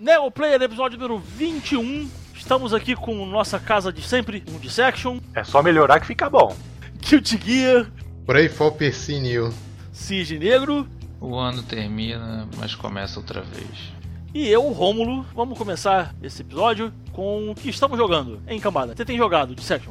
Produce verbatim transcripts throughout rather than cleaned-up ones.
Neoplayer, episódio número vinte e um. Estamos aqui com nossa casa de sempre, um Dissection. É só melhorar que fica bom. Guilty Gear. Pray for Persinil. Siege Negro. O ano termina, mas começa outra vez. E eu, Rômulo. Vamos começar esse episódio com o que estamos jogando em cambada. Você tem jogado, Dissection?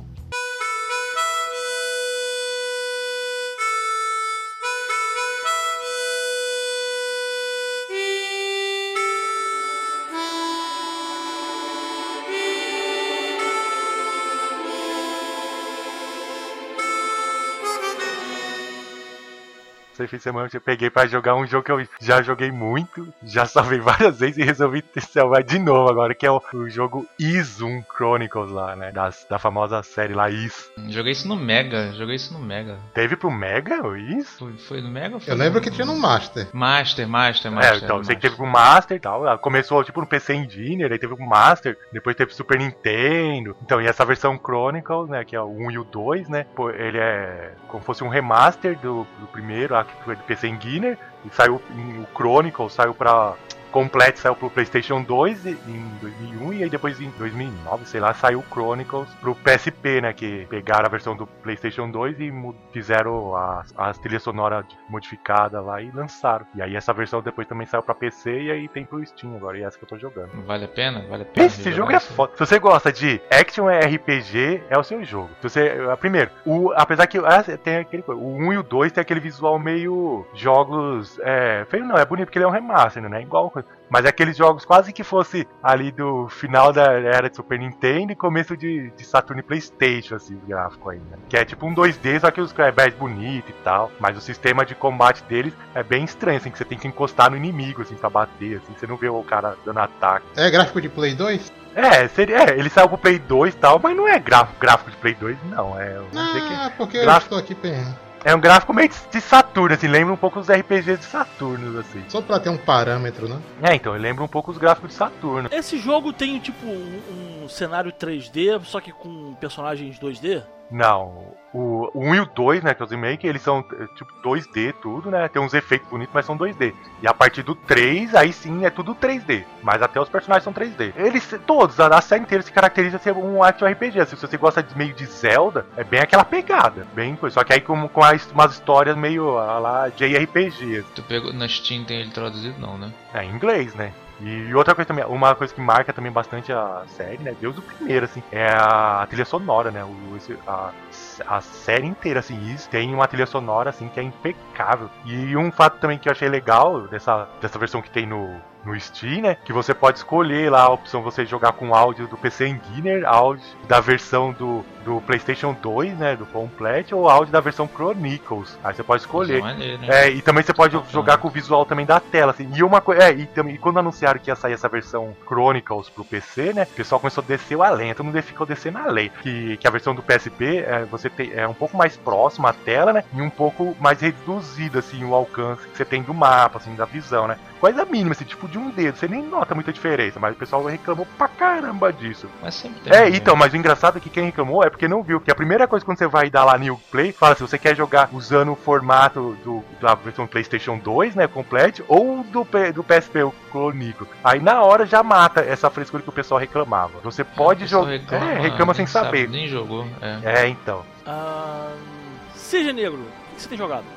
Esse fim de semana eu peguei pra jogar um jogo que eu já joguei muito, já salvei várias vezes e resolvi salvar de novo agora, que é o, o jogo Izum Chronicles lá, né, das, da famosa série lá, Iz. Joguei isso no Mega, joguei isso no Mega. Teve pro Mega o Iz? Foi, foi no Mega ou foi Eu lembro no... que tinha no Master. Master, Master, Master. É, então, eu sei que teve pro Master e tal, começou tipo no P C Engine, aí teve pro Master, depois teve pro Super Nintendo, então, e essa versão Chronicles, né, que é o um e o dois, né, pô, ele é como se fosse um remaster do, do primeiro, que foi do P C Engine, e saiu o Chronicles, saiu pra Complete, saiu pro PlayStation dois em dois mil e um, e aí depois em dois mil e nove, sei lá, saiu o Chronicles pro P S P, né, que pegaram a versão do PlayStation dois e fizeram as, as trilhas sonoras modificadas lá e lançaram. E aí essa versão depois também saiu pra P C e aí tem pro Steam agora, e é essa que eu tô jogando. Vale a pena? Vale a pena. Esse jogo é foda. Se você gosta de action R P G, é o seu jogo. Se você, primeiro, o, apesar que tem aquele, o um e o dois tem aquele visual meio jogos, é, feio não, é bonito porque ele é um remaster, né, igual, mas é aqueles jogos quase que fosse ali do final da era de Super Nintendo e começo de, de Saturn e PlayStation, assim, o gráfico ainda. Que é tipo um dois D, só que os é mais bonito e tal, mas o sistema de combate deles é bem estranho, assim, que você tem que encostar no inimigo, assim, pra bater, assim, você não vê o cara dando ataque. É gráfico de Play dois? É, seria, é, ele saiu pro Play dois e tal, mas não é gráfico, gráfico de Play dois, não, é... Ah, que, porque gráfico... eu estou aqui pensando. É um gráfico meio de Saturno, assim, lembra um pouco os R P Gs de Saturno, assim. Só pra ter um parâmetro, né? É, então, ele lembra um pouco os gráficos de Saturno. Esse jogo tem, tipo, um, um cenário três D, só que com personagens dois D? Não, o um e o dois, né, que é os remake, eles são tipo dois D tudo, né, tem uns efeitos bonitos, mas são dois D. E a partir do três, aí sim é tudo três D, mas até os personagens são três D. Eles, todos, a série inteira se caracteriza ser um action R P G, assim, se você gosta de meio de Zelda, é bem aquela pegada, bem coisa, só que aí com, com as, umas histórias meio a lá J R P G. Tu pegou, na Steam tem ele traduzido não, né? É, em inglês, né. E outra coisa também, uma coisa que marca também bastante a série, né, Deus do primeiro, assim, é a trilha sonora, né, o, esse, a, a série inteira, assim, isso tem uma trilha sonora, assim, que é impecável. E um fato também que eu achei legal dessa, dessa versão que tem no, no Steam, né, que você pode escolher lá a opção de você jogar com áudio do P C Engine, áudio da versão do, do PlayStation dois, né, do Complete, ou áudio da versão Chronicles. Aí você pode escolher. Maneiro, né? É, e também você pode jogar com o visual também da tela, assim. E uma coisa, é, e, também, e quando anunciaram que ia sair essa versão Chronicles pro P C, né, o pessoal começou a descer a lenha, todo mundo ficou descendo a lenha. Que, que a versão do P S P, é, você tem, é um pouco mais próxima à tela, né, e um pouco mais reduzido, assim, o alcance que você tem do mapa, assim, da visão, né. Coisa mínima, assim, tipo de um dedo, você nem nota muita diferença, mas o pessoal reclamou pra caramba disso. Mas sempre tem. É, então, mas o engraçado é que quem reclamou é porque não viu, que a primeira coisa quando você vai dar lá New Play, fala se você quer jogar usando o formato do, da versão PlayStation dois, né, complete, ou do, do P S P, o Chronicles. Aí na hora já mata essa frescura que o pessoal reclamava. Você pode jogar, reclama, é, reclama sem sabe, saber. Nem jogou, é. É, então. Ah, Siege Negro, o que você tem jogado?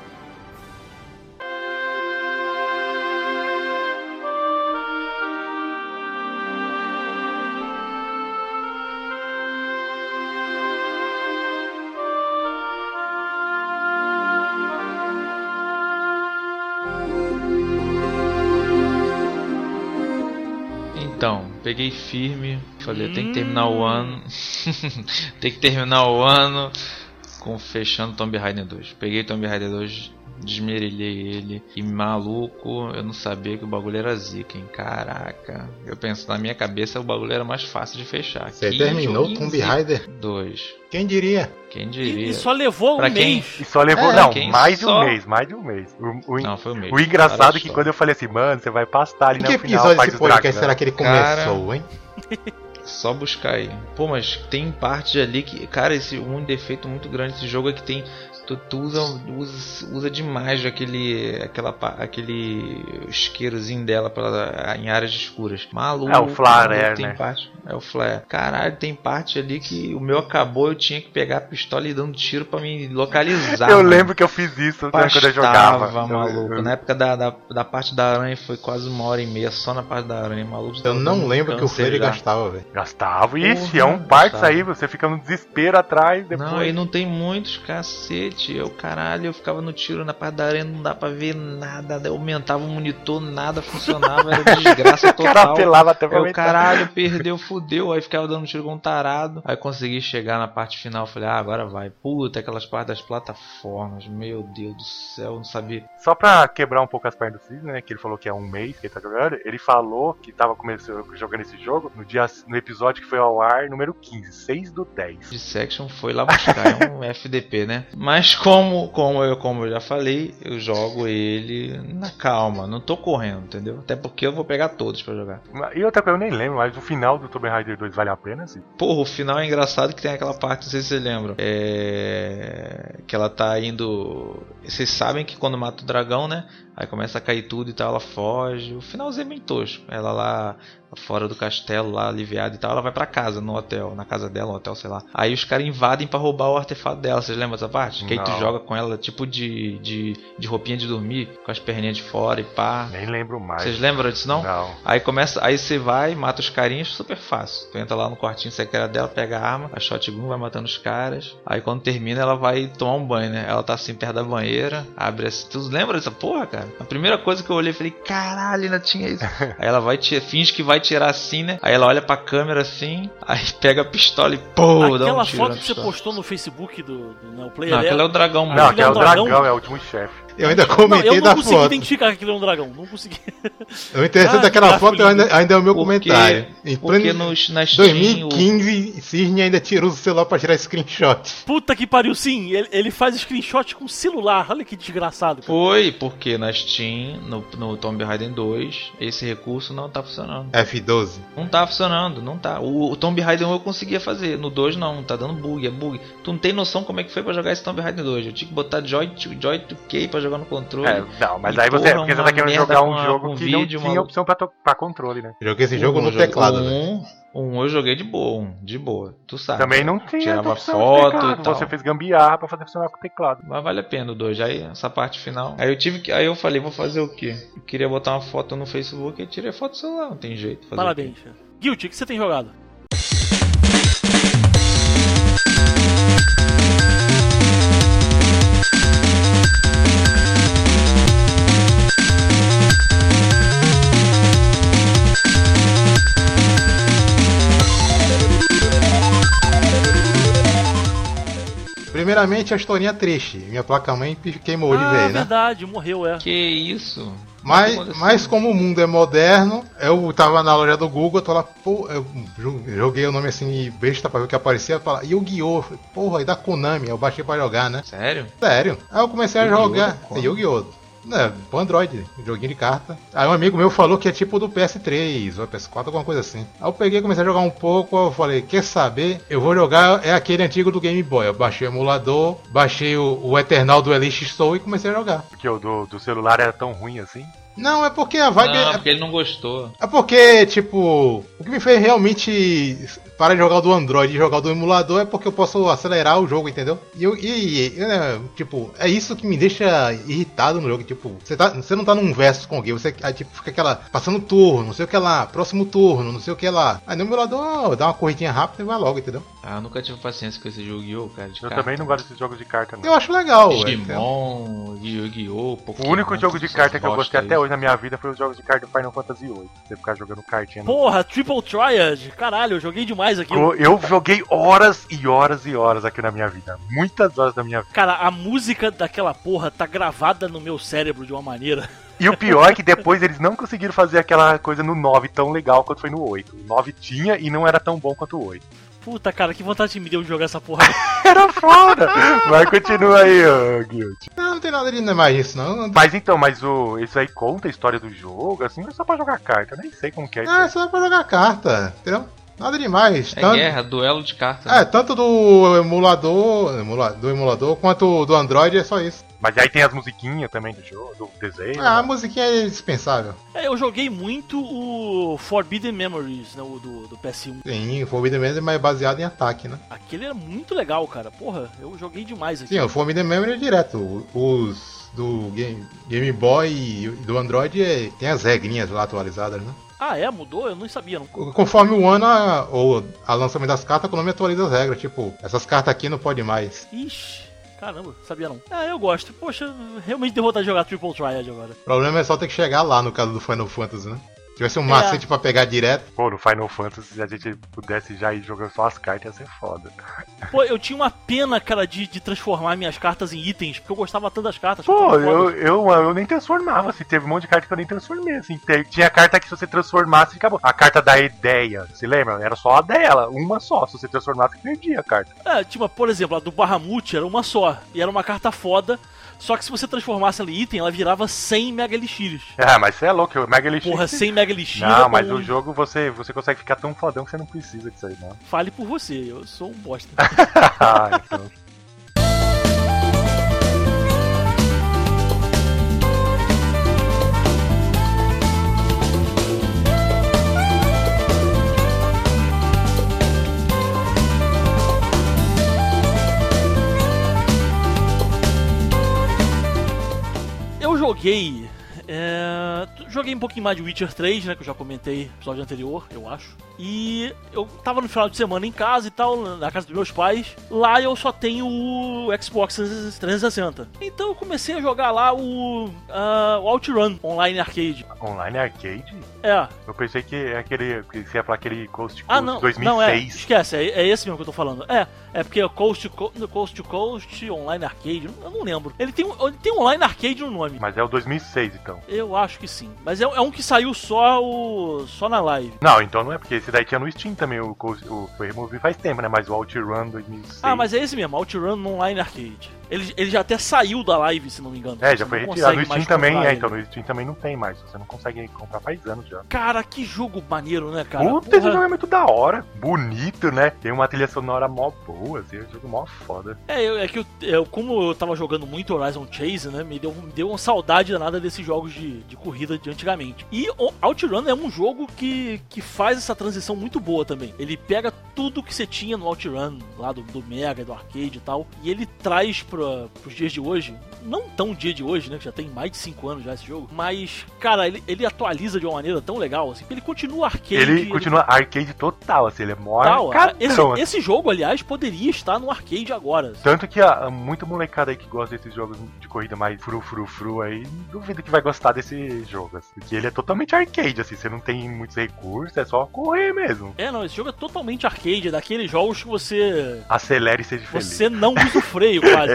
Então, peguei firme, falei, hum. tem que terminar o ano. Tem que terminar o ano com fechando Tomb Raider dois. Peguei Tomb Raider dois, desmerilhei ele. E maluco, eu não sabia que o bagulho era zica, hein? Caraca. Eu penso, na minha cabeça o bagulho era mais fácil de fechar. Você que terminou Tomb Raider dois. Quem diria? Quem diria? E, e só levou pra um quem... mês. E só levou, é, não, mais só... de um mês, mais de um mês. O, o, não, foi um mês. O engraçado é que quando eu falei assim, mano, você vai pastar ali em no que final. Que episódio desse podcast será que ele começou, cara... hein? Só buscar aí. Pô, mas tem parte ali que... Cara, esse um defeito muito grande desse jogo é que tem... Tu, tu usa, usa, usa demais aquele, aquela, aquele isqueirozinho dela pra, em áreas escuras. Maluco. É o flare, tem né? Parte, é o flare. Caralho, tem parte ali que o meu acabou, eu tinha que pegar a pistola e dando tiro pra me localizar. Eu mano. lembro que eu fiz isso Pastava, quando eu jogava. maluco. Eu... Na época da, da, da parte da aranha foi quase uma hora e meia só na parte da aranha, maluco. Eu não lembro que o Freire gastava, velho. Gastava, ixi, Porra, é um partes gastava. aí, você fica no desespero atrás depois. Não, aí não tem muitos, cacete. Eu, caralho, eu ficava no tiro na parte da aranha, não dá pra ver nada. Eu aumentava o monitor, nada funcionava, era desgraça total. O cara apelava até pra Eu, aumentar. caralho, perdeu, fudeu. Aí ficava dando tiro com um tarado. Aí consegui chegar na parte final, falei, ah, agora vai. Puta, aquelas partes das plataformas, meu Deus do céu, não sabia. Só pra quebrar um pouco as pernas do Cisne, né, que ele falou que é um mês que ele tá jogando, ele falou que tava começando, jogando esse jogo no, dia, no episódio que foi ao ar, número quinze, seis do dez. Dissection foi lá buscar, é um F D P, né? Mas como, como, eu, como eu já falei, eu jogo ele na calma, não tô correndo, entendeu? Até porque eu vou pegar todos pra jogar. E outra coisa, eu nem lembro, mas o final do Tomb Raider dois vale a pena, assim? Porra, o final é engraçado que tem aquela parte, não sei se vocês lembram, é... que ela tá indo... Vocês sabem que quando mata o dragão, né? Aí começa a cair tudo e tal, ela foge. O finalzinho é bem tosco. Ela lá fora do castelo, lá aliviada e tal, ela vai pra casa, no hotel, na casa dela, no hotel, sei lá. Aí os caras invadem pra roubar o artefato dela. Vocês lembram dessa parte? Que aí tu joga com ela tipo de, de, de roupinha de dormir, com as perninhas de fora e pá. Nem lembro mais. Vocês lembram disso não? Não. Aí começa, aí você vai, mata os carinhas, super fácil. Tu entra lá no quartinho secreto dela, pega a arma, a shotgun, vai matando os caras. Aí quando termina, ela vai tomar um banho, né? Ela tá assim perto da banheira, abre assim. Tu lembra dessa porra, cara? A primeira coisa que eu olhei, falei, caralho, ainda tinha isso. Aí ela vai, finge que vai tirar assim, né? Aí ela olha pra câmera assim, aí pega a pistola e pô, dá um tiro. Aquela foto que você postou no Facebook do, do não, Player. Não, aquela é o dragão, mano. Não, aquele é o dragão? dragão, é o último chefe. Eu ainda comentei não, eu da não consegui foto. identificar que aquilo é um dragão. Não consegui. O interessante Ah, daquela gráfico foto ainda, ainda é o meu Porque- comentário. Em Porque pleno nos, na Steam, dois mil e quinze, Cisne ainda tirou o celular pra tirar screenshot. Puta que pariu, sim. Ele, ele faz screenshot com celular. Olha que desgraçado, cara. foi porque na Steam, no, no Tomb Raider dois, esse recurso não tá funcionando. F doze. Não tá funcionando, não tá. O, o Tomb Raider um eu conseguia fazer, no dois não, tá dando bug, é bug. Tu não tem noção como é que foi pra jogar esse Tomb Raider dois. Eu tinha que botar Joy to, Joy to K pra jogar no controle. É, não, mas E, aí você, porra, porque você uma tá querendo merda jogar um com a- jogo com que vídeo, não tinha maluco. opção pra, to- pra controle, né? Joguei esse jogo Um, no eu joguei- teclado, velho. um, um eu joguei de boa, um, de boa. Tu sabe. Também não tinha Tirava opção de foto teclado, e tal. você fez gambiarra pra fazer funcionar com o teclado. Mas vale a pena o dois. Aí essa parte final. Aí eu tive que. Aí eu falei, vou fazer o quê? Eu queria botar uma foto no Facebook e tirei foto do celular, não tem jeito. Fazer Parabéns. Guilty, o que você tem jogado? Primeiramente, a historinha triste. Minha placa-mãe queimou de ah, vez, né? verdade, morreu, é. Que isso? Mas, Tá acontecendo. mas como o mundo é moderno, eu tava na loja do Google, eu tô lá, pô, eu joguei o nome assim, besta pra ver o que aparecia, eu falei, Yu-Gi-Oh! Porra, e da Konami, eu baixei pra jogar, né? Sério? Sério. Aí eu comecei a Yu-Gi-Oh! jogar. da Konami? Yu-Gi-Oh! É, pro Android, joguinho de carta. Aí um amigo meu falou que é tipo do P S três ou P S quatro, alguma coisa assim. Aí eu peguei, comecei a jogar um pouco, eu falei, quer saber? Eu vou jogar, é aquele antigo do Game Boy. Eu baixei o emulador, baixei o, o Eternal do Elite Soul e comecei a jogar. Porque o do, do celular era tão ruim assim. Não, é porque a vibe... Não, é, porque ele não gostou. é porque, tipo, o que me fez realmente parar de jogar o do Android e jogar o do emulador é porque eu posso acelerar o jogo, entendeu? E, eu, e, e é, tipo, é isso que me deixa irritado no jogo. Tipo, você, tá, você não tá num versus com alguém, você aí, tipo, fica aquela, passando turno, não sei o que lá, próximo turno, não sei o que lá. Aí no emulador, dá uma corridinha rápida e vai logo, entendeu? Ah, eu nunca tive paciência com esse Yu-Gi-Oh, cara. De Eu carta. também não gosto desses jogos de carta, não. Eu acho legal, velho. Digimon, Yu-Gi-Oh, Pokémon. O único jogo de carta que eu gostei até hoje. hoje na minha vida foi os jogos de carta do Final Fantasy oito. Você ficar jogando cartinha. no- Porra, Triple Triad. Caralho, eu joguei demais aquilo. Eu joguei horas e horas e horas aqui na minha vida. Muitas horas da minha vida. Cara, a música daquela porra tá gravada no meu cérebro de uma maneira. E o pior é que depois eles não conseguiram fazer aquela coisa no nove tão legal quanto foi no oito. O nove tinha e não era tão bom quanto o oito. Puta, cara, que vontade me deu de jogar essa porra. Era foda! Mas continua aí, ô Guild. Não, não tem nada de mais isso, não. Mas então, mas o, isso aí conta a história do jogo, assim, não é só pra jogar carta, eu nem sei como que é isso. Ah, é aí. só pra jogar carta, entendeu? Nada demais. É tanto, guerra, duelo de cartas. É, tanto do emulador, emula- do emulador quanto do Android é só isso. Mas aí tem as musiquinhas também do jogo, do desenho. Ah, a né? musiquinha é dispensável. É, eu joguei muito o Forbidden Memories, né, o do, do P S um. Sim, o Forbidden Memory é mais baseado em ataque, né? Aquele era muito legal, cara. Porra, eu joguei demais aqui. Sim, o Forbidden Memory é direto. Os do Game, Game Boy e do Android é, tem as regrinhas lá atualizadas, né? Ah, é? Mudou? Eu não sabia, não. Conforme o ano, a, ou a lançamento das cartas, a Konami atualiza as regras. Tipo, essas cartas aqui não pode mais. Ixi, caramba, sabia não. Ah, eu gosto. Poxa, realmente deu vontade de jogar Triple Triad agora. O problema é só ter que chegar lá, no caso do Final Fantasy, né? Se tivesse um macete pra pegar direto. Pô, no Final Fantasy, se a gente pudesse já ir jogando só as cartas, ia ser foda. Pô, eu tinha uma pena, cara, de, de transformar minhas cartas em itens, porque eu gostava tanto das cartas. Pô, fodas. eu, eu, eu nem transformava, assim, teve um monte de carta que eu nem transformei, assim. Te- Tinha carta que se você transformasse, acabou. A carta da ideia, se lembra? Era só a dela, uma só. Se você transformasse, perdia a carta. É, tipo, por exemplo, a do Bahamut era uma só, e era uma carta foda, só que se você transformasse ela em item, ela virava cem Mega Elixirs. Ah, mas você é louco, o Mega Elixir. Porra, cem Mega Elixir. Não, é mas bom. o jogo você, você consegue ficar tão fodão que você não precisa disso aí, não. Fale por você, eu sou um bosta. Ah, então. Eu joguei. É, joguei um pouquinho mais de Witcher três, né? Que eu já comentei no episódio anterior, eu acho. E eu tava no final de semana em casa e tal, na casa dos meus pais. Lá eu só tenho o Xbox trezentos e sessenta. Então eu comecei a jogar lá o, uh, o OutRun Online Arcade. Online Arcade? É. Eu pensei que é aquele. Que você ia falar aquele Coast to Coast Ah, não, dois mil não e é. seis. Esquece, é, é esse mesmo que eu tô falando. É, é porque é Coast to Coast, Coast, to Coast Online Arcade, eu não lembro. Ele tem, um, ele tem um Online Arcade no nome. Mas é o dois mil e seis, então. Eu acho que sim. Mas é, é um que saiu só o só na live. Não, então não é, porque esse daí tinha no Steam também, o, Coast- o foi removido faz tempo, né? Mas o OutRun dois mil e seis. Ah, mas é esse mesmo, OutRun Online Arcade. Ele, ele já até saiu da live, se não me engano. É, já Você foi não retirado. No consegue Steam mais também, comprar é, ele. então no Steam também não tem mais. Você não consegue comprar faz anos já. Cara, que jogo maneiro, né, cara? Puta, esse jogo é muito da hora. Bonito, né? Tem uma trilha sonora mó boa, assim, é um jogo mó foda. É, eu- é que eu, eu- como eu tava jogando muito Horizon Chase, né, me deu, me deu uma saudade danada desses jogos de, de corrida de antigamente. E o OutRun é um jogo que, que faz essa transição muito boa também. Ele pega tudo que você tinha no OutRun, lá do, do Mega, do arcade e tal, e ele traz pra, pros dias de hoje, não tão dia de hoje, né, que já tem mais de cinco anos já esse jogo, mas, cara, ele, ele atualiza de uma maneira tão legal, assim, que ele continua arcade. Ele continua arcade total, assim, ele é mó Tal, arcadão, esse, assim. esse jogo, aliás, poderia estar no arcade agora. Tanto que a, a muita molecada aí que gosta desses jogos de corrida mais fru fru fru aí, duvido que vai gostar desse jogo, assim, porque ele é totalmente arcade, assim, você não tem muitos recursos, é só correr mesmo. É, não, esse jogo é totalmente arcade, é daqueles jogos que você. Acelere e seja feliz. Você não usa o freio, quase.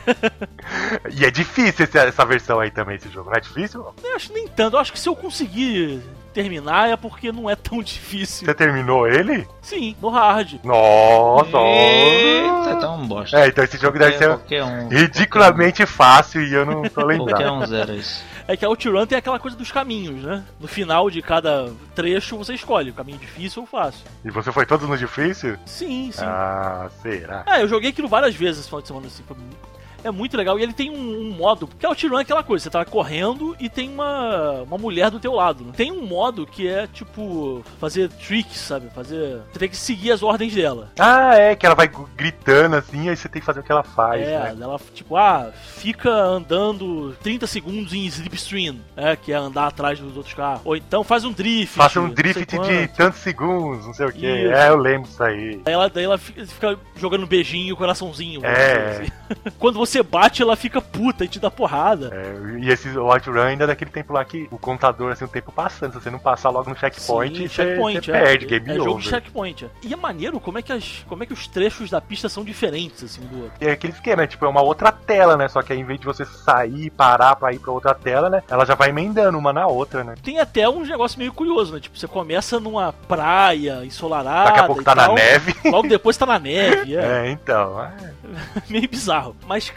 É. E é difícil esse- essa versão aí também, esse jogo, não é difícil? Eu acho que nem tanto, eu acho que se eu conseguir terminar é porque não é tão difícil. Você terminou ele? Sim, no hard. Nossa! Eita, tá um bosta. É, então esse jogo deve ser Qualquer um. ridiculamente fácil e eu não tô Qualquer lembrando. um zera isso. É que a OutRun tem aquela coisa dos caminhos, né? No final de cada trecho você escolhe o caminho difícil ou fácil. E você foi todos no difícil? Sim, sim. Ah, será? É, eu joguei aquilo várias vezes esse final de semana assim. Foi mu- É muito legal. E ele tem um, um modo. Porque o OutRun é aquela coisa: você tá correndo e tem uma, uma mulher do teu lado. Né? Tem um modo que é tipo. Fazer tricks, sabe? Fazer. Você tem que seguir as ordens dela. Ah, é, que ela vai gritando assim, aí você tem que fazer o que ela faz, É, né? ela, tipo, ah, fica andando trinta segundos em slipstream, é, que é andar atrás dos outros carros. Ou então faz um drift. Faça um não drift sei de quanto. tantos segundos, não sei o que. Isso. É, eu lembro disso aí. Aí ela, daí ela fica, fica jogando beijinho, coraçãozinho. vamos É. dizer assim. Quando você bate, ela fica puta e te dá porrada. É, e esse OutRun ainda é daquele tempo lá que o contador, assim, o tempo passando. Se você não passar logo no checkpoint, Sim, você, checkpoint, você é. perde, game é jogo over. de checkpoint. É. E é maneiro como é, que as, como é que os trechos da pista são diferentes, assim, do outro. É aquele esquema, é tipo, é uma outra tela, né? Só que aí, em vez de você sair e parar pra ir pra outra tela, né? Ela já vai emendando uma na outra, né? Tem até um negócio meio curioso, né? Tipo, você começa numa praia ensolarada. Daqui a pouco e tá na tal, neve. Logo depois tá na neve, é. É, então. é. Meio bizarro. Mas,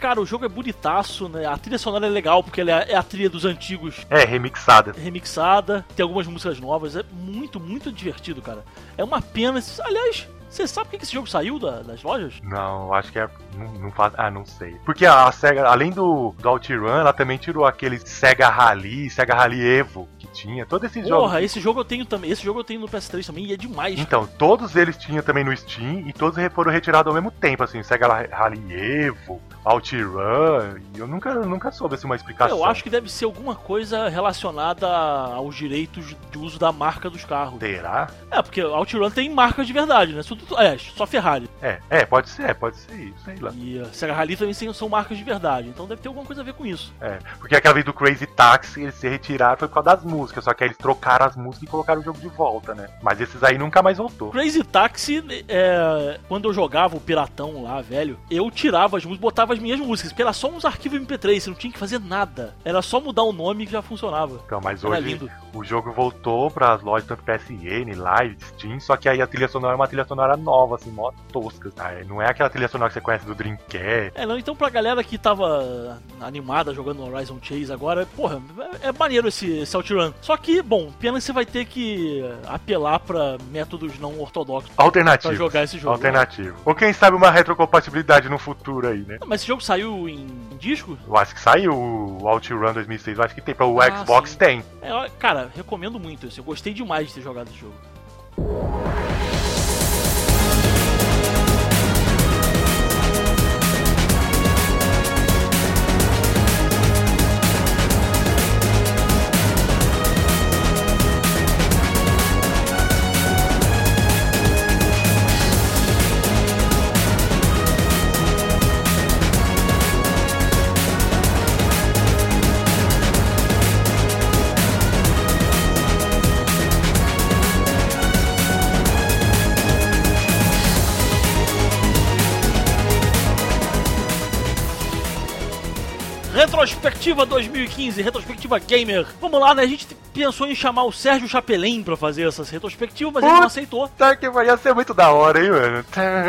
cara, o jogo é bonitaço, né? A trilha sonora é legal, porque ela é a trilha dos antigos. É, remixada. Remixada, tem algumas músicas novas, é muito, muito divertido, cara. É uma pena. Aliás, você sabe por que esse jogo saiu da, das lojas? Não, acho que é. Não, não faz. Ah, não sei. Porque a SEGA, além do, do OutRun, ela também tirou aquele Sega Rally, Sega Rally Evo que tinha. Todos esses jogos. Porra, esse jogo eu tenho também. Esse jogo eu tenho no P S três também e é demais. Então, cara. Todos eles tinham também no Steam e todos foram retirados ao mesmo tempo, assim, Sega Rally Evo, OutRun. E eu nunca, nunca soube assim, uma explicação. Eu acho que deve ser alguma coisa relacionada aos direitos de uso da marca dos carros. Será? É, porque OutRun tem marca de verdade, né? É, só Ferrari. É, é, pode ser, pode ser isso, sei lá. E a Sega Rally também são marcas de verdade, então deve ter alguma coisa a ver com isso. É, porque aquela vez do Crazy Taxi, eles se retiraram foi por causa das músicas, só que aí eles trocaram as músicas e colocaram o jogo de volta, né? Mas esses aí nunca mais voltou. Crazy Taxi, é, quando eu jogava o Piratão lá, velho, eu tirava as músicas, botava as minhas músicas, porque era só uns arquivos M P três, você não tinha que fazer nada. Era só mudar o nome que já funcionava. Então, mas era hoje lindo. O jogo voltou pras lojas, tanto P S N, Live, Steam, só que aí a trilha sonora é uma trilha sonora nova, assim, mó tosca. Aí não é aquela trilha sonora que você conhece do Dreamcast. É, não, então pra galera que tava animada jogando Horizon Chase agora, porra, é, é maneiro esse, esse OutRun. Só que, bom, pena que você vai ter que apelar pra métodos não ortodoxos alternativos pra jogar esse jogo. Alternativo. Né? Ou quem sabe uma retrocompatibilidade no futuro aí, né? Mas esse jogo saiu em, em disco? Eu acho que saiu o OutRun dois mil e seis, eu acho que tem, pra o ah, Xbox sim. tem. É, cara, recomendo muito isso, eu gostei demais de ter jogado esse jogo. Retrospectiva dois mil e quinze, Retrospectiva Gamer. Vamos lá, né? A gente pensou em chamar o Sérgio Chapelin pra fazer essas retrospectivas, mas ele não aceitou. Tá, que ia ser muito da hora, hein, mano?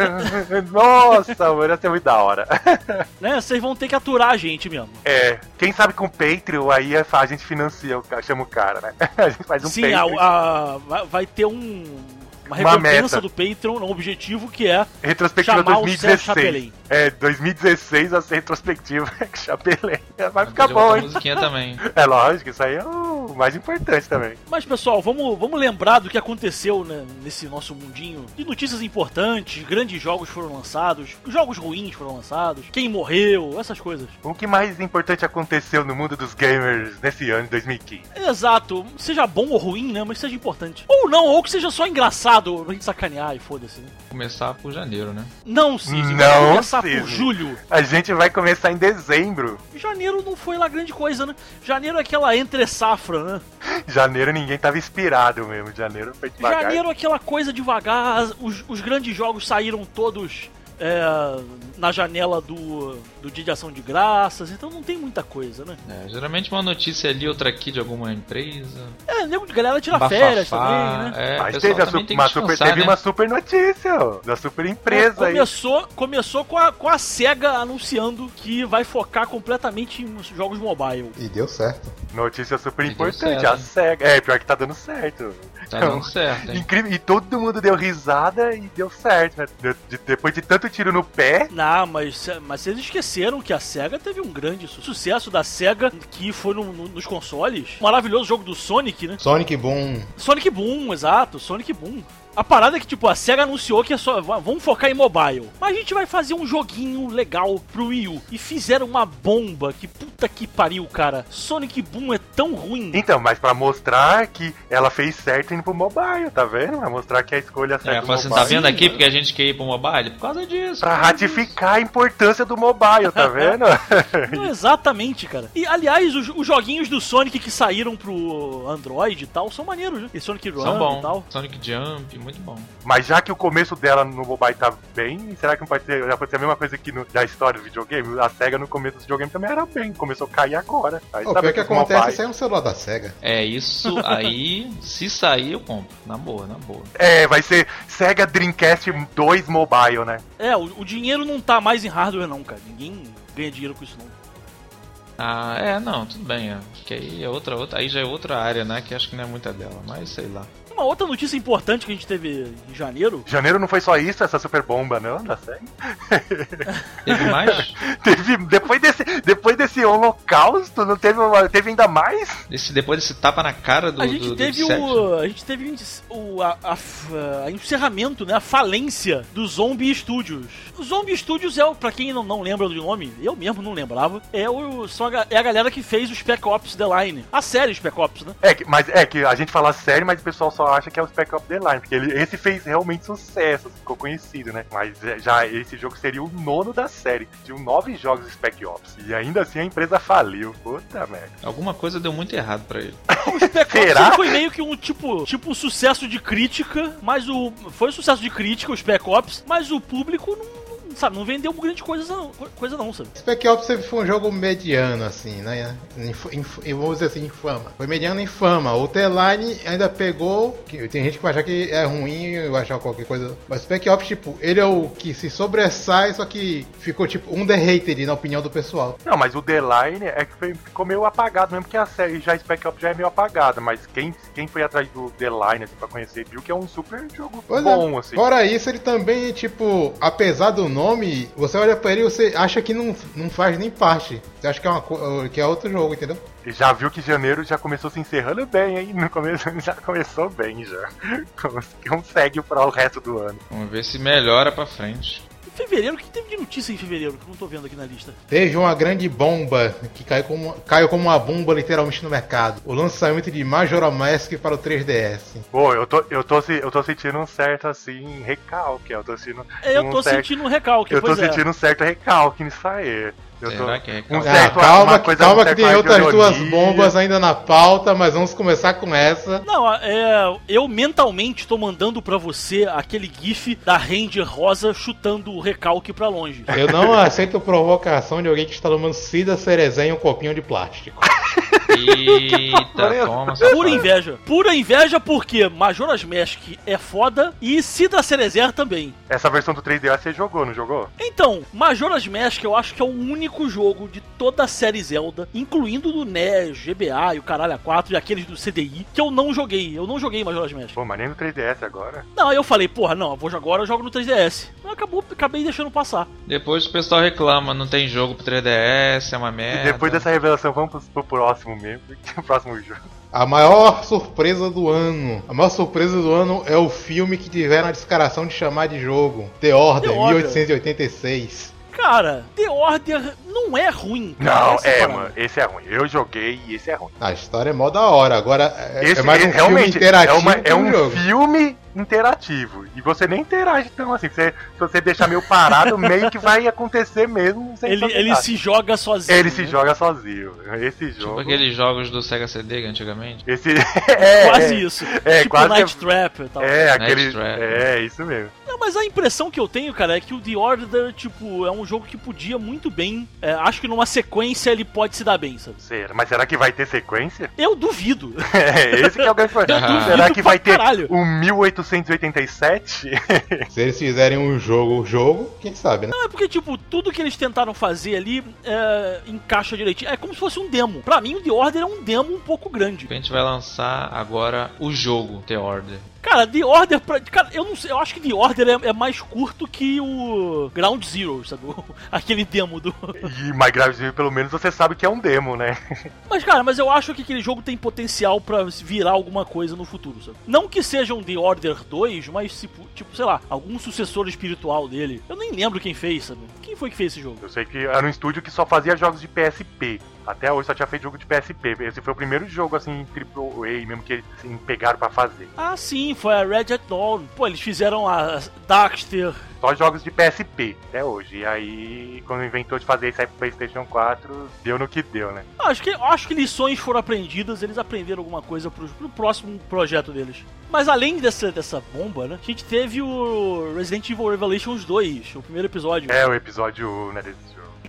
Nossa, mano, ia ser muito da hora. Né? Vocês vão ter que aturar a gente mesmo. É, quem sabe com o Patreon, aí a gente financia, chama o cara, né? A gente faz um Sim, Patreon. a, a, vai ter um... Uma recompensa do Patreon, um objetivo que é retrospectiva chamar dois mil e o Sérgio dezesseis. Chapelin. É, dois mil e dezesseis a retrospectiva Chapelin. Vai ficar Pode bom, botar hein? musiquinha também. É lógico, isso aí é o mais importante também. Mas, pessoal, vamos, vamos lembrar do que aconteceu, né, nesse nosso mundinho de notícias importantes, grandes jogos foram lançados, jogos ruins foram lançados, quem morreu, essas coisas. O que mais importante aconteceu no mundo dos gamers nesse ano de dois mil e quinze? Exato, seja bom ou ruim, né, mas seja importante. Ou não, ou que seja só engraçado, a gente sacanear e foda-se, né? Começar por janeiro, né? Não, Cisne, Não, vai começar Cisne. por julho. A gente vai começar em dezembro. Janeiro não foi lá grande coisa, né? Janeiro é aquela entre-safra, né? Janeiro ninguém tava inspirado mesmo. Janeiro foi devagar. Janeiro é aquela coisa devagar, os, os grandes jogos saíram todos é, na janela do, do Dia de Ação de Graças, então não tem muita coisa, né? É, geralmente uma notícia ali, outra aqui de alguma empresa. É, nego de galera tira Bafafá, férias também, né? É, Mas o pessoal teve, a também su- tem uma que super, descansar, teve né? uma super notícia, ó, da super empresa aí. Começou, começou com, a, com a SEGA anunciando que vai focar completamente em jogos mobile. E deu certo. Notícia super E deu importante, certo, a SEGA. É, pior que tá dando certo. Tá Então, dando certo, hein? Incrível, e todo mundo deu risada e deu certo, né? De- de- depois de tanto tiro no pé. Não, mas, mas vocês esqueceram que a SEGA teve um grande su- sucesso da SEGA, que foi no- no- nos consoles. Maravilhoso jogo do Sonic, né? Sonic Boom. Sonic Boom, exato, Sonic Boom. A parada é que, tipo, a SEGA anunciou que é só, vamos focar em mobile. Mas a gente vai fazer um joguinho legal pro Wii U. E fizeram uma bomba que puta que pariu, cara. Sonic Boom é tão ruim. Então, mas pra mostrar que ela fez certo indo pro mobile, tá vendo? Pra mostrar que a escolha certa É, do fala assim, mobile. tá vendo Sim, aqui mano. porque a gente quer ir pro mobile? Por causa disso. Pra por causa ratificar a importância do mobile, tá vendo? Não, exatamente, cara. E, aliás, os, os joguinhos do Sonic que saíram pro Android e tal são maneiros, né? E Sonic disso. Run São e bons. tal. Sonic Jump, muito bom. Mas já que o começo dela no mobile tá bem, será que não pode ser, já pode ser a mesma coisa que no, da história do videogame? A SEGA no começo do videogame também era bem, começou a cair agora. Aí O sabe pior que os acontece mobile- isso aí no celular da SEGA. É, isso aí, se sair eu compro. Na boa, na boa. É, vai ser SEGA Dreamcast dois Mobile, né? É, o, o dinheiro não tá mais em hardware não, cara. Ninguém... ganha dinheiro com isso, não. Ah, é, não, tudo bem. É. Que aí é outra, outra, aí já é outra área, né? Que acho que não é muita dela, mas sei lá. Uma outra notícia importante que a gente teve em janeiro. Janeiro não foi só isso, essa super bomba, não, da série? Teve mais? teve, depois desse, depois desse holocausto, não teve, uma, teve ainda mais? Esse, depois desse tapa na cara do A gente do, teve do o. A gente teve o a, a, a encerramento, né? A falência do Zombie Studios. O Zombie Studios é o, pra quem não, não lembra do nome, eu mesmo não lembrava, é, o, são a, é a galera que fez o Spec Ops The Line. A série Spec Ops, né? É, que, mas é que a gente fala série, mas o pessoal só acha que é o Spec Ops The Line, porque ele, esse fez realmente sucesso, ficou conhecido, né? Mas já esse jogo seria o nono da série. Tinham nove jogos Spec Ops. E ainda assim a empresa faliu. Puta merda. Alguma coisa deu muito errado pra ele. O Spec Ops ele foi meio que um tipo, tipo um sucesso de crítica, mas o. Foi um sucesso de crítica, o Spec Ops, mas o público não. Sabe, não vendeu grande coisa não, coisa não, sabe? Spec Ops sempre foi um jogo mediano, assim, né? Inf, inf, eu vou dizer assim, infama. Foi mediano em fama. O T-Line ainda pegou, que tem gente que vai achar que é ruim, vai achar qualquer coisa. Mas Spec Ops, tipo, ele é o que se sobressai, só que ficou, tipo, um the hated na opinião do pessoal. Não, mas o The Line é que foi, ficou meio apagado, mesmo que a série já Spec Ops já é meio apagada, mas quem, quem foi atrás do The Line, assim, pra conhecer, viu que é um super jogo pois bom, é. assim. Fora isso, ele também, tipo, apesar do nome, você olha pra ele e você acha que não, não faz nem parte. Você acha que é, uma, que é outro jogo, entendeu? E já viu que janeiro já começou se encerrando bem, hein? No começo já começou bem, já. Consegue para o resto do ano. Vamos ver se melhora pra frente. Fevereiro, o que teve de notícia em fevereiro que eu não tô vendo aqui na lista? Teve uma grande bomba que caiu como, caiu como uma bomba literalmente no mercado. O lançamento de Majora's Mask para o três D S. Pô, eu tô, eu tô, eu tô sentindo um certo, assim, recalque. Eu tô sentindo Eu um tô certo, sentindo um recalque, Eu tô pois sentindo é. um certo recalque nisso aí. Eu tô, Será que é um recalque? certo, Ah, calma uma que, coisa, calma um que certo tem ar de outras duas ironia. bombas ainda na pauta, mas vamos começar com essa. Não, é, eu mentalmente tô mandando pra você aquele gif da Ranger rosa chutando o recalque pra longe. Eu não aceito provocação de alguém que está tomando Cida Cerezé em um copinho de plástico. Eita, toma, Pura safado. inveja. Pura inveja porque Majora's Mask é foda e Citra Cerezer também. Essa versão do três D S você jogou, não jogou? Então, Majora's Mask eu acho que é o único jogo de toda a série Zelda, incluindo do N E S, G B A e o caralho A quatro e aqueles do C D I, que eu não joguei. Eu não joguei Majora's Mask. Pô, mas nem no três D S agora. Não, aí eu falei, porra, não, eu vou jogar agora, eu jogo no três D S. Então, acabou, acabei deixando passar. Depois o pessoal reclama, não tem jogo pro três D S, é uma merda. E depois dessa revelação, vamos pro, pro próximo mesmo. O próximo jogo. A maior surpresa do ano. A maior surpresa do ano é o filme que tiveram a descaração de chamar de jogo. The Order, The Order. mil oitocentos e oitenta e seis. Cara, The Order não é ruim. Cara, Não, essa é, parada. mano, esse é ruim. Eu joguei e esse é ruim. A história é mó da hora. Agora, é, Esse é mais um é, filme realmente interativo é, uma, que é um um jogo. filme interativo. E você nem interage tão assim. Você, se você deixar meio parado, meio que vai acontecer mesmo. Sem Ele, fazer ele nada. se joga sozinho. Ele se né? joga sozinho. Esse jogo. Tipo aqueles jogos do Sega C D antigamente. Esse é Quase é, isso. É, tipo quase Night é- Trap e tal. É, Night aquele. Trap. É, isso mesmo. Não, mas a impressão que eu tenho, cara, é que o The Order, tipo, é um jogo que podia muito bem. é, acho que numa sequência ele pode se dar bem, sabe? Será? Mas será que vai ter sequência? Eu duvido. É, esse que é o grande problema. duvido Será que pra vai ter caralho. o mil oitocentos e oitenta e sete? Se eles fizerem um jogo, jogo, quem sabe, né? Não, é porque, tipo, tudo que eles tentaram fazer ali é, encaixa direitinho. É como se fosse um demo. Pra mim, o The Order é um demo um pouco grande. A gente vai lançar agora o jogo The Order. Cara, The Order, pra, cara, eu não sei, eu acho que The Order é, é mais curto que o Ground Zero, sabe? Aquele demo do... E mais grave, pelo menos você sabe que é um demo, né? Mas, cara, mas eu acho que aquele jogo tem potencial pra virar alguma coisa no futuro, sabe? Não que seja um The Order dois, mas tipo, tipo, sei lá, algum sucessor espiritual dele. Eu nem lembro quem fez, sabe? Quem foi que fez esse jogo? Eu sei que era um estúdio que só fazia jogos de P S P. Até hoje só tinha feito jogo de P S P. Esse foi o primeiro jogo, assim, Triple A mesmo que eles assim, pegaram pra fazer. Ah, sim, foi a Red at Dawn. Pô, eles fizeram a Daxter. Só jogos de P S P até hoje. E aí, quando inventou de fazer isso aí pro PlayStation quatro, deu no que deu, né? Acho que, acho que lições foram aprendidas, eles aprenderam alguma coisa pro, pro próximo projeto deles. Mas além dessa, dessa bomba, né, a gente teve o Resident Evil Revelations dois, o primeiro episódio. É o episódio um, né, desse jogo.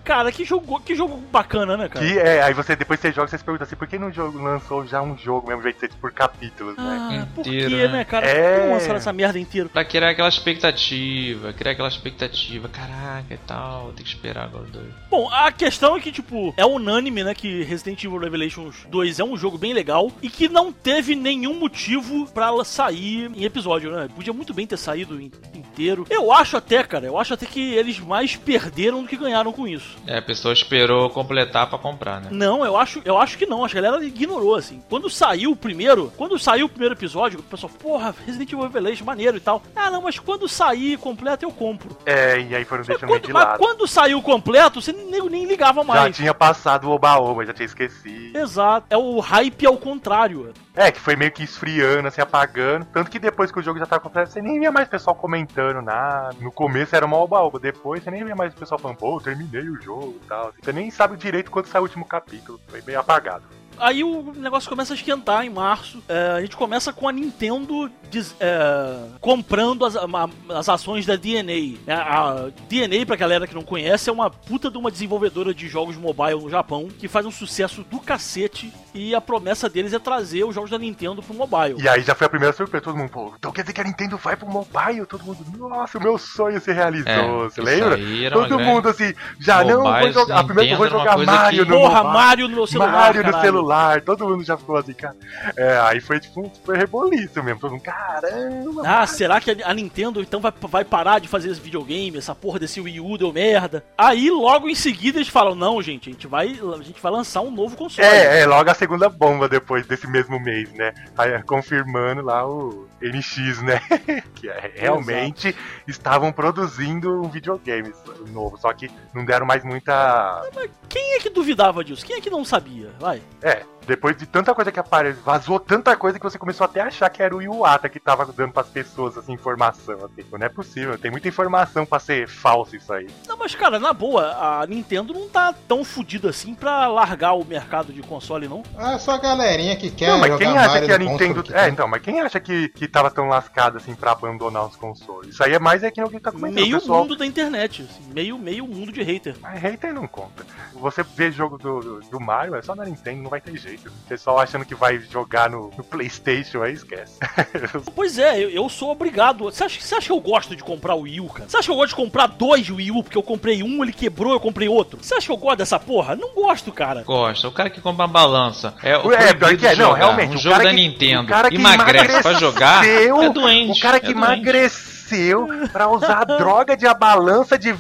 cara, que jogo, que jogo bacana, né, cara? Que é, aí você depois você joga e você se pergunta assim, por que no jogo lançou já um jogo mesmo, em vez de ser por capítulos, ah, né? por Inteiro, que, né? né, cara? É. Por que lançaram essa merda inteira? Pra criar aquela expectativa, criar aquela expectativa, caraca e tal, tem que esperar agora dois. Bom, a questão é que, tipo, é unânime, né, que Resident Evil Revelations dois é um jogo bem legal e que não teve nenhum motivo pra ela sair em episódio, né? Podia muito bem ter saído in- inteiro. Eu acho até, cara, eu acho até que eles mais perderam do que ganharam com isso. É, a pessoa esperou completar pra comprar, né? Não, eu acho, eu acho que não. Acho que a galera ignorou, assim. Quando saiu o primeiro, quando saiu o primeiro episódio, o pessoal, porra, Resident Evil Revelations, maneiro e tal. Ah, não, mas quando sair completo eu compro. É, e aí foram Mas deixando meio quando, de mas lado. quando saiu completo, você nem, nem ligava Já mais. tinha passado o oba-oba, já tinha esquecido. Exato. É o hype ao contrário. É, que foi meio que esfriando, assim, apagando. Tanto que depois que o jogo já tava completo, você nem via mais pessoal comentando nada. No começo era uma oba-oba, depois você nem via mais o pessoal falando, pô, eu terminei o jogo e tal. Você nem sabe direito quando sai o último capítulo. Foi meio apagado. Aí o negócio começa a esquentar em março. É, a gente começa com a Nintendo des- é, comprando as, a- as ações da D N A. A D N A, pra galera que não conhece, é uma puta de uma desenvolvedora de jogos mobile no Japão, que faz um sucesso do cacete, e a promessa deles é trazer os jogos da Nintendo pro mobile. E aí já foi a primeira surpresa, todo mundo, pô, então quer dizer que a Nintendo vai pro mobile? Todo mundo, nossa, o meu sonho se realizou, É, você isso lembra? aí era uma Todo grande- mundo assim, já não, vou Mobile, jogar, a primeira que eu vou Nintendo era uma jogar coisa Mario que- no Porra, mobile. Mario no meu celular, Mario no caralho. celular, todo mundo já ficou assim, cara. É, aí foi tipo um super reboliço mesmo. Todo mundo, caramba. Ah, será que a a Nintendo então vai, vai parar de fazer esse videogame? Essa porra desse Wii U deu merda. Aí logo em seguida eles falam, não, gente, a gente vai, a gente vai lançar um novo console. É, é, logo a segunda bomba depois desse mesmo mês, né? Aí, confirmando lá o N X, né? que é, realmente estavam produzindo um videogame novo, só que não deram mais muita. Quem é que duvidava disso? Quem é que não sabia? Vai. É, depois de tanta coisa que apareceu, vazou tanta coisa que você começou até a achar que era o Iwata que tava dando pras pessoas, assim, informação. Assim. Não é possível, tem muita informação pra ser falso isso aí. Não, mas cara, na boa, a Nintendo não tá tão fodida assim pra largar o mercado de console, não. É só a galerinha que quer Não, mas jogar quem acha Mario que a no Nintendo. console que É, tem. então, mas quem acha que, que tava tão lascado assim pra abandonar os consoles? Isso aí é mais é que alguém tá comentando. Meio o pessoal. mundo da internet, assim, meio, meio mundo de hater. Mas hater não conta. Você vê jogo do, do, do Mario, é só na Nintendo, não vai ter jeito. O pessoal achando que vai jogar no, no PlayStation, aí esquece. Pois é, eu, eu sou obrigado. Você acha, você acha que eu gosto de comprar o Wii U, cara? Você acha que eu gosto de comprar dois Wii U porque eu comprei um, ele quebrou, eu comprei outro? Você acha que eu gosto dessa porra? Não gosto, cara. Gosta. O cara que compra uma balança. É, o É, pior proibido que é, de não, jogar. realmente. Um o jogo cara da que, Nintendo o cara que emagrece pra jogar emagreceu, é doente. O cara que é doente. emagreceu pra usar a droga de a balança de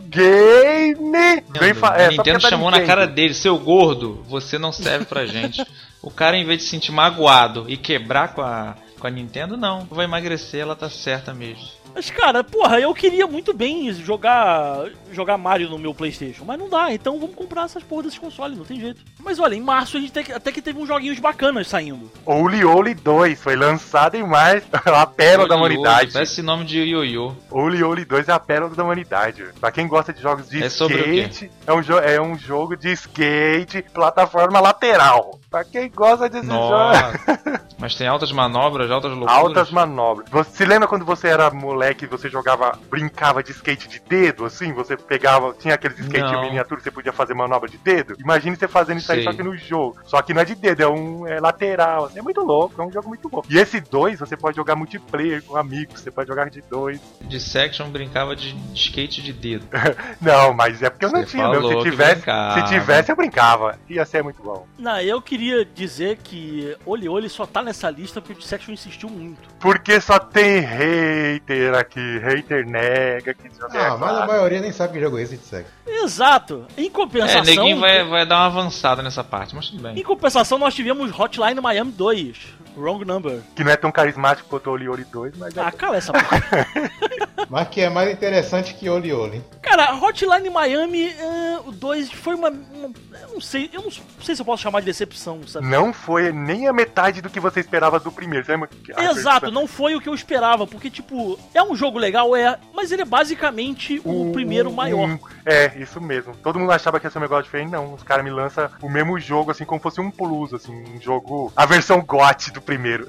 videogame. Vem fa- A é, só porque Nintendo é da chamou na Nintendo. cara dele, seu gordo, você não serve pra gente. O cara, em vez de se sentir magoado e quebrar com a, com a Nintendo, não. Vai emagrecer, ela tá certa mesmo. Mas, cara, porra, eu queria muito bem jogar jogar Mario no meu PlayStation, mas não dá, então vamos comprar essas porra desses consoles, não tem jeito. Mas olha, em março a gente até que, até que teve uns joguinhos bacanas saindo. Oli Oli dois foi lançado em março, a pérola da Ioiô, humanidade. Parece nome de ioiô. Oli Oli dois é a pérola da humanidade. Pra quem gosta de jogos de É sobre o quê? skate, é um, jo- é um jogo de skate, plataforma lateral. Pra quem gosta desse jogo. Nossa. Mas tem altas manobras, altas loucuras. Altas manobras. Você se lembra quando você era moleque e você jogava, brincava de skate de dedo, assim? Você pegava, tinha aqueles skate Não. miniatura que você podia fazer manobra de dedo? Imagine você fazendo isso aí Sei. só que no jogo. Só que não é de dedo, é um é lateral. Assim, é muito louco, é um jogo muito bom. E esse dois você pode jogar multiplayer com amigos, você pode jogar de dois. De Section brincava de skate de dedo. Não, mas é porque eu não Você tinha, meu. falou Se que tivesse, brincava. se tivesse, eu brincava. Ia ser muito bom. Não, eu queria dizer que Oli Oli só tá nessa lista porque o Dissection insistiu muito. Porque só tem hater aqui, hater nega, que jogo é Ah, mas a claro. maioria nem sabe que jogo é esse de segue. Exato. Em É, compensação, neguinho vai, vai dar uma avançada nessa parte, mas tudo bem. em compensação nós tivemos Hotline Miami dois, Wrong Number. Que não é tão carismático quanto o Oli Oli dois, mas é Ah, cala essa porra. Mas que é mais interessante que Oli Oli. Cara, Hotline Miami, é, o dois foi uma, uma- eu não sei, eu não sei se eu posso chamar de decepção, sabe? Não foi nem a metade do que você esperava do primeiro. Você lembra que a Exato, versão- não foi o que eu esperava, porque, tipo, é um jogo legal, é, mas ele é basicamente o primeiro maior. um- é, isso mesmo. Todo mundo achava que ia ser um negócio diferente. Não, os caras me lançam o mesmo jogo, assim, como fosse um plus, assim, um jogo. A versão G O T do primeiro. É,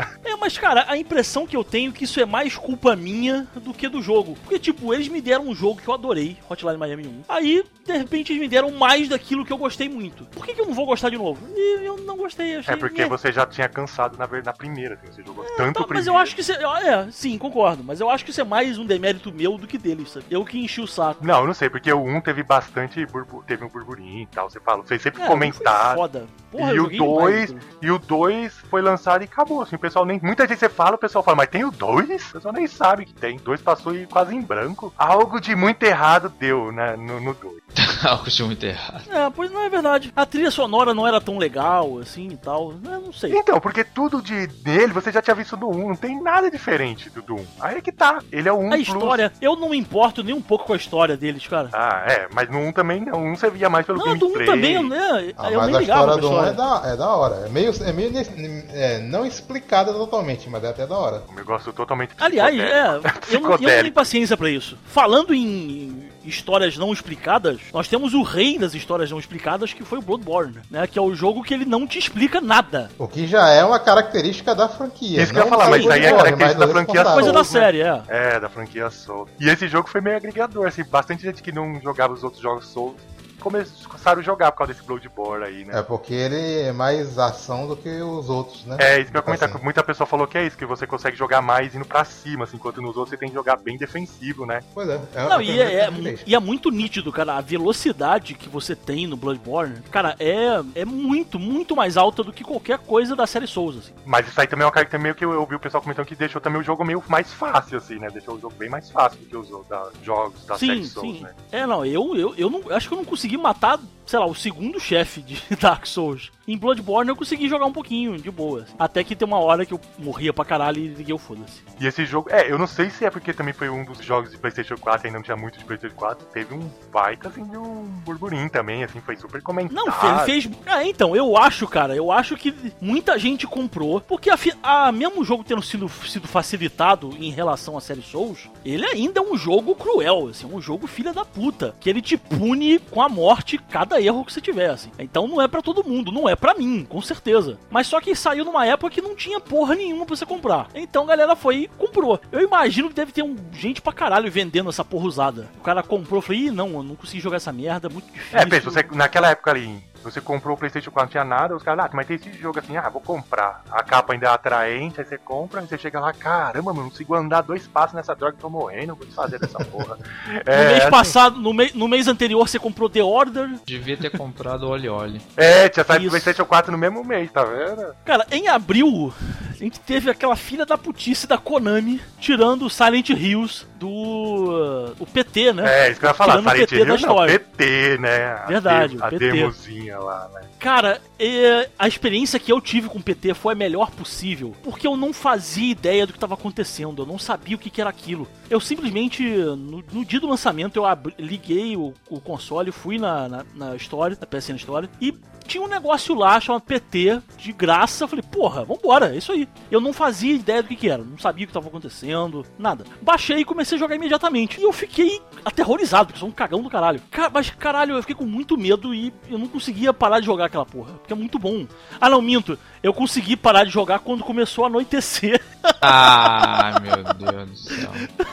mas cara, a impressão que eu tenho é que isso é mais culpa minha do que do jogo. Porque, tipo, eles me deram um jogo que eu adorei, Hotline Miami um. Aí, de repente, eles me deram mais daquilo que eu gostei muito. Por que, que eu não vou gostar de novo? E eu não gostei, achei... É porque é. você já tinha cansado na, na primeira, assim, você jogou é, tanto tá, primeiro. Mas eu acho que isso é... É, sim, concordo. Mas eu acho que isso é mais um demérito meu do que deles, sabe? Eu que enchi o saco. Não, eu não sei, porque o um teve bastante... Burbu, teve um burburinho e tal, você fala. Vocês sempre é, comentaram. Foda. Porra, e, o dois, demais, e o dois foi lançado e acabou, assim, o pessoal nem... Muita gente você fala, o pessoal fala, mas tem o dois? O pessoal nem sabe que tem. dois passou e quase em branco. Algo de muito errado deu, né, no dois. Algo de muito errado. É, pois não é verdade. A trilha sonora não era tão legal, assim, e tal. Eu não sei. Então, porque tudo de dele você já tinha visto do um, não tem nada diferente do do um. Aí é que tá, ele é o um A história, plus. Eu não me importo nem um pouco com a história deles, cara. Ah, é, mas no um também não. Um você via mais pelo não, gameplay. Não, do um também, eu, né, ah, eu mas nem a ligava história pra do um história. é da, é da hora. É meio, é meio é, não explicada totalmente, mas é até da hora. Um negócio totalmente Aliás, é, eu não, eu não tenho paciência pra isso. Falando em histórias não explicadas, nós temos o rei das histórias não explicadas, que foi o Bloodborne, né? Que é o jogo que ele não te explica nada. O que já é uma característica da franquia. Isso que eu ia falar, mas isso aí é característica da franquia Souls. Coisa da né? série, é. É, da franquia Souls. E esse jogo foi meio agregador, assim, bastante gente que não jogava os outros jogos Souls começaram a jogar por causa desse Bloodborne aí, né? É porque ele é mais ação do que os outros, né? É, isso que eu ia comentar. Assim. Muita pessoa falou que é isso, que você consegue jogar mais indo pra cima, assim, enquanto nos outros você tem que jogar bem defensivo, né? Pois é. é Não, e é, é, e é muito nítido, cara. A velocidade que você tem no Bloodborne, cara, é, é muito, muito mais alta do que qualquer coisa da série Souls, assim. Mas isso aí também é uma característica meio que eu ouvi o pessoal comentando que deixou também o jogo meio mais fácil, assim, né? Deixou o jogo bem mais fácil do que os da, jogos da sim, série Souls, sim. né? É, não, eu, eu, eu não, acho que eu não consegui matar, sei lá, o segundo chefe de Dark Souls. Em Bloodborne eu consegui jogar um pouquinho, de boa. Até que tem uma hora que eu morria pra caralho e liguei o foda-se. E esse jogo, é, eu não sei se é porque também foi um dos jogos de PlayStation quatro, ainda não tinha muito de PlayStation quatro, teve um baita, assim, de um burburinho também, assim, foi super comentado. Não, fez... fez ah, então, eu acho, cara, eu acho que muita gente comprou, porque a, a, mesmo o jogo tendo sido, sido facilitado em relação à série Souls, ele ainda é um jogo cruel, assim, um jogo filha da puta, que ele te pune com a morte cada erro que você tiver, assim. Então não é pra todo mundo, não é pra mim, com certeza. Mas só que saiu numa época que não tinha porra nenhuma pra você comprar. Então a galera foi e comprou. Eu imagino que deve ter um, gente pra caralho vendendo essa porra usada. O cara comprou, eu falei, ih, não, eu não consegui jogar essa merda, é muito difícil. É, pensa, você, naquela época ali, você comprou o PlayStation quatro, não tinha nada, os caras, ah, mas tem esse jogo assim, ah, vou comprar. A capa ainda é atraente, aí você compra, aí você chega lá, caramba, mano, não consigo andar dois passos nessa droga, tô morrendo, vou desfazer dessa porra. É, no mês assim, passado, no, me, no mês anterior, você comprou The Order. Devia ter comprado o Oli Oli. É, tinha saído do PlayStation quatro no mesmo mês, tá vendo? Cara, em abril, a gente teve aquela filha da putice da Konami tirando o Silent Hills do uh, o P T, né? É, isso que eu ia falar, tirando Silent o P T Hill não, P T, né? A Verdade, de, a P T. demozinha lá, né? Cara, é, a experiência que eu tive com o P T foi a melhor possível, porque eu não fazia ideia do que estava acontecendo, eu não sabia o que, que era aquilo. Eu simplesmente, no, no dia do lançamento, eu abri, liguei o, o console, fui na, na, na Store, na P S N Store, e tinha um negócio lá chamado P T, de graça. Eu falei, porra, vambora, é isso aí. Eu não fazia ideia do que, que era, não sabia o que estava acontecendo, nada. Baixei e comecei a jogar imediatamente. E eu fiquei aterrorizado, porque sou um cagão do caralho. Car mas caralho, eu fiquei com muito medo e eu não conseguia parar de jogar aquela porra, porque é muito bom. Ah, não, minto. Eu consegui parar de jogar quando começou a anoitecer. Ah, meu Deus do céu.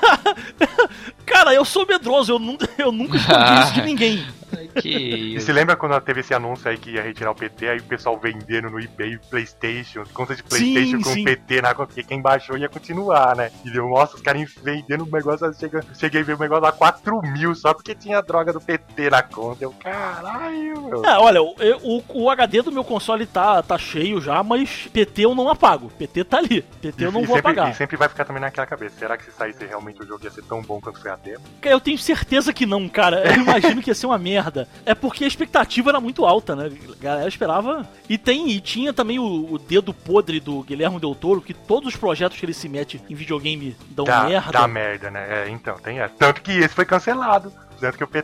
Cara, eu sou medroso, eu nunca, eu nunca escondi isso de ninguém. Que isso. E você lembra quando teve esse anúncio aí que ia retirar o P T, aí o pessoal vendendo no eBay PlayStation, conta de PlayStation sim, com sim. P T na conta, porque quem baixou ia continuar, né? E deu, nossa, os caras vendendo o negócio, chega, cheguei a ver o negócio a quatro mil só porque tinha a droga do P T na conta. Eu, caralho, meu. É, olha, o, o, o H D do meu console tá, tá cheio já, mas P T eu não apago. P T tá ali. P T eu não e vou sempre, apagar. E sempre vai ficar também naquela cabeça. Será que se saísse realmente o jogo ia ser tão bom quanto foi a demo? Eu tenho certeza que não, cara. Eu imagino que ia ser uma merda. É porque a expectativa era muito alta, né? A galera esperava. E, tem, e tinha também o, o dedo podre do Guilherme Del Toro, que todos os projetos que ele se mete em videogame dão dá, merda. Dá merda, né? É, então, tem essa. Tanto que esse foi cancelado. Tanto que o P T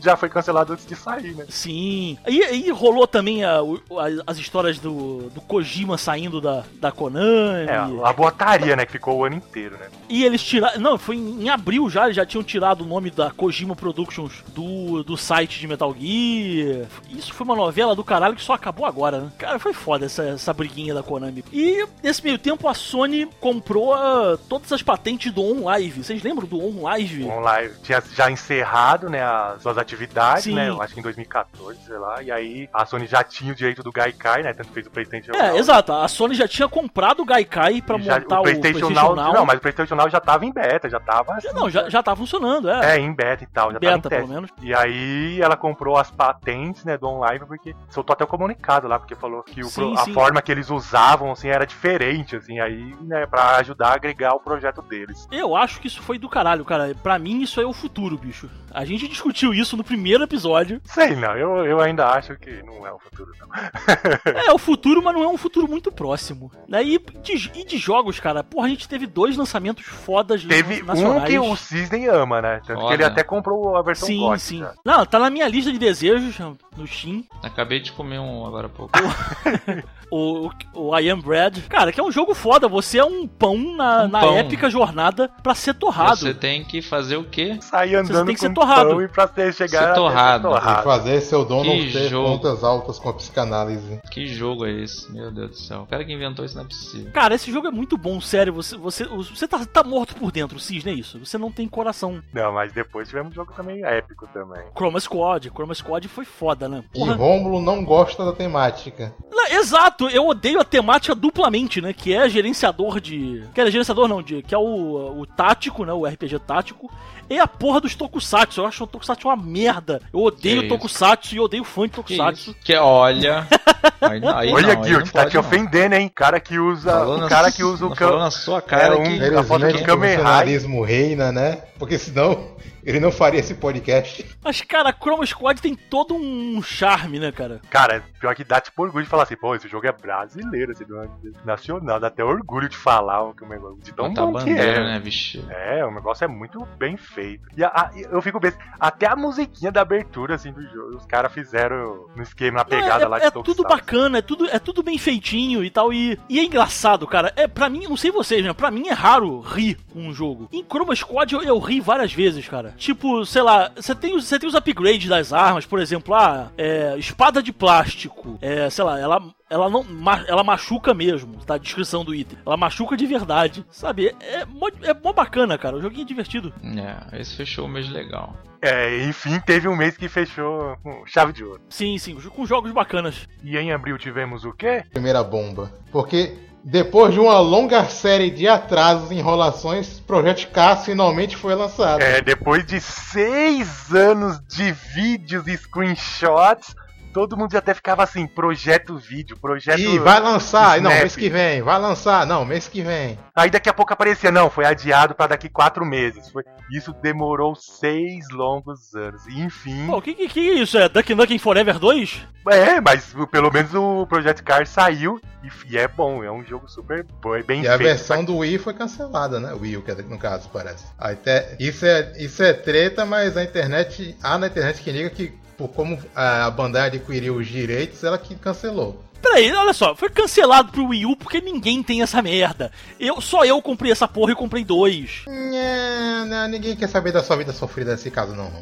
já foi cancelado antes de sair, né? Sim. E, e rolou também a, a, as histórias do, do Kojima saindo da, da Konami. É, a boataria, né, que ficou o ano inteiro, né? E eles tiraram... Não, foi em, em abril já, eles já tinham tirado o nome da Kojima Productions do, do site de Metal Gear. Isso foi uma novela do caralho que só acabou agora, né? Cara, foi foda essa, essa briguinha da Konami. E nesse meio tempo a Sony comprou uh, todas as patentes do OnLive. Vocês lembram do OnLive? O OnLive tinha já encerrado, né, as suas atividades, Sim. né? Eu acho que em dois mil e catorze, sei lá. E aí a Sony já tinha o direito do Gaikai, né? Tanto fez o PlayStation É, Now. exato. A Sony já tinha comprado o Gaikai pra já, montar o o PlayStation, PlayStation Now, Now. Não, mas o PlayStation Now já tava em beta, já tava... Já, não, já, já tá funcionando, é. É, em beta e tal, já Beta, tava em teste. pelo menos. E aí ela comprou as patentes, né, do OnLive, porque soltou até o comunicado lá, porque falou que o Sim, pro, a sim. forma que eles usavam, assim, era diferente, assim, aí, né, pra ajudar a agregar o projeto deles. Eu acho que isso foi do caralho, cara. Pra mim, isso é o futuro, bicho. A gente discutiu isso no primeiro episódio. Sei não, eu, eu ainda acho que não é o futuro, não. É o futuro, mas não é um futuro muito próximo. Né? E, de, e de jogos, cara, porra, a gente teve dois lançamentos fodas Teve nacionais. um que o Cisne ama, né? Tanto Foda. que ele até comprou a versão Sim, God. sim. Já. Não, tá na minha lista de desejos no Steam. Acabei de comer um agora há pouco. O, o I Am Bread. Cara, que é um jogo foda. Você é um pão na, Um na pão. épica jornada pra ser torrado. Você tem que fazer o quê? Sair andando tem que ser com torrado. pão e pra ter, chegar Ser até torrado. E fazer seu dono Que ter jogo. contas altas com a psicanálise. Que jogo é esse? Meu Deus do céu. O cara que inventou isso não é possível. Cara, esse jogo é muito bom, sério. Você, você, você tá, tá morto por dentro, Cisne, é isso. Você não tem coração. Não, mas depois tivemos um jogo também épico também. Chroma Squad. Chroma Squad foi foda, né? E Rômulo não gosta da temática. Não, exato, eu odeio a temática duplamente, né? Que é gerenciador de. Que é gerenciador não, de. Que é o, o tático, né? O R P G tático. E a porra dos Tokusatsu. Eu acho o Tokusatsu uma merda. Eu odeio Que Tokusatsu e odeio fã de Que Tokusatsu. isso? Que olha. Aí, não- aí Olha, não, aí Guild, não tá pode, te não. ofendendo, hein? Cara que usa. Falou o na- cara que usa o falou cam... na sua cara É um- que. a foto do Felizmente o Kamen Rider. profissionalismo reina, né? Porque senão ele não faria esse podcast. Mas, cara, Chroma Squad tem todo um charme, né, cara? Cara, pior que dá tipo orgulho de falar assim, pô, esse jogo é brasileiro, assim, não é nacional, dá até orgulho de falar o que o negócio de tão Botar a bom que bandeira, é. né, bicho? É, o negócio é muito bem feito. E a- a- eu fico bem. Até a musiquinha da abertura, assim, do jogo, os caras fizeram no esquema, na pegada é, lá é, de é tudo bacana, é tudo, é tudo bem feitinho e tal. E, e é engraçado, cara. É, pra mim, não sei vocês, né? Pra mim é raro rir com um jogo. Em Chroma Squad eu, eu ri várias vezes, cara. Tipo, sei lá, você tem, os- você tem os upgrades das armas, por exemplo, ah, é, espada de plástico. É, sei lá, ela. Ela não ma- ela machuca mesmo, tá? A descrição do item. Ela machuca de verdade, sabe? É, é, mó, é mó bacana, cara. O joguinho é divertido. É, esse fechou o mês legal. É, enfim, teve um mês que fechou com chave de ouro. Sim, sim, com jogos bacanas. E em abril tivemos o quê? Primeira bomba. Porque depois de uma longa série de atrasos e enrolações, Project Cars finalmente foi lançado. É, depois de seis anos de vídeos e screenshots, todo mundo já até ficava assim, projeto vídeo, projeto... E vai lançar, não, Snap. mês que vem, vai lançar, não, mês que vem. Aí daqui a pouco aparecia, não, foi adiado pra daqui quatro meses. Foi... Isso demorou seis longos anos. E, enfim... Pô, o que, que, que é isso? É Duck Nukem Forever dois? É, mas pelo menos o Project Cars saiu e, e é bom, é um jogo super bom, é bem E feito. a versão do Wii foi cancelada, né? O Wii, U, no caso, parece. Até, isso, é, isso é treta, mas a internet, há na internet que liga que, por como a Bandai adquiriu os direitos, ela que cancelou. Peraí, olha só, foi cancelado pro Wii U porque ninguém tem essa merda. Eu, só eu comprei essa porra e comprei dois. Nhê, não, ninguém quer saber da sua vida sofrida nesse caso, não.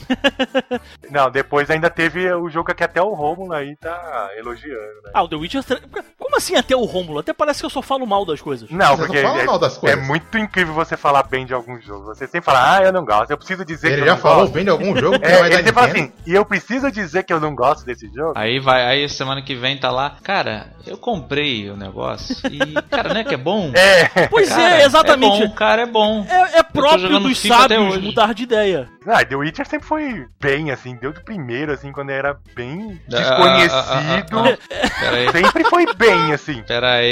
Não, depois ainda teve o jogo que até o Romulo aí tá elogiando, né? Ah, o The Witcher três. Como assim até o Rômulo? Até parece que eu só falo mal das coisas. Não, Você porque não fala é, mal das é coisas. muito incrível você falar bem de algum jogo. Você sempre fala, ah, eu não gosto, eu preciso dizer Ele que eu já não falou gosto. bem de algum jogo que É, não é da ele sempre fala Nintendo. assim, e eu preciso dizer que eu não gosto desse jogo? Aí vai, aí semana que vem tá lá, cara, eu comprei o negócio e, cara, né, que é bom? É, Pois Cara, é, exatamente. É bom, cara, é bom. É, é próprio jogando dos FIFA até sábios hoje. mudar de ideia. ah, The Witcher sempre foi bem, assim, deu de primeiro, assim, quando era bem Ah, desconhecido. ah, ah, ah, ah. Pera aí, Sempre foi bem, assim. pera aí.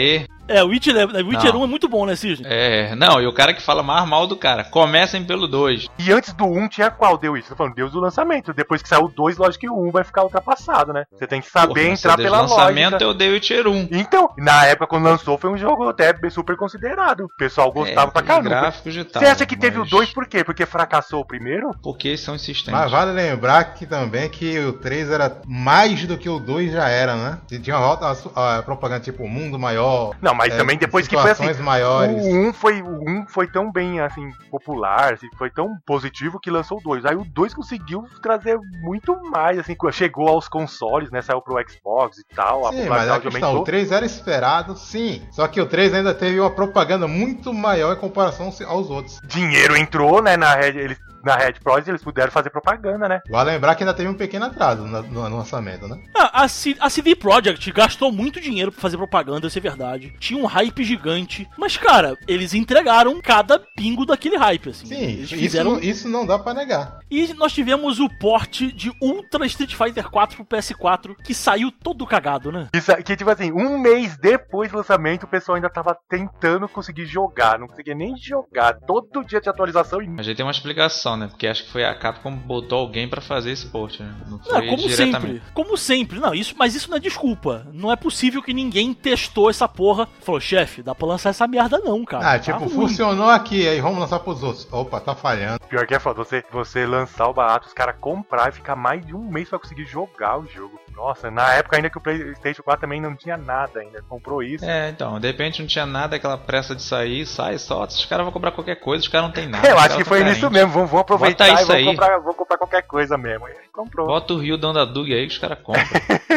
É, o Witcher, o Witcher um é muito bom, né, Cisne? É, não, e o cara que fala mais mal do cara. Comecem pelo dois. E antes do um tinha qual The Witcher? Tô falando, Deus do lançamento. Depois que saiu o dois, lógico que o um vai ficar ultrapassado, né? Você tem que saber Porra, entrar pela lógica. O lançamento é o The Witcher um. Então, na época quando lançou, foi um jogo até super considerado. O pessoal gostava é, pra caramba. Gráficos e tal, Você acha que teve mas... o dois por quê? Porque fracassou o primeiro? Porque eles são insistentes. Mas vale lembrar que também que o três era mais do que o dois já era, né? Tinha uma volta a, a propaganda tipo mundo maior. Não, mas é, também depois que foi assim, maiores. o um foi o um foi tão bem assim popular, assim, foi tão positivo que lançou o dois. Aí o dois conseguiu trazer muito mais, assim, chegou aos consoles, né? Saiu pro Xbox e tal. Sim, mas a questão, o três era esperado, sim. Só que o três ainda teve uma propaganda muito maior em comparação aos outros. Dinheiro entrou, né, na Red, eles na Red Pro eles puderam fazer propaganda, né? Vale lembrar que ainda teve um pequeno atraso no, no, no lançamento, né? Ah, a, C- a C D Projekt gastou muito dinheiro pra fazer propaganda, isso é verdade. Tinha um hype gigante. Mas, cara, eles entregaram cada pingo daquele hype, assim. Sim, eles isso, fizeram... não, isso não dá pra negar. E nós tivemos o port de Ultra Street Fighter quatro pro P S quatro, que saiu todo cagado, né? Isso, que tipo assim, um mês depois do lançamento, o pessoal ainda tava tentando conseguir jogar. Não conseguia nem jogar. Todo dia de atualização. E... Mas aí tem uma explicação, né? Porque acho que foi a Capcom que botou alguém pra fazer esse port, né? Não foi Não, como diretamente. sempre. Como sempre. Não, isso, mas isso não é desculpa. Não é possível que ninguém testou essa porra. Falou, chefe, dá pra lançar essa merda não, cara. Ah, Tá tipo, ruim. funcionou aqui, aí vamos lançar pros outros. Opa, tá falhando. Pior que é foda, você, você lançar o barato, os caras comprar e ficar mais de um mês pra conseguir jogar o jogo. Nossa, na época ainda que o PlayStation quatro também não tinha nada ainda. Comprou isso. É, então, de repente não tinha nada, aquela pressa de sair, sai, solta, os caras vão comprar qualquer coisa, os caras não tem nada. Eu os acho caras que tão foi carentes. nisso mesmo, vamos, vamos aproveitar Bota e isso vamos aí. comprar, vamos comprar qualquer coisa mesmo. E aí comprou. Bota o Rio da Dug aí que os caras compram.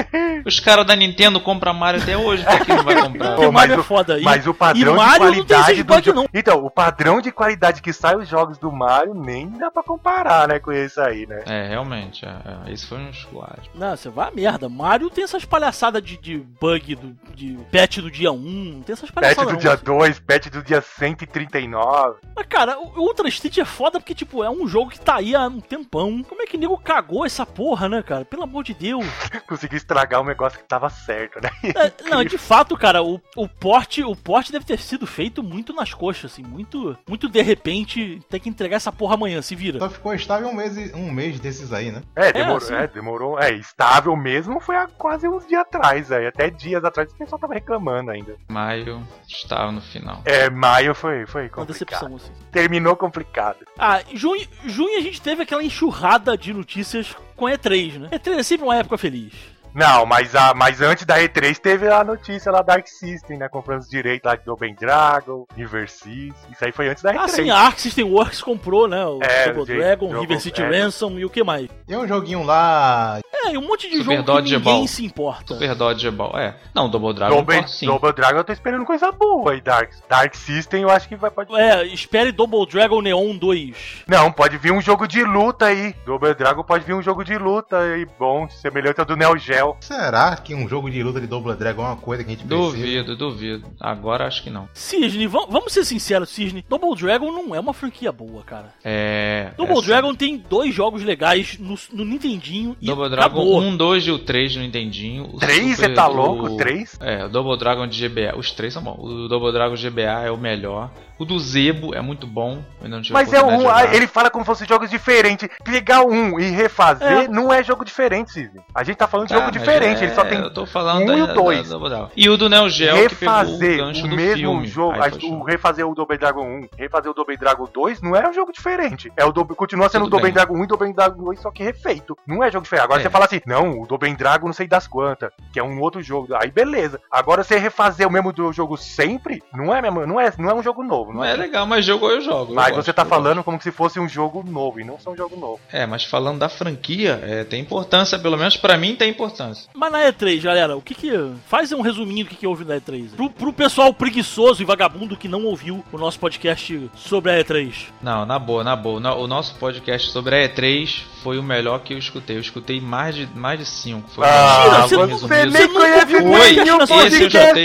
Os caras da Nintendo compram Mario até hoje, por que não vai comprar? Porque Pô, Mario mas é foda. E, Mas o padrão e Mario de não tem qualidade esses do bugs, jogo. não. Então, o padrão de qualidade que sai os jogos do Mario nem dá pra comparar, né, com esse aí, né? É, realmente, é, é, isso foi um esculacho. Não, você vai a merda. Mario tem essas palhaçadas de, de bug, do, de patch do dia um, tem essas Patch palhaçadas do não. dia dois, patch do dia cento e trinta e nove. Mas, cara, o Ultra Street é foda porque, tipo, é um jogo que tá aí há um tempão. Como é que o nego cagou essa porra, né, cara? Pelo amor de Deus. Conseguiu estragar um negócio que tava certo, né? É, não, de fato, cara, o, o porte o porte deve ter sido feito muito nas coxas, assim, muito, muito de repente, tem que entregar essa porra amanhã, se vira. Só ficou estável um mês, um mês desses aí, né? É, demorou, assim. é, demorou. É, estável mesmo foi há quase uns dias atrás, aí. Até dias atrás o pessoal tava reclamando ainda. Maio estava no final. É, maio foi, foi Uma complicado. decepção, assim. Terminou complicado. Ah, junho, junho a gente teve aquela enxurrada de notícias com a E três, né? E três é sempre uma época feliz. Não, mas, a, mas antes da E três teve a notícia lá da Arc System, né? Comprando os direitos lá de Double Dragon, Inversis. Isso aí foi antes da E três. Ah, sim, a Arc System Works comprou, né? O É, Double gente, Dragon, jogo- River City é. Ransom e o que mais? Tem um joguinho lá. É, e um monte de Super jogo que Dodgeball. ninguém se importa. Super Dodgeball, é. Não, Double Dragon Double, pode sim. Double Dragon eu tô esperando coisa boa aí, Dark. Dark System eu acho que vai pode. É, espere Double Dragon Neon dois. Não, pode vir um jogo de luta aí. Double Dragon pode vir um jogo de luta aí bom, semelhante ao do Neo Geo. Será que um jogo de luta de Double Dragon é uma coisa que a gente precisa? Duvido, duvido. Agora acho que não. Cisne, vam- vamos ser sinceros, Cisne. Double Dragon não é uma franquia boa, cara. É. Double essa- Dragon tem dois jogos legais no, no Nintendinho e Double Dragon acabou. um, dois e o três no Nintendinho. O Três? Super- Você tá louco? o- Três? É, o Double Dragon de G B A. Os três são bons. O Double Dragon G B A é o melhor. O do Zebo é muito bom. Eu ainda não tive Mas é oportunidade um, de jogar. ele fala como se fossem jogos diferentes. Pegar um e refazer É. não é jogo diferente, Cisne. A gente tá falando de Tá, jogo mas diferente, é, ele só tem Eu tô falando um da, e o da- dois. da Double Dragon. E o do Neo Geo que pegou o refazer gancho o do mesmo filme. jogo, Aí a- foi show. o refazer o Double Dragon um, refazer o Double Dragon dois, não é um jogo diferente. É o Double, continua sendo Tudo o Double bem. Dragon um e o Double Dragon dois, só que refeito. Não é jogo diferente. Agora É. você fala assim, não, o Double Dragon não sei das quantas, que é um outro jogo. Aí beleza. Agora você refazer o mesmo do jogo sempre, não é mesmo, não é, não é um jogo novo, não Não é? é legal, mas jogo eu jogo. eu Mas gosto, você tá eu falando gosto. como se fosse um jogo novo, e não são um jogo novo. É, mas falando da franquia, é, tem importância, pelo menos pra mim tem importância. Mas na E três, galera, o que que... Faz um resuminho do que que houve na E três. Pro, pro pessoal preguiçoso e vagabundo que não ouviu o nosso podcast sobre a E três. Não, na boa, na boa. No- O nosso podcast sobre a E três foi o melhor que eu escutei. Eu escutei mais de mais de cinco. Foi Ah, Mentira, você, você você você nem nunca conhece ouviu nenhum podcast na sua Esse eu já podcast. tenho.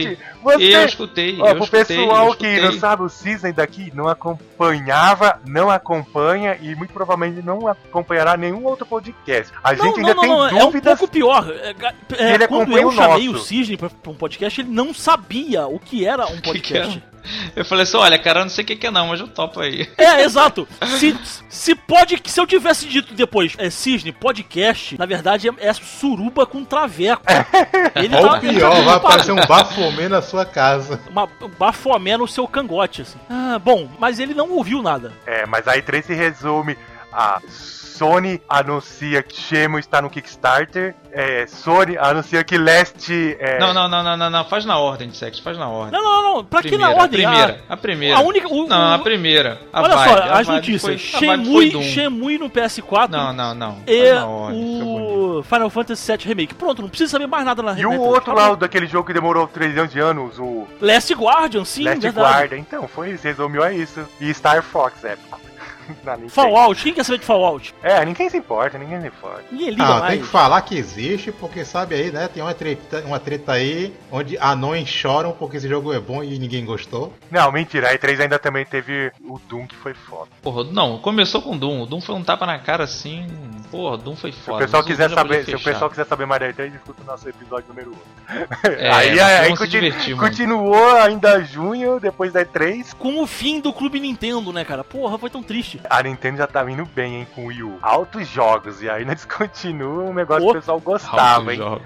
Você... Eu escutei, Ó, eu pro escutei, pessoal eu que escutei. não sabe, o Cisne daqui não acompanhava, não acompanha e muito provavelmente não acompanhará nenhum outro podcast. A Não, gente não, ainda não, tem não, é um dúvidas. pouco pior. É, é, Ele quando acompanha eu o chamei nosso. o Cisne pra, pra um podcast, ele não sabia o que era um Que que podcast. era? Eu falei assim, olha, cara, eu não sei o que que é não, mas eu topo aí. É, exato. Se, se pode, se eu tivesse dito depois, é, Cisne, podcast, na verdade é, é suruba com traveco. Ele Ou tá- ele tá pior, vai preocupado. aparecer um bafomê na sua casa. Uma um bafomé no seu cangote, assim. Ah, bom, mas ele não ouviu nada. É, mas a E três se resume a Sony anuncia que Shenmue está no Kickstarter, é, Sony anuncia que Last... É... Não, não, não, não, não, não, faz na ordem, Sex, faz na ordem. Não, não, não, pra que Primeira, na ordem? A primeira, a primeira. A única... O, Não, a o- primeira. A Olha vibe, só, a as vibe notícias. Foi, a vibe foi Shenmue, Doom. Shenmue no P S quatro Não, não, não. e Faz na ordem, fica bonito. o Final Fantasy sete Remake. Pronto, não precisa saber mais nada na E o na- outro acabou. lá, o daquele jogo que demorou trezentos de anos, o Last Guardian, sim, Last verdade. Guardian. Então, foi isso, resumiu a isso. E Star Fox, épico. Na Nintendo. Fallout, quem quer saber de Fallout? É, ninguém se importa, ninguém se importa. Ninguém liga Ah, mais. tem que falar que existe, porque sabe aí, né? Tem uma treta, uma treta aí onde anões choram porque esse jogo é bom e ninguém gostou. Não, mentira, a E três ainda também teve o Doom que foi foda. Porra, não, começou com Doom. O Doom foi um tapa na cara assim. Porra, Doom foi Se foda. o pessoal mas quiser Doom já podia saber, se o fechar. pessoal quiser saber mais da E três, escuta o nosso episódio número um. É, aí nós aí vamos se continu- divertir, mano. continuou ainda junho, depois da E três. Com o fim do Clube Nintendo, né, cara? Porra, foi tão triste. A Nintendo já tá vindo bem, hein, com o Wii U. Altos jogos, e aí eles continuam um negócio Pô. que o pessoal gostava, Alto hein. jogo.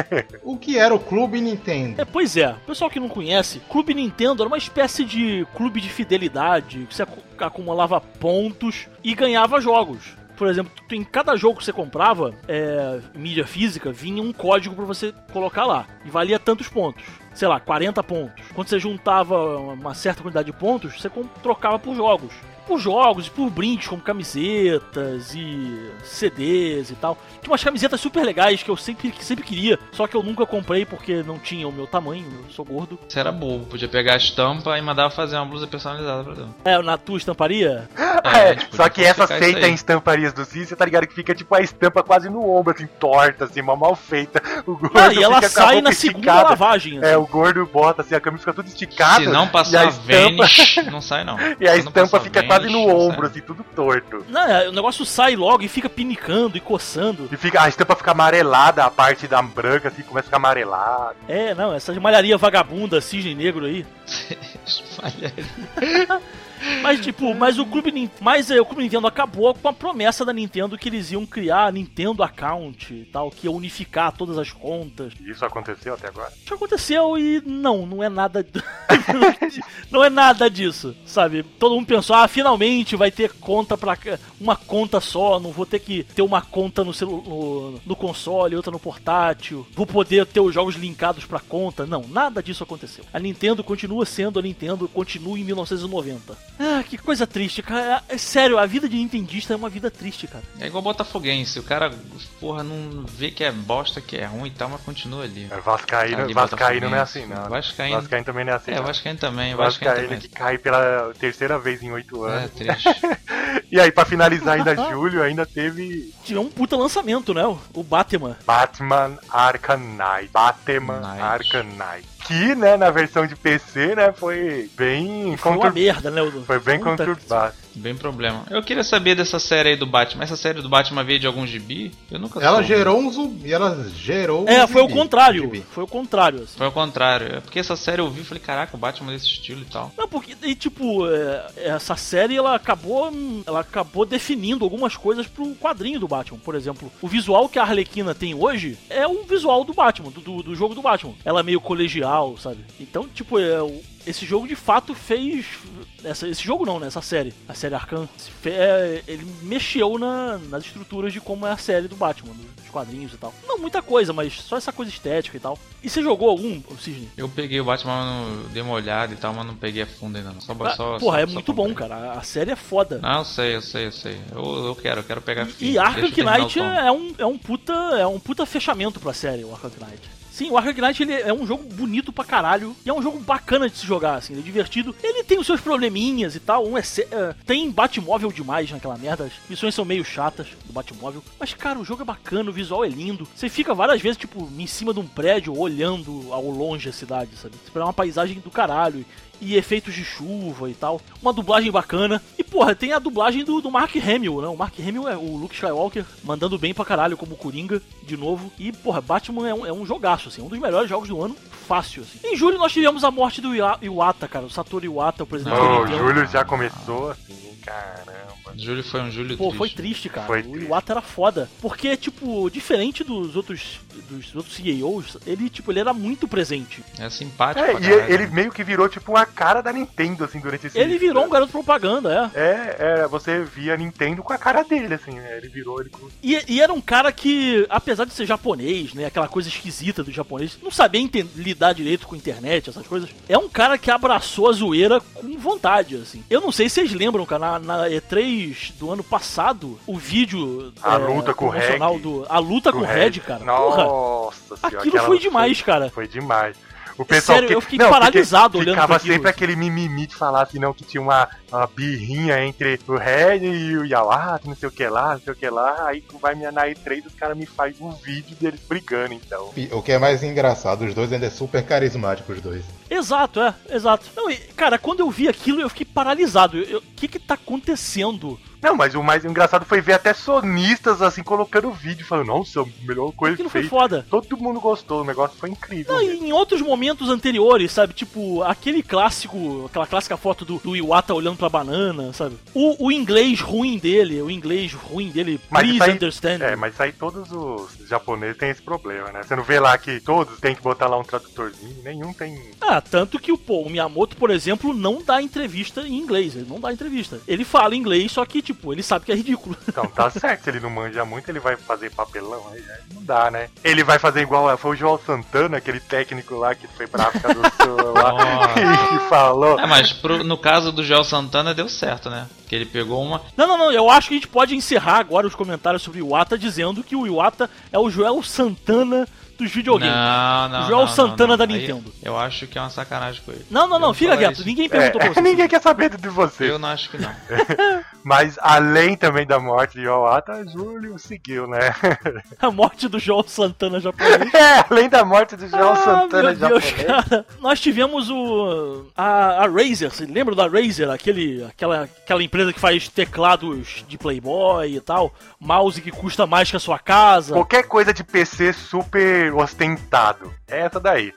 O que era o Clube Nintendo? É, pois é, o pessoal que não conhece, Clube Nintendo era uma espécie de clube de fidelidade, que você acu- acumulava pontos e ganhava jogos. Por exemplo, tu- em cada jogo que você comprava, é, mídia física, vinha um código pra você colocar lá. E valia tantos pontos. Sei lá, quarenta pontos. Quando você juntava uma certa quantidade de pontos, você com- trocava por jogos. Por jogos e por brindes, como camisetas e C Ds e tal. Tinha umas camisetas super legais que eu sempre, que sempre queria, só que eu nunca comprei porque não tinha o meu tamanho, eu sou gordo. Você era bobo, podia pegar a estampa e mandar fazer uma blusa personalizada pra tu. É, na tua estamparia? É, tipo, só que essa falsificar isso seita aí. em estamparias do Cis, você tá ligado que fica tipo a estampa quase no ombro, assim, torta, assim, mal, mal feita. O gordo Ah, e ela fica com a sai roupa na segunda esticada. lavagem. assim. É, o gordo bota assim, a camisa fica tudo esticada. Se não e a passar estampa, Vanish, não sai não. e a Se não estampa passar fica Vanish, quase no não ombro, sai. assim, tudo torto. Não, é, o negócio sai logo e fica pinicando e coçando. E fica, a estampa fica amarelada, a parte da branca, assim, começa a ficar amarelada. É, não, essa malharia vagabunda, cisne negro aí. Mas tipo, mas o Clube Nin- mas é, o Clube Nintendo acabou com a promessa da Nintendo que eles iam criar a Nintendo Account e tal, que ia unificar todas as contas. E isso aconteceu até agora? Isso aconteceu e não, não é nada não é nada disso, sabe? Todo mundo pensou, ah, finalmente vai ter conta para uma conta só, não vou ter que ter uma conta no, celu... no, no console, outra no portátil, vou poder ter os jogos linkados pra conta. Não, nada disso aconteceu. A Nintendo continua sendo a Nintendo, continua em mil novecentos e noventa. Ah, que coisa triste, cara. É sério, a vida de nintendista é uma vida triste, cara. É igual botafoguense, o cara, porra, não vê que é bosta, que é ruim e tal, mas continua ali. É, Vascaíno, Ali, Vascaíno não é assim, Botafoguense. não. Vascaíno. Vascaíno também não é assim. É, não. Vascaíno também, Vascaíno Vascaíno também. que cai pela terceira vez em oito É, anos. triste. E aí, pra finalizar ainda julho, ainda teve Tive um puta lançamento, né? O Batman. Batman Arkham Knight. Batman Knight. Arkham Knight. Que, né, na versão de P C, né, foi bem Foi uma contur- merda, né? o- Foi bem Puta que- conturbado. Bem problema. Eu queria saber dessa série aí do Batman. Essa série do Batman veio de algum gibi? Eu nunca Ela soube. gerou um zumbi, ela gerou um É, foi o gibi, contrário. gibi. Foi o contrário, assim. Foi ao contrário. É porque essa série eu vi e falei, caraca, o Batman desse estilo e tal. Não, porque, e, tipo, é, essa série, ela acabou ela acabou definindo algumas coisas pro quadrinho do Batman. Por exemplo, o visual que a Arlequina tem hoje é o visual do Batman, do, do, do jogo do Batman. Ela é meio colegial, sabe? Então, tipo, é, o- esse jogo de fato fez... Essa, esse jogo não, né? Essa série. A série Arkham. fe- é, ele mexeu na, nas estruturas de como é a série do Batman, dos quadrinhos e tal. Não muita coisa, mas só essa coisa estética e tal. E você jogou algum, Sidney? Eu peguei o Batman, no- dei uma olhada e tal, mas não peguei a fundo ainda não. Só, Ah, só, porra, só, é só muito bom, comprei. cara. A série é foda. Não, eu sei, eu sei, eu sei. Eu, eu quero, eu quero pegar E firme. Arkham Deixa eu terminar Knight o tom. é um, é, um puta, é um puta fechamento pra série, o Arkham Knight. Sim, o Arkham Knight ele é um jogo bonito pra caralho. E é um jogo bacana de se jogar, assim. Ele é divertido. Ele tem os seus probleminhas e tal. Um é, é, tem Batmóvel demais naquela merda. As missões são meio chatas do Batmóvel. Mas, cara, o jogo é bacana, o visual é lindo. Você fica várias vezes, tipo, em cima de um prédio, olhando ao longe a cidade, sabe? É uma paisagem do caralho. E efeitos de chuva e tal. Uma dublagem bacana. E, porra, tem a dublagem do, do Mark Hamill, né? O Mark Hamill é o Luke Skywalker, mandando bem pra caralho como Coringa, de novo. E, porra, Batman é um, é um jogaço, assim. Um dos melhores jogos do ano, fácil, assim. Em julho nós tivemos a morte do Iwata, cara. O Satoru Iwata, o presidente do Oh, Nintendo. julho já começou assim, caramba. Julho foi um julho Pô, triste. foi triste, cara. Foi o triste. Iwata era foda. Porque, tipo, diferente dos outros dos outros C E Os, ele, tipo, ele era muito presente. É simpático É, pra e caralho. ele meio que virou tipo a cara da Nintendo, assim, durante esse Ele virou um garoto propaganda, é. É, é, você via a Nintendo com a cara dele, assim, né? Ele virou ele com... E, e era um cara que, apesar de ser japonês, né, aquela coisa esquisita do japonês, não sabia enten- lidar direito com a internet, essas coisas, é um cara que abraçou a zoeira com vontade, assim. Eu não sei se vocês lembram, cara, na, na E três do ano passado, o vídeo A é, luta com o promocional Reg. do A luta com o Red, cara. Porra, Nossa senhora. aquilo aquela- foi demais, cara. Foi demais. O pessoal Sério, que- eu fiquei não, porque paralisado olhando ficava pra aquilo, sempre assim. aquele mimimi de falar assim, não, que tinha uma, uma birrinha entre o Red e o Yawata, não sei o que lá, não sei o que lá. Aí vai me na E três, os caras me fazem um vídeo deles brigando, então. E o que é mais engraçado, os dois ainda é super carismáticos, os dois. Exato, é, exato. Não, e, cara, quando eu vi aquilo, eu fiquei paralisado. O que que tá acontecendo? Não, mas o mais engraçado foi ver até sonistas, assim, colocando vídeo, falando, nossa, melhor coisa Aquilo que foi fez. foda. Todo mundo gostou, o negócio foi incrível. Não, e em outros momentos anteriores, sabe? Tipo, aquele clássico, aquela clássica foto do, do Iwata olhando pra banana, sabe? O, o inglês ruim dele, o inglês ruim dele, Mas please isso aí- understand. É, mas isso aí todos os japoneses têm esse problema, né? Você não vê lá que todos têm que botar lá um tradutorzinho, nenhum tem... Ah, tanto que o, pô, o Miyamoto, por exemplo, não dá entrevista em inglês, ele não dá entrevista. Ele fala inglês, só que, tipo, ele sabe que é ridículo. Então tá certo, se ele não manja muito, ele vai fazer papelão, aí já não dá, né? Ele vai fazer igual, foi o João Santana, aquele técnico lá que foi pra África do Sul lá, e que falou... É, mas pro- no caso do Joel Santana deu certo, né? Que ele pegou uma. Não, não, não, eu acho que a gente pode encerrar agora os comentários sobre o Iwata dizendo que o Iwata é o Joel Santana dos videogames. Não, não. O Joel não, Santana não, da não. Aí Nintendo. eu acho que é uma sacanagem com ele. Não, não, Eu não, não fica falaria quieto, isso. ninguém perguntou pra É, você. ninguém quer saber de você. Eu não acho que não. Mas além também da morte de Iwata, Júlio seguiu, né? A morte do Joel Santana japonês. É, além da morte do João Ah, Santana meu Deus, japonês. cara. Nós tivemos o a, a Razer, você lembra da Razer? Aquele, aquela, aquela empresa que faz teclados de Playboy e tal, mouse que custa mais que a sua casa. Qualquer coisa de P C super ostentado. É essa daí.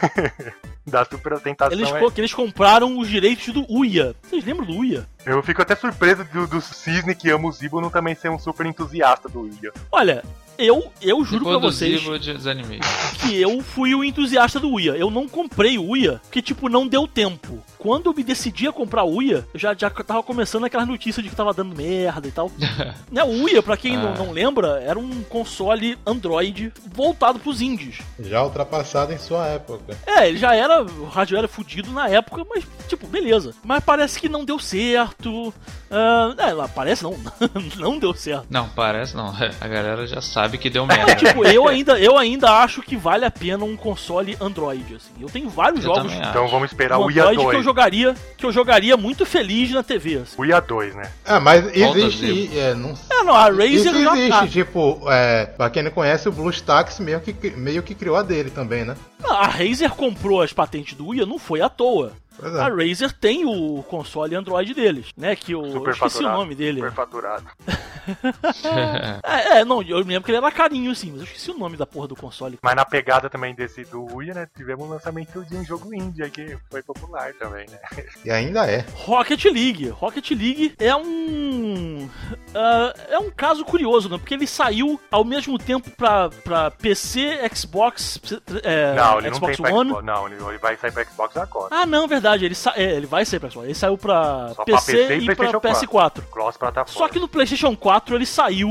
Da super ostentação. Eles, é... co- que eles compraram os direitos do Uia. Vocês lembram do Uia? Eu fico até surpreso do, do Cisne que ama o Zibo não também ser um super entusiasta do Uia. Olha, eu, eu juro pra vocês Depois do Zibo, eu desanimei. que eu fui o entusiasta do Uia. Eu não comprei o Uia, porque, tipo, não deu tempo. Quando eu me decidi a comprar o Uia, eu já, já tava começando aquelas notícias de que tava dando merda e tal. Né, o Uia, pra quem não, Ah. não lembra, era um console Android voltado pros indies. Já ultrapassado em sua época. É, ele já era, o rádio era fudido na época, mas, tipo, beleza. Mas parece que não deu certo. Ah, é, lá, parece não, não deu certo. Não, parece não. A galera já sabe que deu É, merda. tipo, eu ainda, eu ainda acho que vale a pena um console Android, assim. Eu tenho vários Eu jogos também no acho. Então vamos esperar o Uia Android que eu dois. jogaria, que eu jogaria muito feliz na T V, assim. Uia dois, né? Ah, mas Volta, existe. É, não É, não, a Razer Isso já existe, tá. tipo, é, pra quem não conhece, o BlueStacks meio que, meio que criou a dele também, né? A Razer comprou as patentes do Uia, não foi à toa. Pois A é. Razer tem o console Android deles, né? Que eu, eu esqueci o nome dele. Superfaturado. É, é, não, eu lembro que ele era carinho, sim, mas eu esqueci o nome da porra do console. Mas na pegada também desse do Uia, né? Tivemos o lançamento de um jogo indie aí que foi popular também, né? E ainda é. Rocket League. Rocket League é um. ah, é um caso curioso, né? Porque ele saiu ao mesmo tempo pra, pra P C, Xbox, é, não, ele não Xbox tem pra One. Xbox. Não, ele ele vai sair pra Xbox agora. Ah, não, verdade. Ele, sa... é, ele vai sair pra Xbox. Ele saiu pra Só P C, pra P C e e pra PlayStation P S quatro. Cross plataforma. Só que no PlayStation quatro ele saiu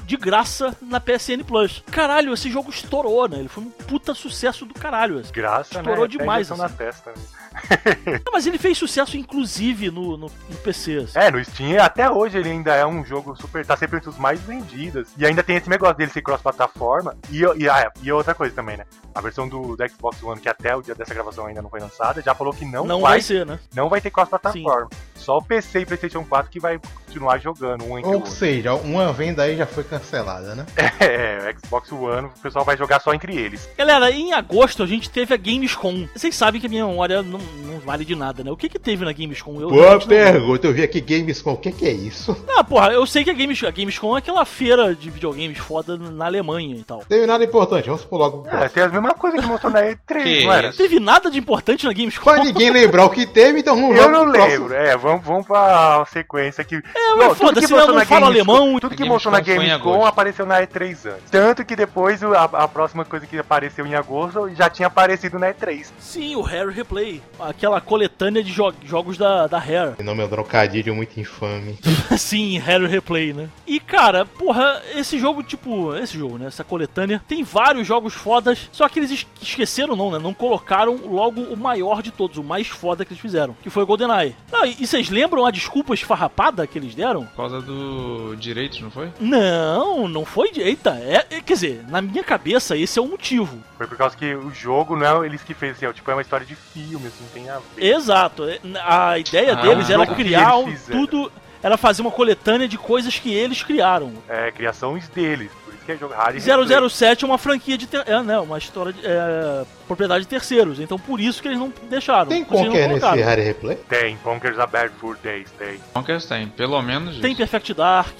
de graça na P S N Plus. Caralho, esse jogo estourou, né? Ele foi um puta sucesso do caralho. Assim. Graça, estourou né? demais. Assim. Na testa. Não, mas ele fez sucesso, inclusive, no, no, no P C. Assim. É, no Steam, até hoje ele ainda é um jogo super... Tá sempre entre os mais vendidos. E ainda tem esse negócio dele ser cross-plataforma. E, e, ah, e outra coisa também, né? A versão do, do Xbox One, que até o dia dessa gravação ainda não foi lançada, já falou que não, não vai, vai ser, né? Não vai ter cross-plataforma. Só o P C e PlayStation quatro que vai continuar jogando um entre o Ou outro. seja, uma venda aí já foi cancelada, né? É, o Xbox One, o pessoal vai jogar só entre eles. Galera, em agosto a gente teve a Gamescom. Vocês sabem que a minha memória não, não vale de nada, né? O que que teve na Gamescom? Eu Boa pergunta, eu vi aqui Gamescom, o que que é isso? Ah, porra, eu sei que a, Games, a Gamescom é aquela feira de videogames foda na Alemanha e tal. Teve nada importante, vamos por logo. É, tem as mesmas coisas que mostrou na E três, Que não era? isso? Teve nada de importante na Gamescom? Pra ninguém lembrar o que teve, então vamos Eu logo não pro próximo. lembro, é, vamos, vamos pra sequência aqui. É, mas foda-se, eu mostrou não na falo Gamescom- alemão. Tudo que A mostrou na Gamescom foi em Gamescom agosto. apareceu na E três antes. Tanto que depois a, a próxima coisa que apareceu em agosto já tinha aparecido na E três. Sim, o Rare Replay. Aquela coletânea de jo- jogos da, da Rare. Esse nome é um trocadilho muito infame. Sim, Rare Replay, né? E, cara, porra, esse jogo, tipo... Esse jogo, né? Essa coletânea. Tem vários jogos fodas. Só que eles es- esqueceram, não, né? Não colocaram logo o maior de todos. O mais foda que eles fizeram. Que foi o GoldenEye. Não, e, e vocês lembram a desculpa esfarrapada que eles deram? Por causa do direitos, não foi? Não, não foi... de- Eita, é, é- quer dizer, na minha cabeça esse é o motivo. Foi por causa que o jogo não é eles que fez, assim, ó, tipo, é uma história de filme, assim, não tem a ver. Exato. é- A ideia Ah, deles era jogo que criar eles um- fizeram. tudo... Era fazer uma coletânea de coisas que eles criaram. É, criações deles, por isso que é jogo raro. zero zero sete é uma franquia de... Ter... É, né? Uma história de... É... propriedade de terceiros. Então por isso que eles não deixaram. Tem Por isso como eles que é não nesse colocaram. Rare Replay? Tem, Bonkers Aberto for Days, tem. Bonkers tem, pelo menos Tem isso. Perfect Dark.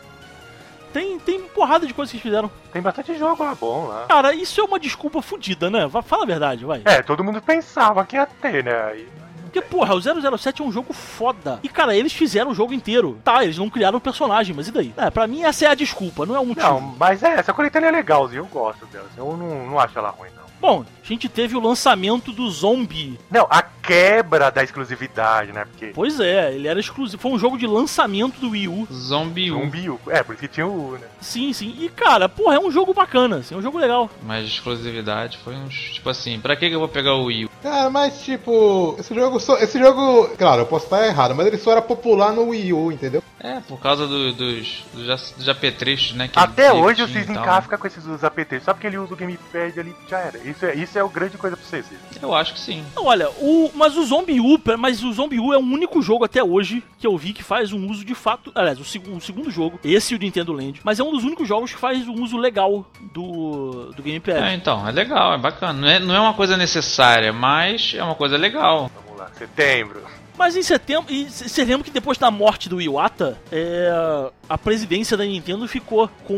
Tem, tem porrada de coisas que eles fizeram. Tem bastante jogo lá bom lá. Cara, isso é uma desculpa fodida, né? Vai- Fala a verdade, vai. É, todo mundo pensava que ia ter, né? Aí... Porque, porra, o zero zero sete é um jogo foda. E, cara, eles fizeram o jogo inteiro. Tá, eles não criaram o personagem, mas e daí? É, pra mim essa é a desculpa, não é o motivo. Não, mas é, essa coletânea é legalzinha, eu gosto dela. Eu não, não acho ela ruim, não. Bom, a gente teve o lançamento do Zombie. Não, a quebra da exclusividade, né? Porque Pois é, ele era exclusivo. Foi um jogo de lançamento do Wii U. Zombie um. Zumbi, U. É, por isso que tinha o U, né? Sim, sim. E, cara, porra, é um jogo bacana, assim, é um jogo legal. Mas exclusividade foi uns. Tipo assim, pra que que eu vou pegar o Wii U? Cara, mas tipo, esse jogo só. Esse jogo. Claro, eu posso estar errado, mas ele só era popular no Wii U, entendeu? É, por causa do- dos, dos, dos apetrechos, né? Que Até que hoje o tinha e Cisne tal. K fica com esses dos A P T. Só porque ele usa o gamepad ali, já era. Isso é, isso é o grande coisa pra vocês. Eu acho que sim. Não, olha, o, mas o Zombie U, mas o Zombie U é o único jogo até hoje que eu vi que faz um uso de fato. Aliás, o, seg o segundo jogo, esse e o Nintendo Land, mas é um dos únicos jogos que faz um uso legal do, do gamepad. É, então, é legal, é bacana. Não é, não é uma coisa necessária, mas é uma coisa legal. Vamos lá, setembro. Mas em setembro, e você lembra que depois da morte do Iwata, é, a presidência da Nintendo ficou com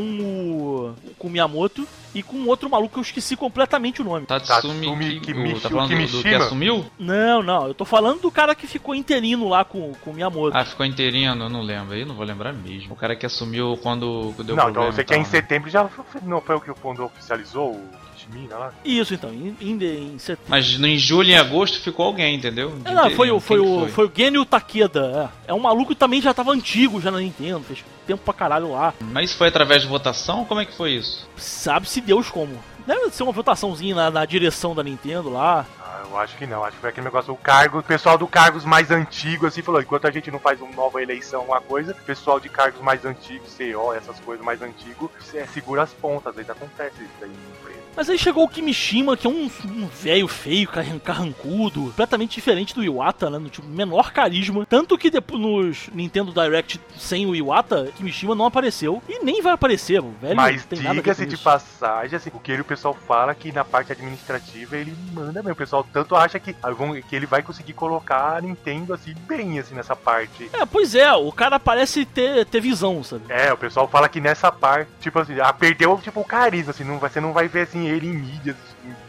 o, com o Miyamoto e com um outro maluco que eu esqueci completamente o nome. Tatsumi, Tatsumi Ki- Kimishi- o- tá falando do, do que Kimishima? assumiu? Não, não, eu tô falando do cara que ficou interino lá com, com o Miyamoto. Ah, ficou inteirinho, eu não lembro. Aí eu não vou lembrar mesmo. O cara que assumiu quando deu Não, problema. então você e quer tal, em né? setembro já foi- não foi o que o Pondo oficializou, o Kishimina lá? Isso então, em, em, em setembro. Mas no- em julho e em agosto ficou alguém, entendeu? De É, não, foi, o, inteirinho. foi, Quem o, que foi o Genio Takeda. É. É um maluco que também já tava antigo já na Nintendo, fez tempo pra caralho lá. Mas isso foi através de votação? Como é que foi isso? Sabe-se Deus como. Deve ser uma votaçãozinha na, na direção da Nintendo lá. Ah, eu acho que não, acho que foi aquele negócio, o cargo, o pessoal do cargos mais antigos, assim, falou, enquanto a gente não faz uma nova eleição, uma coisa, o pessoal de cargos mais antigos, C E O, essas coisas mais antigos, é, segura as pontas, às vezes acontece isso aí na empresa. Mas aí chegou o Kimishima, que é um um velho feio, carran- carrancudo, completamente diferente do Iwata, né? No tipo, menor carisma. Tanto que depois nos Nintendo Direct sem o Iwata, Kimishima não apareceu. E nem vai aparecer, o velho. Mas não tem nada a ver diga-se com de isso. passagem, assim, o que ele, o pessoal fala que na parte administrativa ele manda mesmo, o pessoal tanto acha que, ah, vão- que ele vai conseguir colocar a Nintendo, assim, bem, assim, nessa parte. É, pois é, o cara parece ter, ter visão, sabe? É, o pessoal fala que nessa parte, tipo assim, ah, perdeu tipo o carisma, assim, não, vai- você não vai ver assim ele em mídias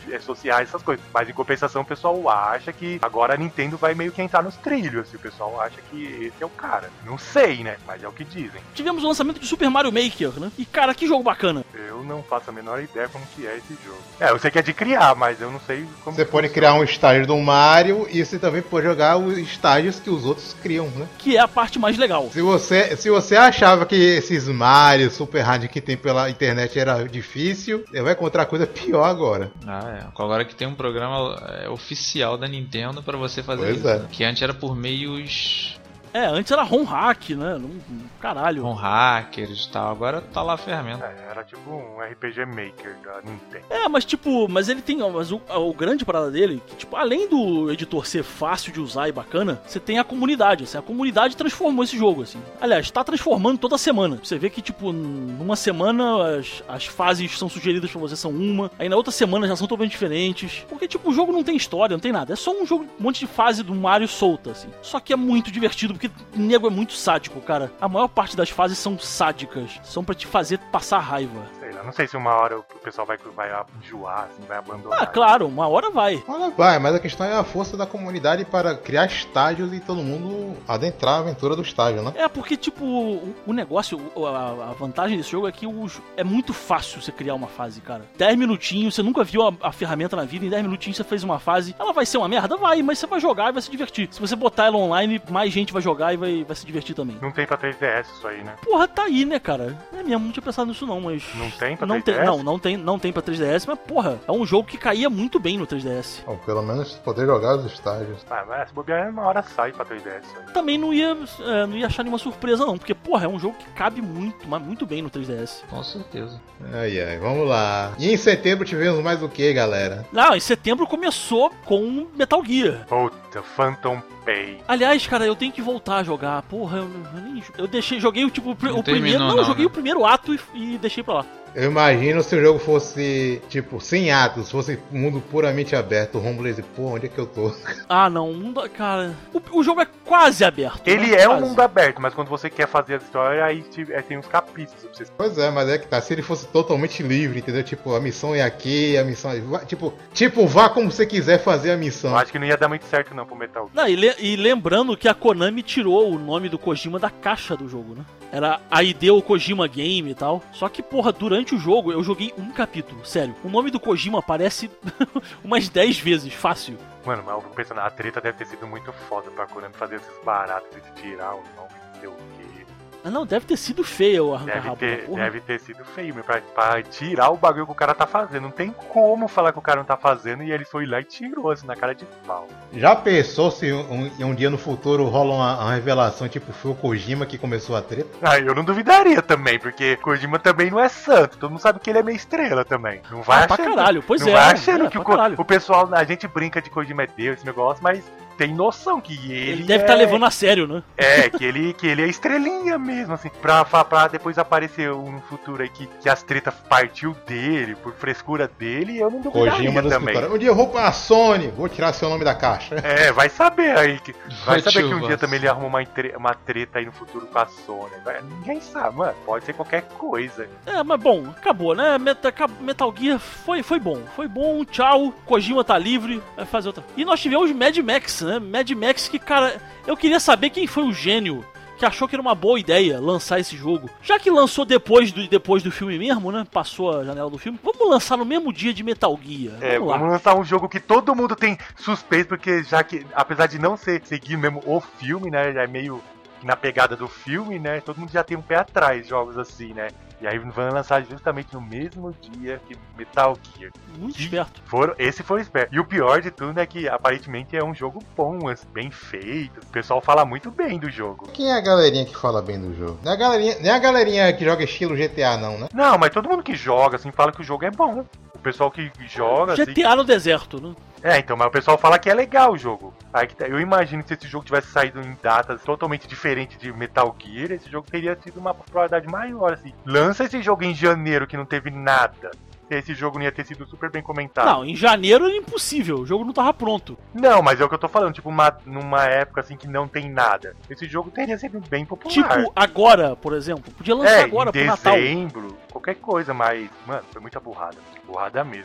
sociais, essas coisas. Mas em compensação, o pessoal acha que agora a Nintendo vai meio que entrar nos trilhos. E o pessoal acha que esse é o cara. Não sei, né? Mas é o que dizem. Tivemos o lançamento de Super Mario Maker, né? E, cara, que jogo bacana. Eu não faço a menor ideia como que é esse jogo. É, eu sei que é de criar, mas eu não sei como... Você pode criar um estágio do Mario e você também pode jogar os estágios que os outros criam, né? Que é a parte mais legal. Se você, se você achava que esses Mario Super Hard que tem pela internet era difícil, você vai encontrar coisa pior agora. Ah, é. Agora que tem um programa é, oficial da Nintendo pra você fazer Pois isso. é. Que antes era por meios... É, antes era ROM hack, né? Não- Caralho. com hackers e tal. Agora tá lá a ferramenta. É, era tipo um R P G Maker da Nintendo. É, mas tipo, mas ele tem. Mas o, o grande parada dele, que, tipo, além do editor ser fácil de usar e bacana, você tem a comunidade. Assim, a comunidade transformou esse jogo, assim. Aliás, tá transformando toda semana. Você vê que, tipo, numa semana as, as fases são sugeridas pra você, são uma. Aí na outra semana já são totalmente diferentes. Porque, tipo, o jogo não tem história, não tem nada. É só um jogo, um monte de fase do Mario solta, assim. Só que é muito divertido, porque o nego é muito sádico, cara. A maior parte das fases são sádicas. São pra te fazer passar raiva. Sei lá, não sei se uma hora o pessoal vai, vai enjoar, assim, vai abandonar. Ah, claro, uma hora vai. Olha, vai, mas a questão é a força da comunidade para criar estágios e todo mundo adentrar a aventura do estágio, né? É porque, tipo, o, o negócio, o- a, a vantagem desse jogo é que o, é muito fácil você criar uma fase, cara. dez minutinhos, você nunca viu a, a ferramenta na vida, em dez minutinhos você fez uma fase. Ela vai ser uma merda? Vai, mas você vai jogar e vai se divertir. Se você botar ela online, mais gente vai jogar e vai, vai se divertir também. Não tem pra três D S isso aí, né? Porra, tá aí, né, cara? É mesmo, não tinha pensado nisso não, mas... Não tem pra Não três D tem, S? não, não tem, não tem pra três D S, mas porra, é um jogo que caía muito bem no três D S. Ou pelo menos poder jogar os estágios. Ah, mas se bobear, uma hora sai pra três D S isso aí. Também não ia, é, não ia achar nenhuma surpresa não, porque porra, é um jogo que cabe muito, mas muito bem no três D S. Com certeza. Ai, ai, vamos lá. E em setembro tivemos mais o que, galera? Não, em setembro começou com Metal Gear. Puta, Phantom Pain. Aliás, cara, eu tenho que voltar a jogar. Porra, eu, eu nem. Eu deixei, joguei o tipo o, pr- Não o primeiro. terminou, Não, eu não, joguei né? o primeiro ato e, e deixei pra lá. Eu imagino se o jogo fosse, tipo, sem atos, fosse um mundo puramente aberto, o Homeless, pô, onde é que eu tô? Ah, não, mundo, cara. O, o jogo é quase aberto. Ele né? é um Quase. mundo aberto, mas quando você quer fazer a história, aí te- é, tem uns capítulos pra você. Pois é, mas é que tá, se ele fosse totalmente livre, entendeu? Tipo, a missão é aqui, a missão é... vá- Tipo, tipo, vá como você quiser fazer a missão. Eu acho que não ia dar muito certo não pro Metal Gear. Não, e, le- e lembrando que a Konami tirou o nome do Kojima da caixa do jogo, né? Era a Hideo Kojima Game e tal. Só que, porra, durante o jogo eu joguei um capítulo, sério. O nome do Kojima aparece umas dez vezes, fácil. Mano, mas eu fico pensando, a treta deve ter sido muito foda pra Konami fazer esses baratos de tirar o nome, não sei o quê. Ah, não, deve ter sido feio o arrancar Deve rabo. ter, porra. deve ter sido feio, meu, pra, pra tirar o bagulho que o cara tá fazendo. Não tem como falar que o cara não tá fazendo e ele foi lá e tirou, assim, na cara de pau. Já pensou se um, um dia no futuro rola uma, uma revelação, tipo, foi o Kojima que começou a treta? Ah, eu não duvidaria também, porque Kojima também não é santo. Todo mundo sabe que ele é meio estrela também. Não vai Ah, pra achando, caralho, pois não é, vai achando é, que o, pra Ko- caralho. o pessoal, a gente brinca de Kojima é Deus, esse negócio, mas tem noção que ele, Ele deve é, estar levando a sério, né? É, que ele, que ele é estrelinha mesmo, assim. Pra, pra, pra depois aparecer um futuro aí que, que as tretas partiu dele, por frescura dele, eu não duvidaria Kojima do também. escritório. Um dia eu vou pra Sony, vou tirar seu nome da caixa. É, vai saber aí. Que, vai Vou saber te que um dia vacilar. também ele arruma uma, entre- uma treta aí no futuro com a Sony. Vai- ninguém sabe, mano. Pode ser qualquer coisa. É, mas bom, acabou, né? Meta- acab- Metal Gear foi, foi bom. Foi bom, tchau. Kojima tá livre, vai fazer outra. E nós tivemos Mad Max, né? Mad Max que, cara, eu queria saber quem foi o gênio que achou que era uma boa ideia lançar esse jogo. Já que lançou depois do, depois do filme mesmo, né? Passou a janela do filme. Vamos lançar no mesmo dia de Metal Gear. É, Vamos lá. vamos lançar um jogo que todo mundo tem suspeito, porque já que, apesar de não ser seguir mesmo o filme, né? Já é meio na pegada do filme, né? Todo mundo já tem um pé atrás, jogos assim, né? E aí vão lançar justamente no mesmo dia que Metal Gear. Muito Que esperto. Foram, esse foi o esperto. E o pior de tudo é que aparentemente é um jogo bom, assim, bem feito. O pessoal fala muito bem do jogo. Quem é a galerinha que fala bem do jogo? Não é a galerinha, não é a galerinha que joga estilo G T A, não, né? Não, mas todo mundo que joga, assim, fala que o jogo é bom. O pessoal que joga, assim... G T A no deserto, né? É, então, mas o pessoal fala que é legal o jogo. Aí que tá- eu imagino que se esse jogo tivesse saído em datas totalmente diferentes de Metal Gear, esse jogo teria tido uma probabilidade maior, assim. Lança esse jogo em janeiro que não teve nada. Esse jogo não ia ter sido super bem comentado. Não, em janeiro era impossível. O jogo não tava pronto. Não, mas é o que eu tô falando, tipo, uma, numa época assim que não tem nada. Esse jogo teria sido bem popular. Tipo, agora, por exemplo. Podia lançar é, agora em pro Natal. dezembro, qualquer coisa, mas, mano, foi muita burrada. Burrada mesmo, assim. Eu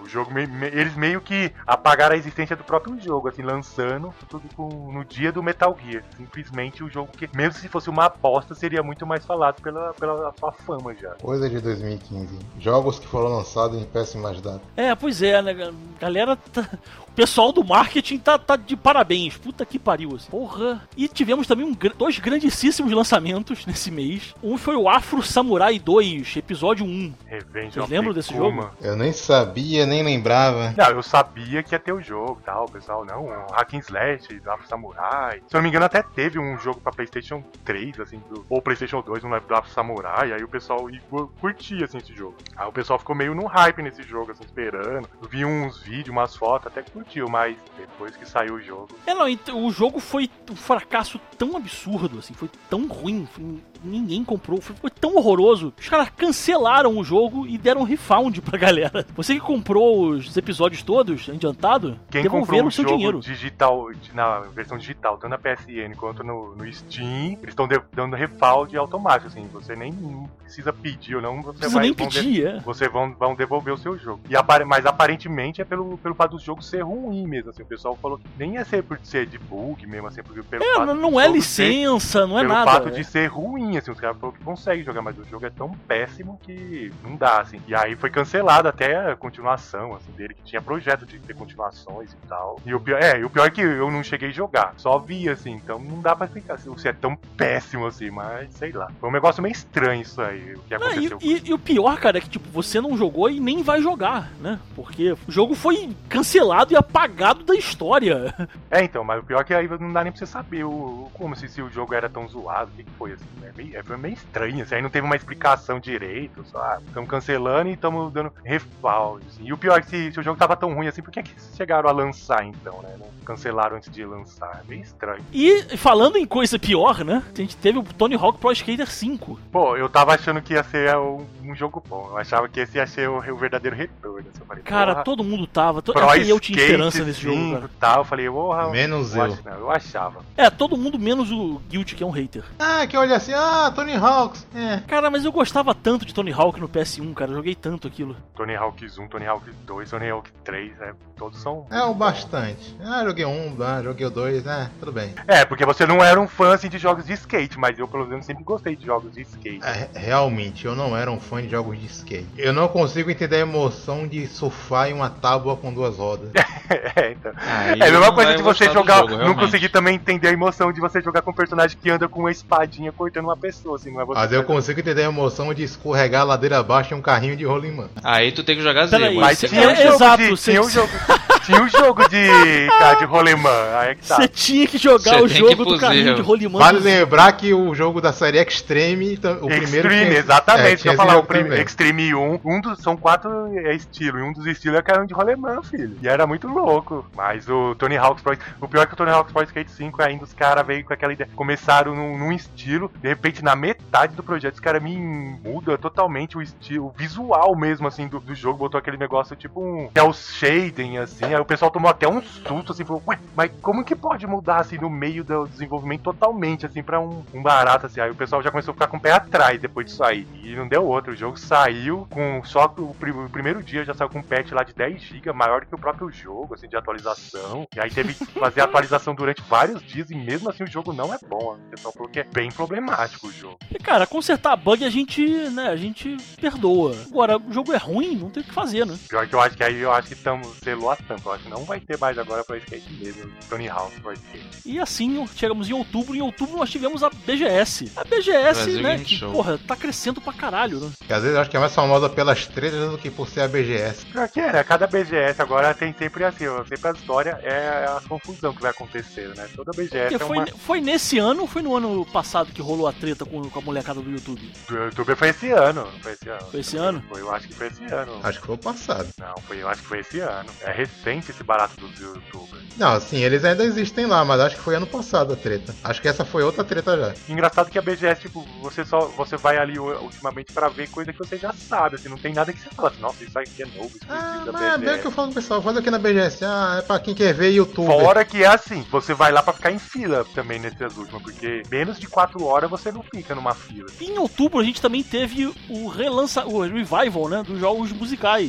O jogo, me, me, eles meio que apagaram a existência do próprio jogo, assim, lançando tudo com, no dia do Metal Gear. Simplesmente o jogo que, mesmo se fosse uma aposta, seria muito mais falado pela, pela sua fama já. Coisa de dois mil e quinze. Jogos que foram lançados em péssimas datas. É, pois é, né? Galera, tá... o pessoal do marketing tá, tá de parabéns. Puta que pariu. Assim. Porra. E tivemos também um, dois grandíssimos lançamentos nesse mês. Um foi o Afro Samurai dois, episódio um. Revenge Vocês lembram desse jogo? Eu nem sabia, nem lembrava. Não, eu sabia que ia ter o jogo e tal, o pessoal, não, um Hack and Slash, Afro Samurai. Se eu não me engano, até teve um jogo pra PlayStation três, assim, do, ou PlayStation dois, um do Afro Samurai, aí o pessoal curtia, assim, esse jogo. Aí o pessoal ficou meio no hype nesse jogo, assim, esperando. Eu vi uns vídeos, umas fotos, até curtiu, mas depois que saiu o jogo... É, não, o jogo foi um fracasso tão absurdo, assim, foi tão ruim, foi... ninguém comprou, foi, foi tão horroroso. Os caras cancelaram o jogo e deram um refund pra galera. Você que comprou os episódios todos, adiantado, quem devolveram comprou o seu jogo dinheiro. Digital, na versão digital, tanto na P S N quanto no, no Steam, eles estão dando refund automático, assim, você nem precisa pedir ou não, você precisa vai... nem pedir, de, é. Você vão, vão devolver o seu jogo. E, mas aparentemente é pelo, pelo fato do jogo ser ruim mesmo, assim, o pessoal falou que nem ia ser por ser de bug mesmo, assim, porque pelo é, fato não é licença, ser, não é pelo nada. Pelo fato é. de ser ruim, assim, os caras falaram que conseguem jogar, mas o jogo é tão péssimo que não dá, assim. E aí foi cancelado até a continuação, assim, dele, que tinha projeto de ter continuações e tal. E o pior, é, e o pior é que eu não cheguei a jogar, só vi, assim, então não dá pra explicar se assim, é tão péssimo, assim, mas sei lá. Foi um negócio meio estranho isso aí, o que aconteceu. Não, e, e, e o pior, cara, é que, tipo, você não jogou e nem vai jogar, né? Porque o jogo foi cancelado e apagado da história. É, então, mas o pior é que aí não dá nem pra você saber o, como se, se o jogo era tão zoado, o que, que foi, assim, né? Meio, foi meio estranho, assim, aí não teve uma explicação direito, só, ah, estamos cancelando e estamos dando refund, assim. E o pior é que se, se o jogo tava tão ruim assim, por que, que chegaram a lançar, então, né? Não cancelaram antes de lançar, é meio estranho. E, falando em coisa pior, né? A gente teve o Tony Hawk Pro Skater cinco. Pô, eu tava achando que ia ser um, um jogo bom, eu achava que esse ia ser o, o verdadeiro retorno, assim, eu falei, cara, porra, todo mundo tava, to... Pro até eu tinha Skate esperança nesse jogo, cara. Tal, eu falei, porra, menos eu, eu. ach... não, eu achava. É, todo mundo menos o Guilty, que é um hater. Ah, que olha assim, ah, Tony Hawks, é. Cara, mas eu gostava tanto de Tony Hawk no P S um, cara, eu joguei tanto aquilo. Tony Hawk um, Tony Hawk dois, Tony Hawk três, né, todos são... É o bastante. Ah, joguei um, ah, joguei o dois, né, tudo bem. É, porque você não era um fã, assim, de jogos de skate, mas eu, pelo menos, sempre gostei de jogos de skate. É, realmente, eu não era um fã de jogos de skate. Eu não consigo entender a emoção de surfar em uma tábua com duas rodas. É, então. Aí É a mesma não coisa vai de você gostar do jogar. jogo, não realmente. consegui também entender a emoção de você jogar com um personagem que anda com uma espadinha cortando uma pessoa, assim, não é você. Mas eu consigo entender a emoção de escorregar a ladeira abaixo em um carrinho de rolimã. Aí tu tem que jogar Pera Z, aí, mano. Mas Cê- tinha um é, jogo exato, de. você- Tinha um jogo. Tinha um jogo de. Cara, de rolemã. Aí é que tá. Você tinha que jogar Cê o tem jogo que ir do pros carrinho erros. de rolimã. Vale lembrar que o jogo da série Extreme, o primeiro Extreme, tinha- exatamente. é, É, tinha eu esse falar, o jogo prim- também. Extreme um, um dos, são quatro é, estilos, e um dos estilos é carrinho de rolemã, filho. E era muito louco. Mas o Tony Hawk's Pro, o pior é que o Tony Hawk's Pro Skate cinco ainda os caras veio com aquela ideia. Começaram num, num estilo, de repente na metade do projeto os caras me muda totalmente o estilo, o visual mesmo, assim, do, do jogo. Botou aquele negócio tipo um cel shading, assim. Aí o pessoal tomou até um susto, assim, falou, ué, mas como que pode mudar, assim, no meio do desenvolvimento totalmente, assim, pra um, um barato, assim. Aí o pessoal já começou a ficar com o pé atrás depois disso aí. E não deu outro. O jogo saiu com só o, pr- o primeiro dia já saiu com um patch lá de dez gigas, maior do que o próprio jogo, assim, de atualização. E aí teve que fazer atualização durante vários dias e mesmo assim o jogo não é bom. O pessoal falou que é bem problemático o jogo. E, cara, consertar bug a gente, né, a gente perdoa. Agora, o jogo é ruim, não tem o que fazer, né? Pior que eu acho que aí eu acho que estamos selou a tampa. Eu acho que não vai ter mais agora pra skate mesmo. Tony Hawk pra skate. E assim, chegamos em outubro, e em outubro nós tivemos a B G S. A B G S, Brasil né, Game que, Show. porra, tá crescendo pra caralho, né? Que às vezes eu acho que é mais famosa pelas tretas do que por ser a B G S. Pior que é, né? Cada B G S agora tem sempre assim, ó, sempre a história é a confusão que vai acontecer, né? Toda B G S Porque é foi, uma... foi nesse ano ou foi no ano passado que rolou a treta com, com a molecada do YouTube? Do YouTube foi esse ano, foi esse ano. Foi esse ano? Foi, eu acho que foi esse ano. Acho que foi o passado. Não, foi, eu acho que foi esse ano. É recente esse barato dos youtubers. Não, assim, eles ainda existem lá, mas acho que foi ano passado a treta. Acho que essa foi outra treta já. Engraçado que a B G S, tipo, você só você vai ali u- ultimamente pra ver coisa que você já sabe, assim, não tem nada que você fala assim, nossa, isso aqui é novo, exclusivo Ah, da mas é bem o B G S. que eu falo pro pessoal, faz aqui na B G S. Ah, é pra quem quer ver YouTube. Fora que é assim, você vai lá pra ficar em fila também nessas últimas, porque menos de quatro horas você não fica numa fila. E em outubro a gente também teve o relança, o revival, né, dos jogos musicais.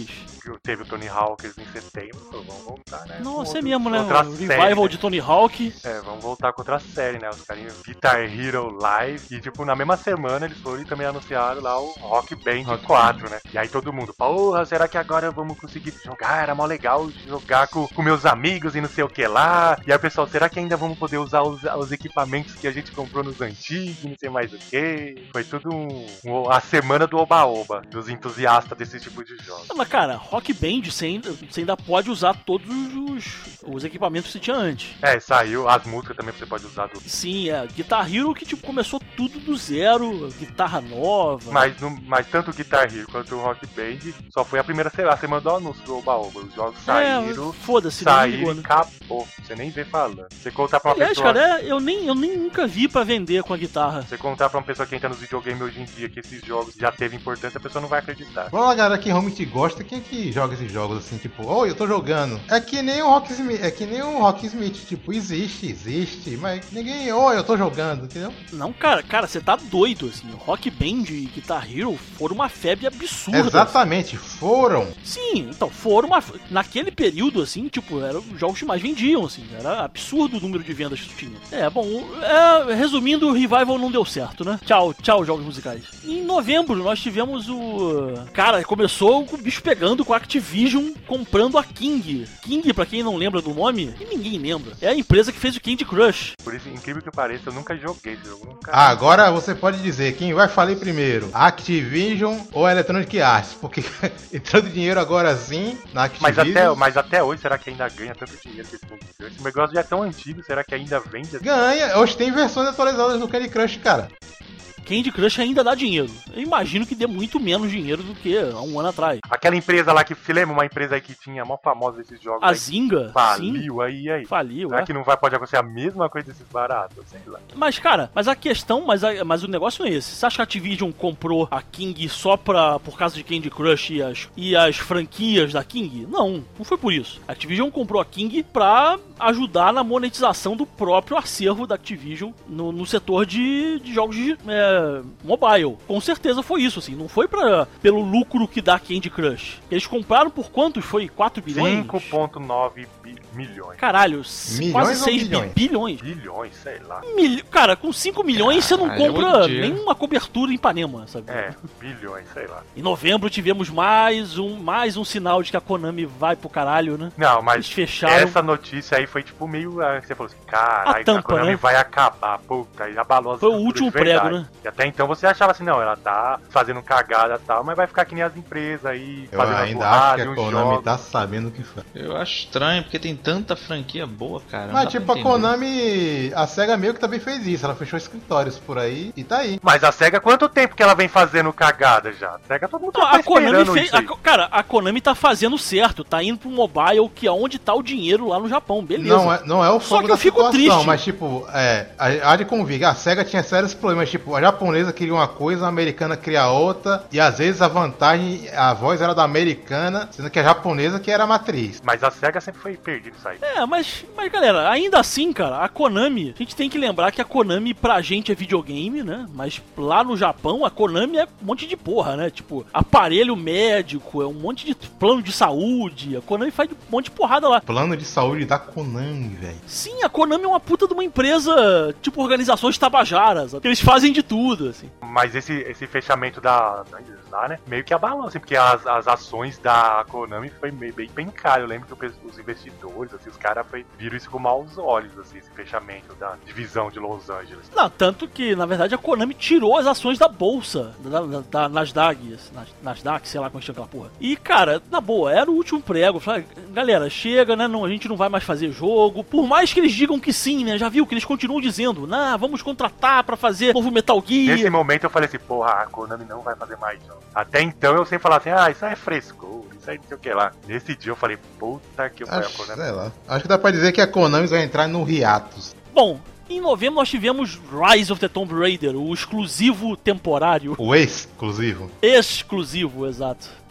teve o Tony Hawkers em setembro, então vamos voltar, né? Nossa, é mesmo, né? Outra O série, revival né? de Tony Hawk. É, vamos voltar com outra série, né? Os carinhos Guitar Hero Live. E, tipo, na mesma semana eles foram e também anunciaram lá o Rock Band Rock quatro, né? E aí todo mundo, porra, será que agora vamos conseguir jogar? Era mó legal jogar com, com meus amigos e não sei o que lá. E aí, pessoal, será que ainda vamos poder usar os, os equipamentos que a gente comprou nos antigos, não sei mais o que? Foi tudo um, um, a semana do oba-oba, dos entusiastas desse tipo de jogo. Não, mas cara, Rock Band você ainda, você ainda pode usar todos os, os equipamentos que você tinha antes. É, saiu, as músicas também você pode usar do... Sim, é. Guitar Hero que tipo começou tudo do zero, guitarra nova. Mas, no, mas tanto o Guitar Hero quanto o Rock Band só foi a primeira semana, a semana do anúncio do oba-oba. Os jogos saíram, É, foda-se, não saíram ligou, e né? acabou. Você nem vê falando. Você contar pra uma Aliás, pessoa... cara, é, eu, nem, eu nem nunca vi pra vender com a guitarra. Você contar pra uma pessoa que entra nos videogames hoje em dia que esses jogos já teve importância, a pessoa não vai acreditar. Vamos lá, galera, que realmente gosta, quem é que joga esses jogos assim, tipo, oi, eu tô jogando. É que nem o Rock Smith, é que nem o Rock Smith, tipo, existe, existe, mas ninguém, oi, eu tô jogando, entendeu? Não, cara, cara, você tá doido, assim. Rock Band e Guitar Hero foram uma febre absurda. Exatamente, foram. Sim, então, foram uma... Naquele período, assim, tipo, eram os jogos que mais vendiam, assim. Era absurdo o número de vendas que tinha. É, bom, é, resumindo, o Revival não deu certo, né? Tchau, tchau, jogos musicais. Em novembro, nós tivemos o... Cara, começou com o bicho pegando com a Activision comprando a King. King, pra quem não lembra do nome, e ninguém lembra. É a empresa que fez o Candy Crush. Por isso, incrível que pareça, eu nunca joguei esse jogo. Nunca... Ah, agora você pode dizer quem vai falar primeiro, Activision ou Electronic Arts, porque entrando dinheiro agora sim na Activision. Mas até, mas até hoje, será que ainda ganha tanto dinheiro que esse Candy Crush? Esse negócio já é tão antigo, será que ainda vende? Assim? Ganha, hoje tem versões atualizadas do Candy Crush, cara. Candy Crush ainda dá dinheiro. Eu imagino que dê muito menos dinheiro do que há um ano atrás. Aquela empresa lá que, se lembra, uma empresa aí que tinha, mó famosa desses jogos. A aí, Zynga, faliu sim. aí, aí. Faliu, Será é. que não vai, pode acontecer a mesma coisa desses baratos? Sei lá. Mas, cara, mas a questão, mas, a, mas o negócio não é esse. Você acha que a Activision comprou a King só pra, por causa de Candy Crush e as, e as franquias da King? Não, não foi por isso. A Activision comprou a King pra ajudar na monetização do próprio acervo da Activision no, no setor de, de jogos de é, mobile. Com certeza foi isso, assim. Não foi pra, pelo lucro que dá Candy Crush. Eles compraram por quantos? Foi quatro bilhões? cinco vírgula nove milhões. Caralho, Milhões quase ou seis bilhões? bilhões. Bilhões, sei lá. Mil... Cara, com cinco milhões você não Caralho, é compra muito dinheiro. nenhuma cobertura em Ipanema, sabe? É, bilhões, sei lá. Em novembro tivemos mais um, mais um sinal de que a Konami vai pro caralho, né? Não, Eles mas fecharam. essa notícia aí foi tipo meio. ah, Você falou assim, caralho, A a, tampa, Konami né? vai acabar, puta, e abalou as Foi o estruturas último de verdade. prego, né? E até então você achava assim, não, ela tá fazendo cagada e tal, mas vai ficar que nem as empresas aí, Eu fazendo ainda as acho que rádios, a os Konami jogos. tá sabendo o que faz. Eu acho estranho, porque tem tanta franquia boa, cara. não Mas dá pra tipo, a entender. Konami, a SEGA meio que também fez isso, ela fechou escritórios por aí e tá aí. Mas a SEGA, quanto tempo que ela vem fazendo cagada já? A SEGA todo mundo Não, tá a Konami esperando fez. isso a aí. Co- cara, a Konami tá fazendo certo, tá indo pro mobile, que é onde tá o dinheiro lá no Japão, beleza. Não é, não é o Só foco que da eu fico situação, triste. mas tipo, é, a- há de convir, a SEGA tinha sérios problemas, tipo, a japonesa queria uma coisa, a americana queria outra, e às vezes a vantagem, a voz era da americana, sendo que a japonesa que era a matriz. Mas a SEGA sempre foi perdida isso aí. É, mas, mas galera, ainda assim, cara, a Konami, a gente tem que lembrar que a Konami pra gente é videogame, né? Mas lá no Japão, a Konami é um monte de porra, né? Tipo, aparelho médico, é um monte de plano de saúde, a Konami faz um monte de porrada lá. Plano de saúde da Konami, velho. Sim, a Konami é uma puta de uma empresa, tipo organizações tabajaras, sabe? Eles fazem de tudo, assim. Mas esse, esse fechamento da, da lá, né, meio que abalou, assim, porque as, as ações da Konami foi meio, bem pencado. Eu lembro que o- os investidores, assim, os caras foi- viram isso com maus olhos, assim, esse fechamento da divisão de Los Angeles. Não, tanto que, na verdade, a Konami tirou as ações da bolsa, da, da, da Nasdaq, Nas- Nasdaq, sei lá como chama aquela porra. E, cara, na boa, era o último prego. Falei, galera, chega, né, não, a gente não vai mais fazer jogo. Por mais que eles digam que sim, né, já viu que eles continuam dizendo, nah, vamos contratar pra fazer novo Metal Gear. Nesse momento eu falei assim, porra, a Konami não vai fazer mais jogo. Até então eu sempre falava assim, ah, isso aí é frescura, isso aí não sei o que lá. Nesse dia eu falei, puta que pariu, a Acho, Konami. sei lá. Acho que dá pra dizer que a Konami vai entrar no hiatus. Bom, em novembro nós tivemos Rise of the Tomb Raider, o exclusivo temporário. O exclusivo. Exclusivo, exato.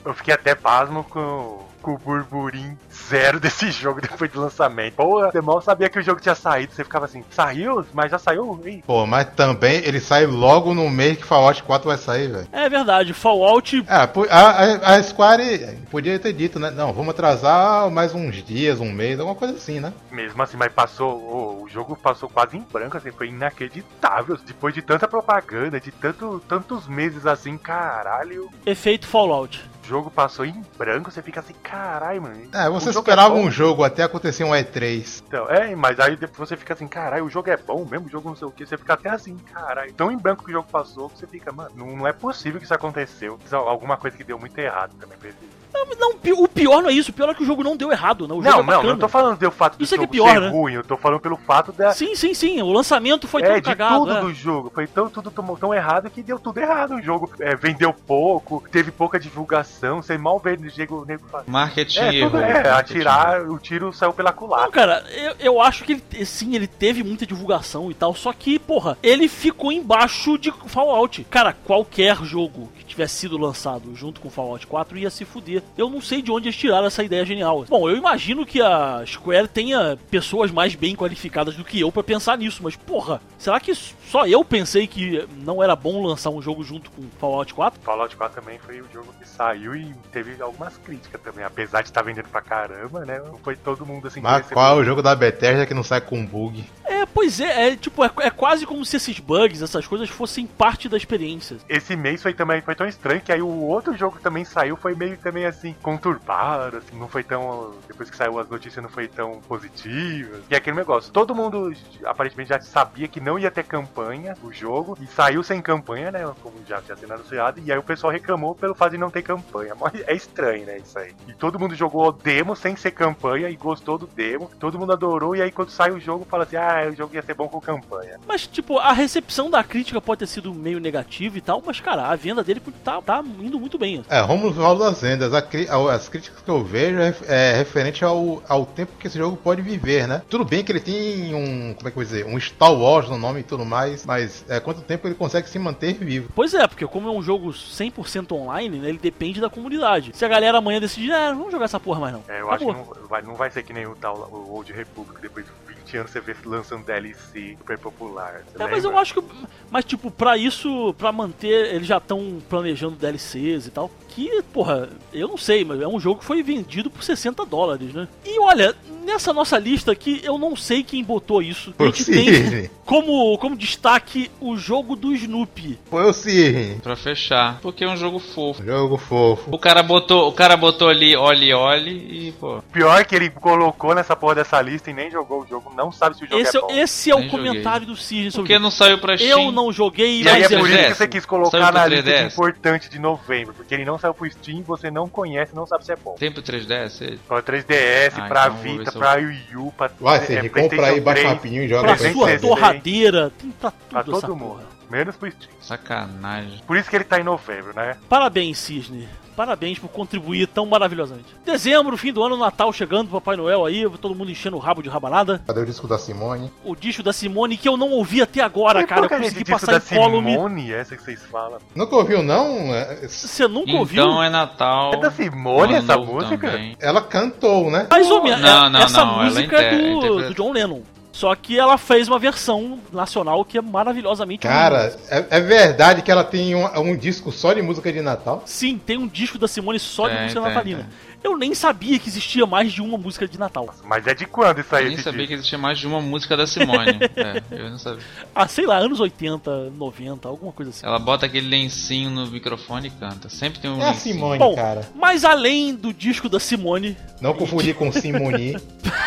Eu fiquei até pasmo com, com o burburinho zero desse jogo depois do lançamento. Porra, você mal sabia que o jogo tinha saído. Você ficava assim, saiu? Mas já saiu? Ei. Pô, mas também ele sai logo no mês que Fallout quatro vai sair, velho. É verdade, Fallout... É, a, a, a Square podia ter dito, né? Não, vamos atrasar mais uns dias, um mês, alguma coisa assim, né? Mesmo assim, mas passou, oh, o jogo passou quase em branco, assim, foi inacreditável. Depois de tanta propaganda, de tanto, tantos meses assim, caralho. Efeito Fallout. O jogo passou em branco, você fica assim, caralho, mano. É, você esperava é um jogo até acontecer um E três. Então, é, mas aí depois você fica assim, caralho, o jogo é bom mesmo, o jogo não sei o que, você fica até assim, caralho. Tão em branco que o jogo passou, que você fica, mano, não, não é possível que isso aconteceu. Alguma coisa que deu muito errado também pra ele. Não, não, o pior não é isso, o pior é que o jogo não deu errado, né? O jogo não, é bacana. não, não tô falando do fato do isso jogo é que é pior, ser né? ruim, eu tô falando pelo fato da... Sim, sim, sim, o lançamento foi é, tão de cagado. tudo é. do jogo, foi tão, tudo tão, tão errado que deu tudo errado. O jogo é, vendeu pouco, teve pouca divulgação, você mal vê o nego, nego faz. Marketing é, tudo, erro. É, atirar, o tiro saiu pela culatra. Não, cara, eu, eu acho que ele, sim, ele teve muita divulgação e tal, só que, porra, ele ficou embaixo de Fallout. Cara, qualquer jogo que tivesse sido lançado junto com Fallout quatro ia se fuder. Eu não sei de onde eles tiraram essa ideia genial. Bom, eu imagino que a Square tenha pessoas mais bem qualificadas do que eu pra pensar nisso, mas, porra, será que só eu pensei que não era bom lançar um jogo junto com Fallout quatro? Fallout quatro também foi o jogo que saiu e teve algumas críticas também. Apesar de estar vendendo pra caramba, né? Não foi todo mundo assim... Mas qual é o jogo da Bethesda que não sai com bug? É, pois é, é tipo, é, é quase como se esses bugs, essas coisas fossem parte da experiência. Esse mês foi também foi tão estranho que aí o outro jogo que também saiu foi meio também assim, conturbado, assim, não foi tão... Depois que saiu as notícias não foi tão positivas. E aquele negócio, todo mundo aparentemente já sabia que não ia ter campanha o jogo, e saiu sem campanha, né, como já tinha sido anunciado, e aí o pessoal reclamou pelo fato de não ter campanha. Mas é estranho, né, isso aí. E todo mundo jogou o demo sem ser campanha e gostou do demo, todo mundo adorou, e aí quando sai o jogo fala assim, ah, o jogo ia ser bom com campanha. Mas, tipo, a recepção da crítica pode ter sido meio negativa e tal, mas, cara, a venda dele tá, tá indo muito bem. É, vamos falar das vendas. A, as críticas que eu vejo é, é referente ao, ao tempo que esse jogo pode viver, né? Tudo bem que ele tem um, como é que eu vou dizer, um Star Wars no nome e tudo mais, mas é, quanto tempo ele consegue se manter vivo? Pois é, porque como é um jogo cem por cento online, né, ele depende da comunidade. Se a galera amanhã decidir, ah, não vamos jogar essa porra mais não. É, eu Acabou. acho que não vai, não vai ser que nem o tal o Old Republic, depois de vinte anos você vê lançando D L C super popular. É, mas eu acho que, mas tipo, pra isso, pra manter, eles já estão planejando D L Cs e tal, que, porra, eu não sei, mas é um jogo que foi vendido por sessenta dólares, né? E olha, nessa nossa lista aqui, eu não sei quem botou isso. A gente tem como, como destaque o jogo do Snoopy. Foi o Sirren. Pra fechar, porque é um jogo fofo. Jogo fofo. O cara botou, o cara botou ali Oli Oli e, pô. Pior que ele colocou nessa porra dessa lista e nem jogou o jogo, não sabe se o jogo esse é bom. Esse é nem o comentário joguei. do Sirren sobre Porque não saiu pra Steam. Eu não joguei, e mas aí é por eu... isso que você quis colocar na lista de três D S? importante de novembro, porque ele não saiu pro Steam, você não conhece, não sabe se é bom. Tem pro três D S? Pra três D S, Ah, pra então vou ver Vita, se eu- pra Wii U, pra Vai, é, Sirren, PlayStation compra aí, baixa três, rapidinho e joga pra pra sua trezentos e sessenta, torradeira, tem pra tudo pra essa todo porra. mundo, menos pro Steam. Sacanagem. Por isso que ele tá em novembro, né? Parabéns, Cisne. Parabéns por contribuir tão maravilhosamente. Dezembro, fim do ano, Natal chegando, Papai Noel aí, todo mundo enchendo o rabo de rabanada. Cadê o disco da Simone? O disco da Simone, que eu não ouvi até agora, Que cara. Eu porcaria consegui de disco passar da incólume. Simone, essa que vocês falam. Nunca ouviu, não? É, Você nunca ouviu? Então é Natal. É da Simone Ano essa novo música? também. Ela cantou, né? Mais ou menos. Não, É- não, Essa não, ela música é inter- do, interpreta. do John Lennon. Só que ela fez uma versão nacional que é maravilhosamente Cara, bonita. é, é verdade que ela tem um, um disco só de música de Natal? Sim, tem um disco da Simone só de Tem, música tem, natalina. tem. Eu nem sabia que existia mais de uma música de Natal. Mas é de quando isso aí? Eu nem esse sabia disco? que existia mais de uma música da Simone. É, eu não sabia. Ah, sei lá, anos oitenta, noventa, alguma coisa assim. Ela bota aquele lencinho no microfone e canta. Sempre tem um É a lencinho. Simone, Bom, cara. mas além do disco da Simone, Não confundir com Simone.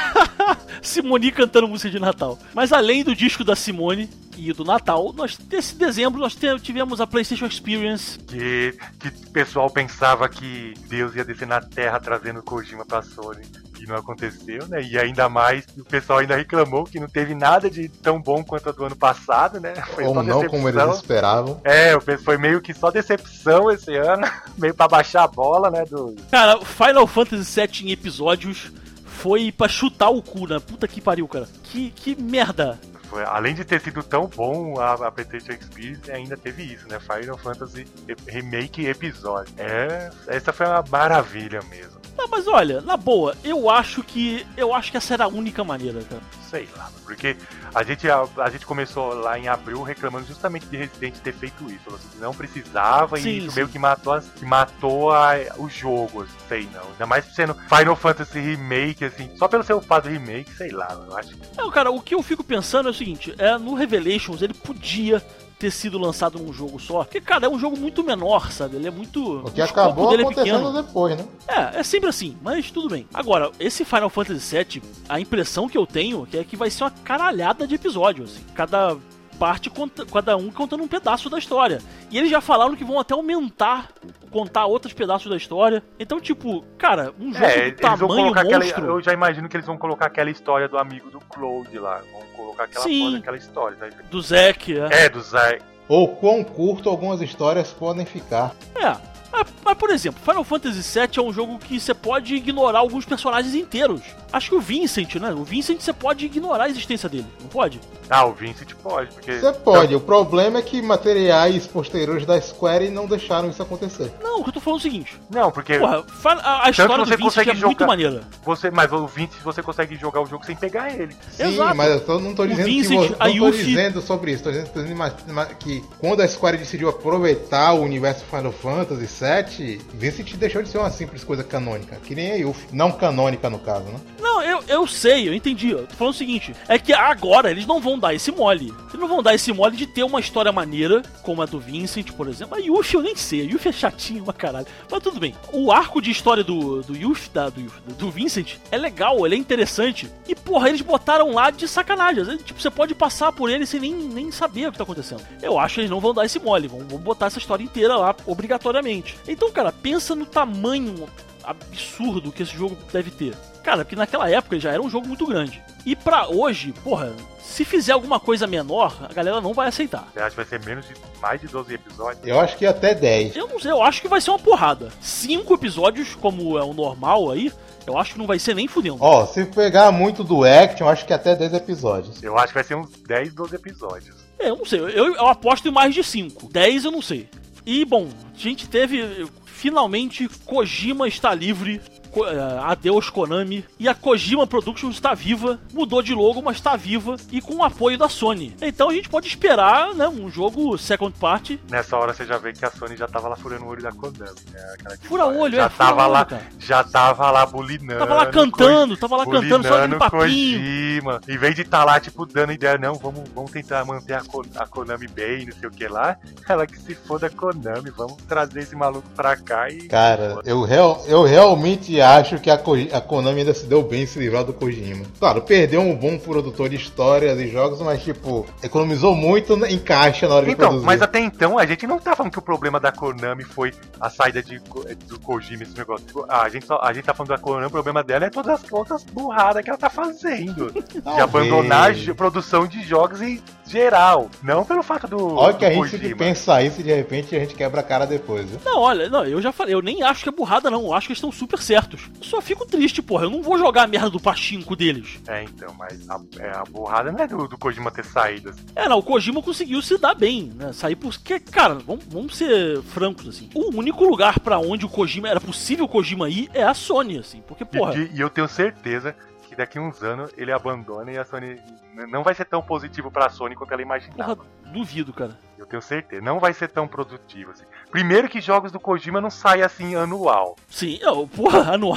Simone cantando música de Natal. Mas além do disco da Simone e do Natal, nós, desse dezembro nós te- tivemos a PlayStation Experience. Que, que o pessoal pensava que Deus ia descer na Terra trazendo Kojima pra Sony. E não aconteceu, né? E ainda mais, o pessoal ainda reclamou que não teve nada de tão bom quanto a do ano passado, né? Foi Ou só não, como eles decepção. esperavam. É, o pessoal foi meio que só decepção esse ano. Meio pra baixar a bola, né? Do... Cara, Final Fantasy sete em episódios foi pra chutar o cu, né? Puta que pariu, cara. Que, que merda. foi, além de ter sido tão bom a, a PlayStation Experience, ainda teve isso, né? Final Fantasy Remake episódio. É, essa foi uma maravilha mesmo. Não, mas olha, na boa, eu acho que eu acho que essa era a única maneira, cara. Sei lá, porque a gente, a, a gente começou lá em abril reclamando justamente de Resident ter feito isso. Falou assim, não precisava Sim, e isso sim. meio que matou, as, que matou a, o jogo, assim, sei não. Ainda mais sendo Final Fantasy Remake, assim, só pelo seu fato remake, sei lá, eu acho. Não, cara, o que eu fico pensando é o seguinte, é, no Revelations ele podia ter sido lançado num jogo só, porque, cara, é um jogo muito menor, sabe? Ele é muito... O que o escopo acabou dele é acontecendo pequeno. depois, né? É, é sempre assim, mas tudo bem. Agora, esse Final Fantasy sete, a impressão que eu tenho é que vai ser uma caralhada de episódios, assim. Cada parte, conta, cada um contando um pedaço da história. E eles já falaram que vão até aumentar, contar outros pedaços da história. Então, tipo, cara, um jogo É, do eles vão tamanho colocar monstro... aquela, eu já imagino que eles vão colocar aquela história do amigo do Cloud lá. Vão colocar aquela Sim. foda, aquela história. Tá? Do Zack, é. É, do Zack. Ou quão curto algumas histórias podem ficar. É. Mas, mas, por exemplo, Final Fantasy sete é um jogo que você pode ignorar alguns personagens inteiros. Acho que o Vincent, né? O Vincent você pode ignorar a existência dele, não pode? Ah, o Vincent pode, porque... Você pode, o problema é que materiais posteriores da Square não deixaram isso acontecer. Não, o que eu tô falando é o seguinte. Não, porque... Porra, a, a história do você Vincent consegue é muito jogar- maneira. Você, mas o Vincent você consegue jogar o jogo sem pegar ele. Sim, Exato. mas eu tô- não tô O dizendo Vincent, que vo- a não tô Yuffie- dizendo sobre isso, tô dizendo, tô dizendo mas- mas que quando a Square decidiu aproveitar o universo Final Fantasy sete, Vincent deixou de ser uma simples coisa canônica, que nem a Yuffie. Não canônica no caso, né? Não, eu, eu sei, eu entendi. Eu tô falando o seguinte: é que agora eles não vão dar esse mole. Eles não vão dar esse mole de ter uma história maneira, como a do Vincent, por exemplo. A Yuffie eu nem sei, a Yuffie é chatinho pra caralho. Mas tudo bem. O arco de história do, do Yuffie, da, do, Yuffie, do Vincent, é legal, ele é interessante. E porra, eles botaram lá de sacanagem. Às vezes, tipo, você pode passar por ele sem nem, nem saber o que tá acontecendo. Eu acho que eles não vão dar esse mole, vão, vão botar essa história inteira lá, obrigatoriamente. Então, cara, pensa no tamanho absurdo que esse jogo deve ter. Cara, porque naquela época ele já era um jogo muito grande. E pra hoje, porra, se fizer alguma coisa menor, a galera não vai aceitar. Você acha que vai ser menos de mais de doze episódios? Eu acho que até dez. Eu não sei, eu acho que vai ser uma porrada. Cinco episódios, como é o normal aí, eu acho que não vai ser nem fudendo. Ó, se pegar muito do action, eu acho que até dez episódios. Eu acho que vai ser uns dez, doze episódios. É, eu não sei, eu, eu aposto em mais de cinco. Dez eu não sei. E, bom, a gente teve... Finalmente, Kojima está livre. Co- uh, adeus Konami. E a Kojima Productions está viva. Mudou de logo, mas está viva. E com o apoio da Sony. Então a gente pode esperar, né, um jogo second party. Nessa hora você já vê que a Sony já tava lá furando o olho da Konami. Né? Aquela que Fura olho, já é, fura tava olho, lá, cara. já tava lá bulinando. Tava lá cantando, tava lá bulinando cantando, só aquele papinho. Kojima. Em vez de estar tá lá, tipo, dando ideia, não, vamos, vamos tentar manter a, Ko- a Konami bem, não sei o que lá. Ela que se foda a Konami, vamos trazer esse maluco pra cá e... Cara, eu, real, eu realmente acho que a, Ko- a Konami ainda se deu bem em se livrar do Kojima. Claro, perdeu um bom produtor de histórias e jogos, mas, tipo, economizou muito em caixa na hora de Então, produzir. mas até então a gente não tá falando que o problema da Konami foi a saída de, do Kojima, esse negócio. Ah, a, gente só, a gente tá falando da Konami, o problema dela é todas as outras burradas que ela tá fazendo. De Talvez. abandonar a produção de jogos em geral. Não pelo fato do, Olha do que a gente Kojima. sempre pensa isso e de repente a gente quebra a cara depois, viu? Não, olha, não, eu já falei, eu nem acho que é burrada, não. Eu acho que eles estão super certos. Eu só fico triste, porra. Eu não vou jogar a merda do pachinko deles. É, então, mas a, é, a burrada não é do, do Kojima ter saído. Assim. É, não, o Kojima conseguiu se dar bem, né? Sair porque, cara, vamos, vamos ser francos, assim. O único lugar pra onde o Kojima, era possível o Kojima ir, é a Sony, assim. Porque, porra... E, e eu tenho certeza que daqui a uns anos ele abandona e a Sony não vai ser tão positivo pra Sony quanto ela imaginava. Porra, duvido, cara. Eu tenho certeza. Não vai ser tão produtivo assim. Primeiro que jogos do Kojima não saem assim anual. Sim, não, porra, anual...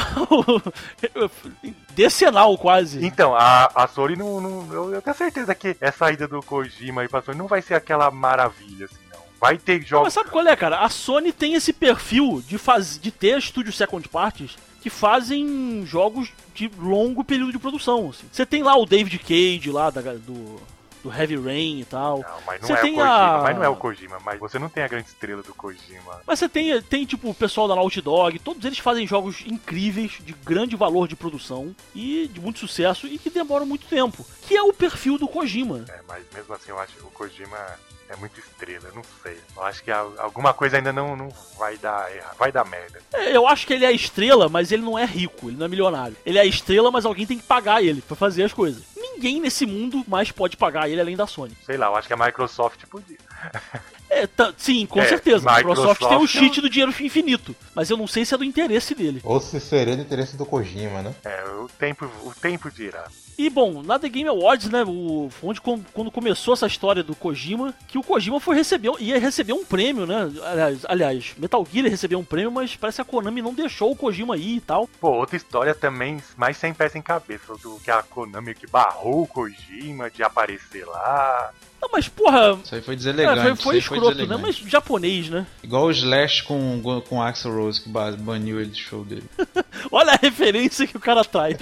decenal, quase. Então, a, a Sony não... não eu, eu tenho certeza que essa ida do Kojima aí pra Sony não vai ser aquela maravilha, assim, não. Vai ter Não, jogos... mas sabe qual é, cara? A Sony tem esse perfil de, faz... de ter estúdios second parties que fazem jogos de longo período de produção, assim. Você tem lá o David Cage, lá, da, do, do Heavy Rain e tal. Não, mas não Você é o tem Kojima. a- Mas não é o Kojima. Mas você não tem a grande estrela do Kojima. Mas você tem, tem, tipo, o pessoal da Naughty Dog, todos eles fazem jogos incríveis, de grande valor de produção e de muito sucesso e que demoram muito tempo. Que é o perfil do Kojima. É, mas mesmo assim eu acho que o Kojima é muito estrela, eu não sei. Eu acho que a- alguma coisa ainda não, não vai dar errado, vai dar merda. É, Eu acho que ele é a estrela, mas ele não é rico, ele não é milionário. Ele é a estrela, mas alguém tem que pagar ele pra fazer as coisas. ninguém nesse mundo mais pode pagar ele além da Sony. Sei lá, eu acho que a Microsoft podia. É, tá, sim, com É, certeza. A Microsoft tem o Microsoft cheat do dinheiro infinito. Mas eu não sei se é do interesse dele. Ou se seria do interesse do Kojima, né? É, o tempo, o tempo dirá. E bom, na The Game Awards, né, o, onde quando começou essa história do Kojima, que o Kojima foi receber, ia receber um prêmio, né, aliás, aliás, Metal Gear ia receber um prêmio, mas parece que a Konami não deixou o Kojima ir e tal. Pô, outra história também, mais sem pé sem cabeça, do que a Konami que barrou o Kojima de aparecer lá. Não, mas porra... Isso aí foi deselegante. É, foi, foi isso aí escroto, foi né, mas japonês, né. Igual o Slash com, com o Axl Rose, que baniu ele do show dele. Olha a referência que o cara traz.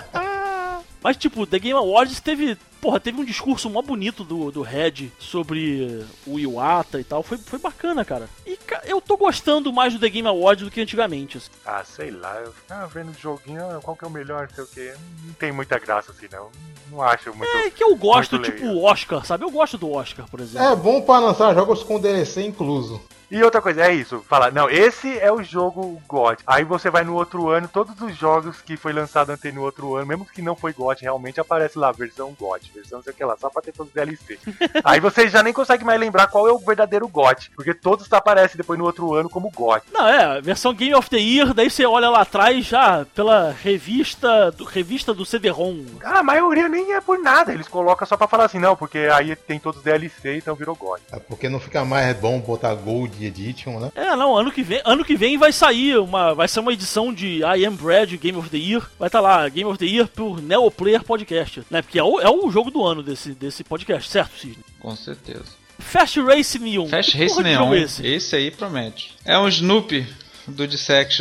Mas, tipo, The Game Awards teve, porra, teve um discurso mó bonito do, do Red sobre o Iwata e tal. Foi, foi bacana, cara. E ca- eu tô gostando mais do The Game Awards do que antigamente. Assim. Ah, sei lá, eu ficava vendo o joguinho, ah, qual que é o melhor, não sei o que. Não tem muita graça assim, não. Não acho muito. É que eu gosto, muito tipo, legal. o Oscar, sabe? Eu gosto do Oscar, por exemplo. É bom pra lançar jogos com D L C incluso. E outra coisa, é isso, fala, não, esse é o jogo G O T. Aí você vai no outro ano, todos os jogos que foi lançado antes no outro ano, mesmo que não foi G O T, realmente aparece lá, versão G O T, versão sei o que lá, só pra ter todos os D L C. Aí você já nem consegue mais lembrar qual é o verdadeiro G O T, porque todos aparecem depois no outro ano como G O T. Não, é, versão Game of the Year, daí você olha lá atrás já pela revista do, revista do C D-ROM. Ah, a maioria nem é por nada, eles colocam só pra falar assim, não, porque aí tem todos os D L C, então virou G O T. É porque não fica mais bom botar Gold Edition, né? É, não, ano que vem, ano que vem vai sair uma, vai ser uma edição de I Am Bread Game of the Year. Vai estar tá lá, Game of the Year por Neoplayer Podcast, né? Porque é o, é o jogo do ano desse, desse podcast, certo, Sidney? Com certeza. Fast Race Neon. Fast Que Race porra de jogo Neon, é esse? esse aí promete. É um Snoopy do Dissection.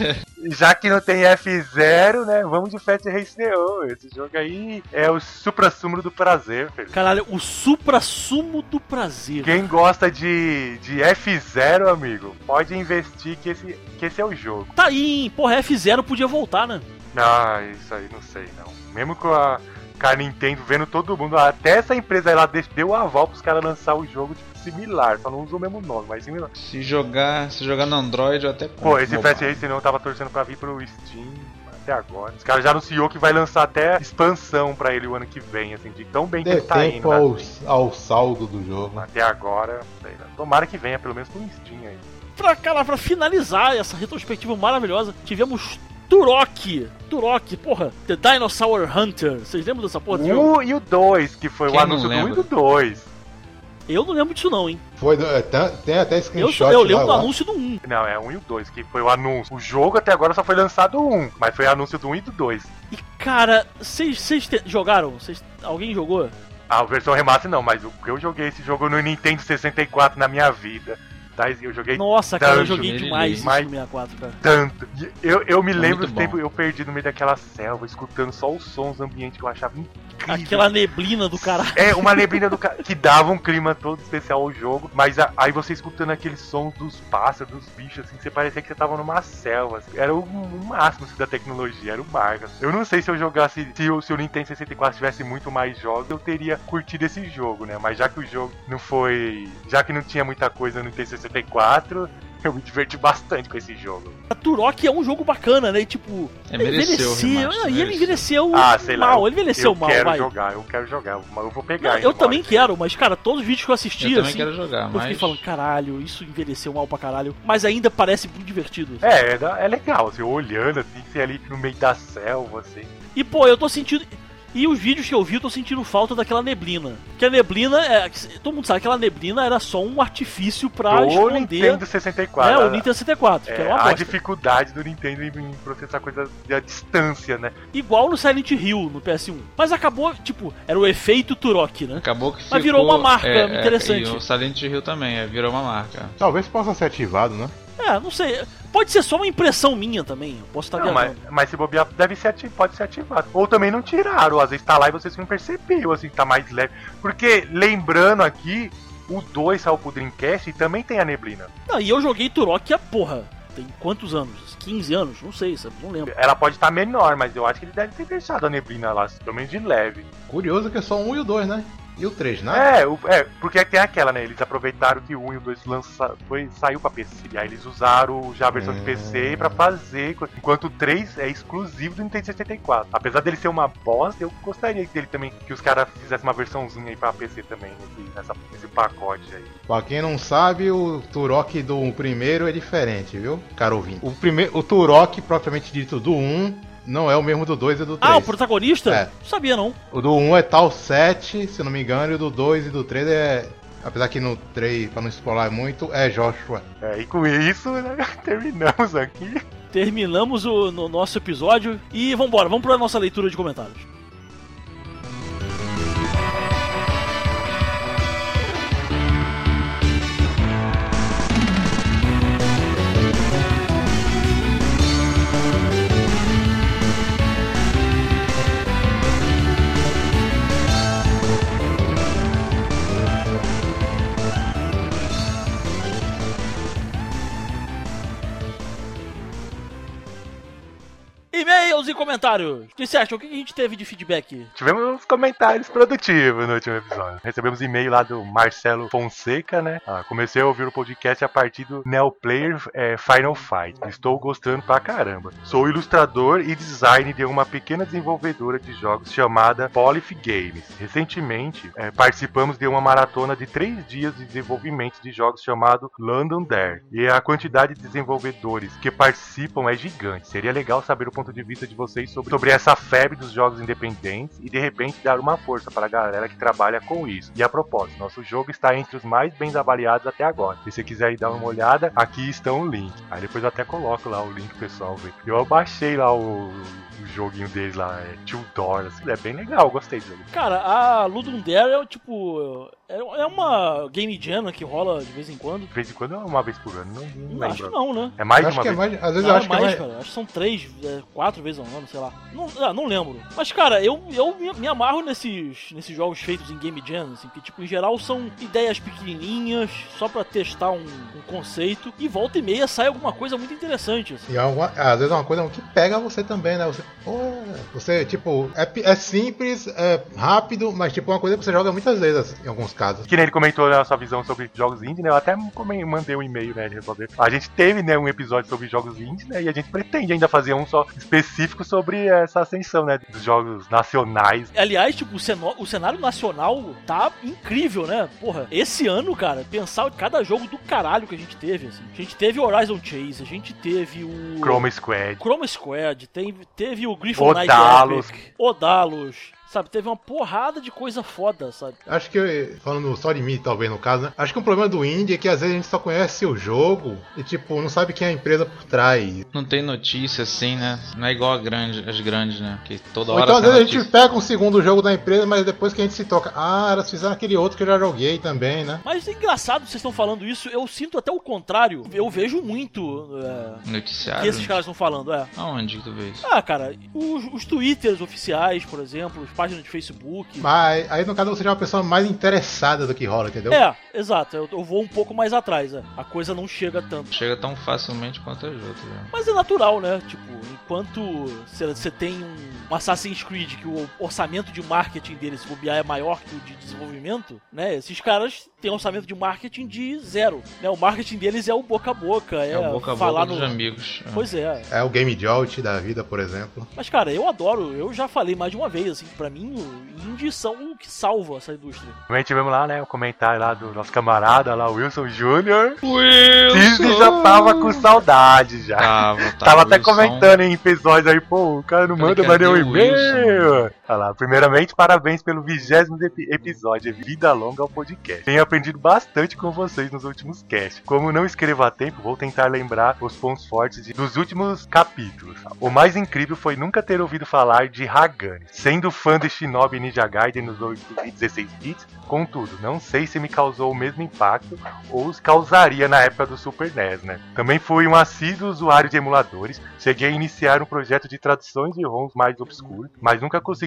Já que não tem F zero, né, vamos de Fast Race Neon. Esse jogo aí é o supra-sumo do prazer, filho. Caralho, o supra-sumo do prazer. Quem gosta de, de F zero, amigo, pode investir que esse, que esse é o jogo. Tá aí, hein? Porra, F zero podia voltar, né? Ah, isso aí não sei não. Mesmo com a, com a Nintendo vendo todo mundo, até essa empresa aí, ela deu o aval pros caras lançar o jogo tipo, similar, só não usou o mesmo nome, mas similar. Se jogar, se jogar no Android, eu até compro. Pô, esse mobile. Fast Race não tava torcendo pra vir pro Steam até agora. Os caras já anunciou que vai lançar até expansão pra ele o ano que vem, assim, de tão bem que Dê ele tá indo. tempo né? ao, ao saldo do jogo. Até agora, sei lá. Tomara que venha, pelo menos pro Steam aí. Pra, cara, pra finalizar essa retrospectiva maravilhosa, tivemos Turok. Turok, porra, The Dinosaur Hunter. Vocês lembram dessa porra? desse jogo? O um e o dois, que foi Quem o não anúncio do um e lembra? do dois. Eu não lembro disso não, hein? Foi, é, tem, tem até Eu, screenshot eu lá, lembro do lá. anúncio do um. Não, é o um e o dois, que foi o anúncio. O jogo até agora só foi lançado o um, mas foi anúncio do um e do dois. E, cara, vocês jogaram? Cês, alguém jogou? Ah, a versão remaster não, mas o que eu joguei esse jogo no Nintendo sessenta e quatro na minha vida. Tá? Eu joguei Nossa, cara, eu tanto, joguei demais isso no mas- sessenta e quatro, cara. tanto. E Eu, eu me É lembro muito do bom. tempo eu perdi no meio daquela selva, escutando só os sons do ambiente que eu achava incrível. Aquela neblina do caralho. É, uma neblina do ca... que dava um clima todo especial ao jogo, mas a- aí você escutando aqueles sons dos pássaros, dos bichos, assim, você parecia que você tava numa selva. Assim. Era o, o máximo assim, da tecnologia, era o marco. Eu não sei se eu jogasse, se o, se o Nintendo sessenta e quatro tivesse muito mais jogos, eu teria curtido esse jogo, né? Mas já que o jogo não foi... Já que não tinha muita coisa no Nintendo sessenta e quatro... Eu me diverti bastante com esse jogo. A Turok é um jogo bacana, né? E, tipo, É, ele mereceu o envelheceu. remaster, Ah, e ele mereceu. envelheceu Ah, sei lá. mal, eu, ele envelheceu eu mal, quero vai. jogar, eu quero jogar. Eu vou pegar Não, ainda eu uma também hora. quero, mas, cara, todos os vídeos que eu assisti, Eu também assim, quero jogar, eu fiquei mas... falando, caralho, isso envelheceu mal pra caralho. Mas ainda parece muito divertido. É, é, da- é legal, assim, olhando assim, você ali no meio da selva, assim. E, pô, eu tô sentindo... E os vídeos que eu vi, eu tô sentindo falta daquela neblina. Que a neblina, é... todo mundo sabe que aquela neblina era só um artifício pra Do esconder... Nintendo sessenta e quatro. É, o a- Nintendo sessenta e quatro, que é, era uma a bosta. dificuldade do Nintendo em, em processar coisas à distância, né? Igual no Silent Hill, no P S um. Mas acabou, tipo, era o efeito Turok, né? Acabou que ficou... Mas virou uma marca é, interessante. É, e o Silent Hill também, é, virou uma marca. Talvez possa ser ativado, né? É, não sei. Pode ser só uma impressão minha também. Eu posso estar Não, mas, viajando. mas se bobear, deve ser ati- pode ser ativado. Ou também não tiraram, às vezes tá lá e vocês não perceberam, assim, tá mais leve. Porque, lembrando aqui, o dois saiu pro Dreamcast e também tem a neblina. Não, e eu joguei Turok a porra. Tem quantos anos? quinze anos? Não sei, sabe? Não lembro. Ela pode estar menor, mas eu acho que ele deve ter deixado a neblina lá, pelo menos de leve. Curioso que é só um e o dois, né? E o três, né? É, o, é, porque tem aquela, né? Eles aproveitaram que o um e o dois lança, foi, saiu pra P C. E aí eles usaram já a versão é. de P C pra fazer, enquanto o três é exclusivo do Nintendo sessenta e quatro. Apesar dele ser uma bosta, eu gostaria dele também, que os caras fizessem uma versãozinha aí pra P C também, nesse, nessa, nesse pacote aí. Pra quem não sabe, o Turok do primeiro é diferente, viu, caro ouvinte? O, primeiro, o Turok, propriamente dito, do um, não é o mesmo do dois e do três. Ah, o protagonista? É. Não sabia, não. O do um é Tal sete, se não me engano, e o do dois e do três é... Apesar que no três, pra não explorar muito, é Joshua. É, e com isso, né, terminamos aqui. Terminamos o no nosso episódio e vambora, vamos pra nossa leitura de comentários. E-mails e comentários. O que você acha? O que a gente teve de feedback? Tivemos uns comentários produtivos no último episódio. Recebemos e-mail lá do Marcelo Fonseca, né? Ah, comecei a ouvir o podcast a partir do Neoplayer é, Final Fight. Estou gostando pra caramba. Sou ilustrador e designer de uma pequena desenvolvedora de jogos chamada Polyph Games. Recentemente, é, participamos de uma maratona de três dias de desenvolvimento de jogos chamado London Dare. E a quantidade de desenvolvedores que participam é gigante. Seria legal saber o ponto de vista de vocês sobre, sobre essa febre dos jogos independentes e de repente dar uma força para a galera que trabalha com isso. E a propósito, nosso jogo está entre os mais bem avaliados até agora. Se você quiser ir dar uma olhada, aqui estão o link. Aí depois eu até coloco lá o link, pessoal. Ver. Eu baixei lá o, o joguinho deles lá, é Two Doors. É bem legal, gostei do jogo. Cara, a Ludum Dare é tipo... É uma game jam que rola de vez em quando. De vez em quando é uma vez por ano, não, não, não lembro. Acho que não, né? É mais eu de uma acho vez? Que é mais, às vezes não, eu acho é mais, que é mais... cara. Acho que são três, é, quatro vezes ao ano, sei lá. Não, ah, não lembro. Mas, cara, eu, eu me, me amarro nesses, nesses jogos feitos em game jam, assim, que, tipo, em geral são ideias pequenininhas, só pra testar um, um conceito, e volta e meia sai alguma coisa muito interessante, assim. E alguma, às vezes é uma coisa que pega você também, né? Você, pô, você tipo, é, é simples, é rápido, mas, tipo, é uma coisa que você joga muitas vezes, assim, em alguns casos. Que nem ele comentou a sua visão sobre jogos indie, né? Eu até mandei um e-mail, né, de resolver. A gente teve, né, um episódio sobre jogos indie, né? E a gente pretende ainda fazer um só específico sobre essa ascensão, né, dos jogos nacionais. Aliás, tipo, o, ceno- o cenário nacional tá incrível, né? Porra, esse ano, cara, pensar cada jogo do caralho que a gente teve, assim. A gente teve o Horizon Chase, a gente teve o... Chroma Squad. Chroma Squad, teve, teve o Griffon Odalos. Knight Epic, Odalos... Sabe, teve uma porrada de coisa foda, sabe? Acho que, falando só de mim, talvez, no caso, né? Acho que o problema do indie é que às vezes a gente só conhece o jogo e, tipo, não sabe quem é a empresa por trás. Não tem notícia, assim, né? Não é igual a grande, as grandes, né? Que toda Ou hora então, às tem vezes, a notícia. gente pega um segundo jogo da empresa, mas depois que a gente se toca, ah, elas fizeram aquele outro que eu já joguei também, né? Mas é engraçado vocês estão falando isso, eu sinto até o contrário. Eu vejo muito é, Noticiário? que esses caras estão falando, é. Aonde que tu vê isso? Ah, cara, os, os twitters oficiais, por exemplo, as páginas de Facebook. Mas aí, no caso, você já é uma pessoa mais interessada do que rola, entendeu? É, exato, eu, eu vou um pouco mais atrás, é. A coisa não chega tanto. Chega tão facilmente quanto as outras, né? Mas é natural, né? Tipo, enquanto você tem um, um Assassin's Creed que o orçamento de marketing dele, se bobear, é maior que o de desenvolvimento, né? Esses caras têm um orçamento de marketing de zero, né? O marketing deles é o boca a boca, é, É o boca a falar boca no... dos amigos. Pois é. É o Game Jolt da vida, por exemplo. Mas, cara, eu adoro, eu já falei mais de uma vez, assim, pra mim, o indie são o que salva essa indústria. Também tivemos lá, né, o comentário lá do nosso camarada lá, o Wilson Júnior Wilson! Disney já tava com saudade já. Tava, tava. Tava até Wilson. comentando em episódios aí, pô, o cara não Falei, manda mais cadê nenhum o e-mail. Olha lá, primeiramente, parabéns pelo vigésimo epi- episódio, vida longa ao podcast. Tenho aprendido bastante com vocês nos últimos casts. Como não escrevo a tempo, vou tentar lembrar os pontos fortes de, dos últimos capítulos. O mais incrível foi nunca ter ouvido falar de Hagane. Sendo fã de Shinobi Ninja Gaiden nos oito e dezesseis bits, contudo, não sei se me causou o mesmo impacto ou os causaria na época do Super N E S, né? Também fui um assíduo usuário de emuladores, cheguei a iniciar um projeto de traduções de ROMs mais obscuros, mas nunca consegui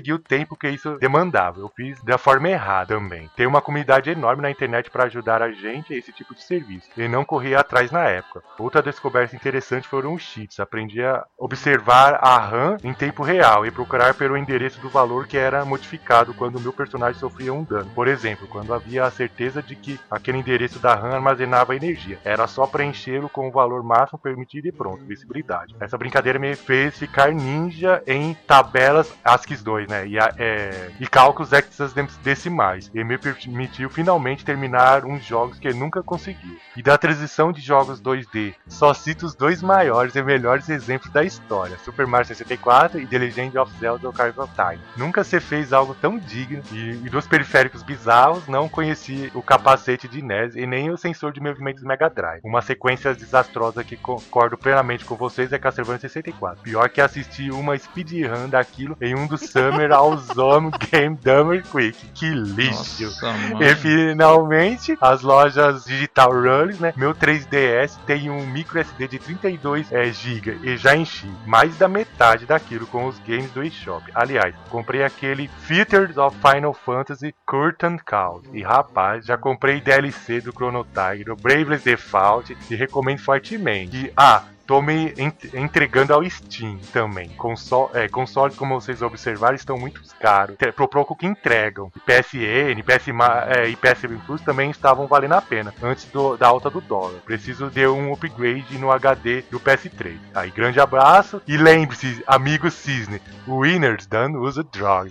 consegui o tempo que isso demandava. Eu fiz da forma errada também. Tem uma comunidade enorme na internet para ajudar a gente a esse tipo de serviço. E não corria atrás na época. Outra descoberta interessante foram os cheats. Aprendi a observar a RAM em tempo real e procurar pelo endereço do valor que era modificado quando o meu personagem sofria um dano. Por exemplo, quando havia a certeza de que aquele endereço da RAM armazenava energia. Era só preenchê-lo com o valor máximo permitido e pronto, visibilidade. Essa brincadeira me fez ficar ninja em tabelas ASCII dois, né? E, é, e cálculos hexadecimais. E me permitiu finalmente terminar uns jogos que eu nunca consegui. E da transição de jogos dois D, só cito os dois maiores e melhores exemplos da história: Super Mario sessenta e quatro e The Legend of Zelda Ocarina of Time. Nunca se fez algo tão digno, e, e dos periféricos bizarros, não conheci o capacete de N E S e nem o sensor de movimentos Mega Drive. Uma sequência desastrosa que concordo plenamente com vocês é Castlevania sessenta e quatro. Pior que assistir uma speedrun daquilo em um dos Summer Awesome Game Dumber Quick. Que lixo! Nossa, e finalmente, as lojas Digital Runners, né? Meu três D S tem um micro S D de trinta e dois gigas e já enchi mais da metade daquilo com os games do eShop. Aliás, comprei aquele Filters of Final Fantasy Curtain Call. E rapaz, já comprei D L C do Chrono Trigger, do Bravely Default e recomendo fortemente. E, ah, tô me entregando ao Steam também. Console, é, consoles, como vocês observaram, estão muito caros. Pro pouco que entregam. P S N, P S, é, e P S Plus também estavam valendo a pena antes do, da alta do dólar. Preciso de um upgrade no H D do P S três. Aí, grande abraço e lembre-se, amigo Cisne, winners don't use drugs.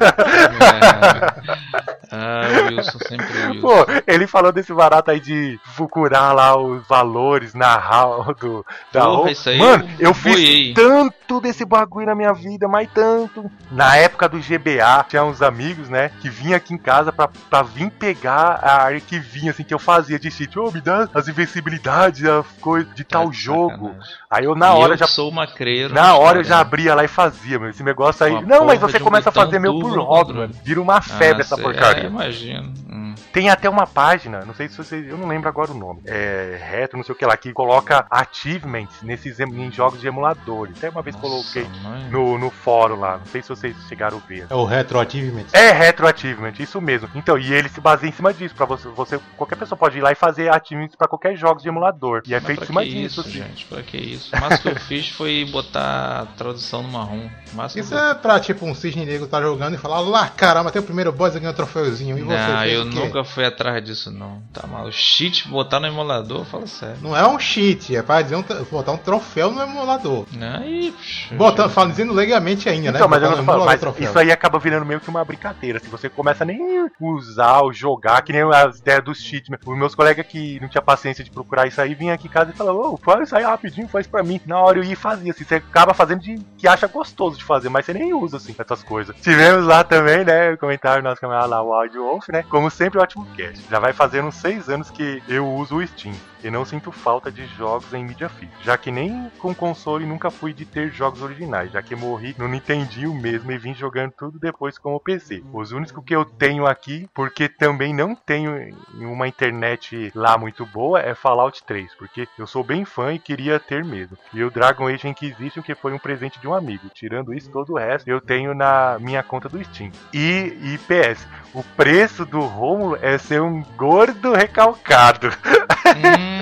É. Ah, Wilson, sempre Wilson. Pô, ele falou desse barato aí de procurar lá os valores na hall do... Da Porra, isso aí Mano, eu, eu fiz boiei. tanto desse bagulho na minha vida, mas tanto. Na época do G B A, tinha uns amigos, né, que vinham aqui em casa pra, pra vir pegar a área que vinha, assim, que eu fazia de sítio. Ô, oh, me dá as invencibilidades, as coisas de tal Ah, jogo. sacanagem. Aí eu, na E hora, eu já... sou macreiro. Na hora eu já cara. abria lá e fazia, meu. Esse negócio aí... Uma Não, mas porra você de um começa a fazer botão meu turbo por no hobby, controle. mano. Vira uma febre Ah, essa sei, porcaria. É, imagino. Hum. Tem até uma página, não sei se vocês... Eu não lembro agora o nome. É... Retro, não sei o que lá, que coloca achievements nesses em jogos de emuladores. Até uma vez Nossa, coloquei mãe. no, no fórum lá. Não sei se vocês chegaram a ver. É o Retro Achievement. É Retro Achievement, isso mesmo. Então, e ele se baseia em cima disso. Pra você, você qualquer pessoa pode ir lá e fazer achievements pra qualquer jogo de emulador. E é Mas feito pra em cima que disso. isso, assim. gente? Pra que isso? O máximo que eu fiz foi botar a tradução no marrom. O máximo Isso que eu- é pra, tipo, um cisne negro tá jogando e falar: lá, caramba, tem o primeiro boss e ganhou um troféuzinho. E você Não, fez eu o quê? nunca fui atrás disso, não. Tá mal. Cheat, botar no emulador, fala sério. Não é um cheat, é pra dizer um, botar um troféu no emulador. Aí, puxa, Botando, falando, dizendo legalmente ainda, né? Então, mas eu Botar não no tô falando, emulador mas troféu. isso aí acaba virando meio que uma brincadeira. Se você começa a nem usar ou jogar, que nem as ideias dos cheats. Os meus colegas que não tinha paciência de procurar isso aí, vinham aqui em casa e falavam: ô, faz isso aí rapidinho, faz pra mim. Na hora eu ia e fazia, assim, você acaba fazendo de que acha gostoso de fazer, mas você nem usa, assim, essas coisas. Tivemos lá também, né, o comentário do nosso camarada lá, o Audio Wolf, né, como sempre, ótimo cast. Já vai fazendo uns seis anos que eu uso o Steam. E não sinto falta de jogos em mídia física, já que nem com console nunca fui de ter jogos originais, já que morri no Nintendinho mesmo e vim jogando tudo depois com o P C. Os únicos que eu tenho aqui, porque também não tenho uma internet lá muito boa, é Fallout três, porque eu sou bem fã e queria ter mesmo. E o Dragon Age Inquisition, que foi um presente de um amigo. Tirando isso, todo o resto eu tenho na minha conta do Steam. E, e P S, o preço do Rômulo é ser um gordo recalcado. Hum.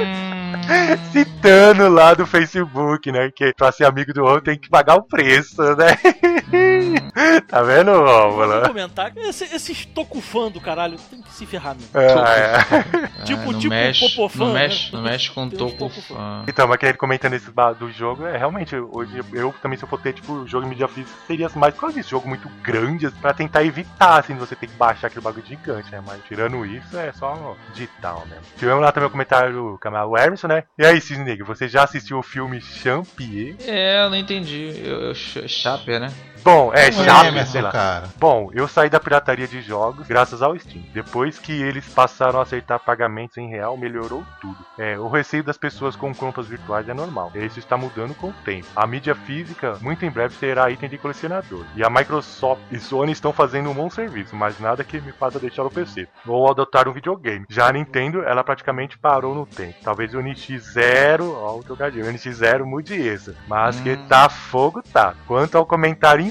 Citando lá do Facebook, né? Que pra ser amigo do outro tem que pagar o preço, né? Hum. Tá vendo, Vou Rômulo? comentar. Esse, esses tocufã do caralho tem que se ferrar mesmo. É, Tipo- Ah, não tipo mexe, Popofã, não né? mexe, não mexe com Tem uns toco Tocufã. fã. então, mas que ele comentando esse ba- do jogo, é realmente, hoje eu também, se eu for ter, tipo, jogo em mídia física, seria mais por causa disso, jogo muito grande, pra tentar evitar, assim, de você ter que baixar aquele bagulho gigante, né? Mas tirando isso, é só digital mesmo. Tivemos lá também o comentário do camarada Emerson, né? E aí, Cisne Negro, você já assistiu o filme Champier? É, eu não entendi. Eu, eu Chaper, né? Bom, é, Não Chape, Emerson, sei lá. cara. Bom, eu saí da pirataria de jogos graças ao Steam. Depois que eles passaram a aceitar pagamentos em real, melhorou tudo. É, o receio das pessoas com compras virtuais é normal. Isso está mudando com o tempo. A mídia física, muito em breve, será item de colecionador. E a Microsoft e Sony estão fazendo um bom serviço, mas nada que me faça deixar o P C. Ou adotar um videogame. Já a Nintendo, ela praticamente parou no tempo. Talvez o N X zero, ó o trocadilho, o N X zero mude isso. Mas Hum. que tá fogo, tá. Quanto ao comentário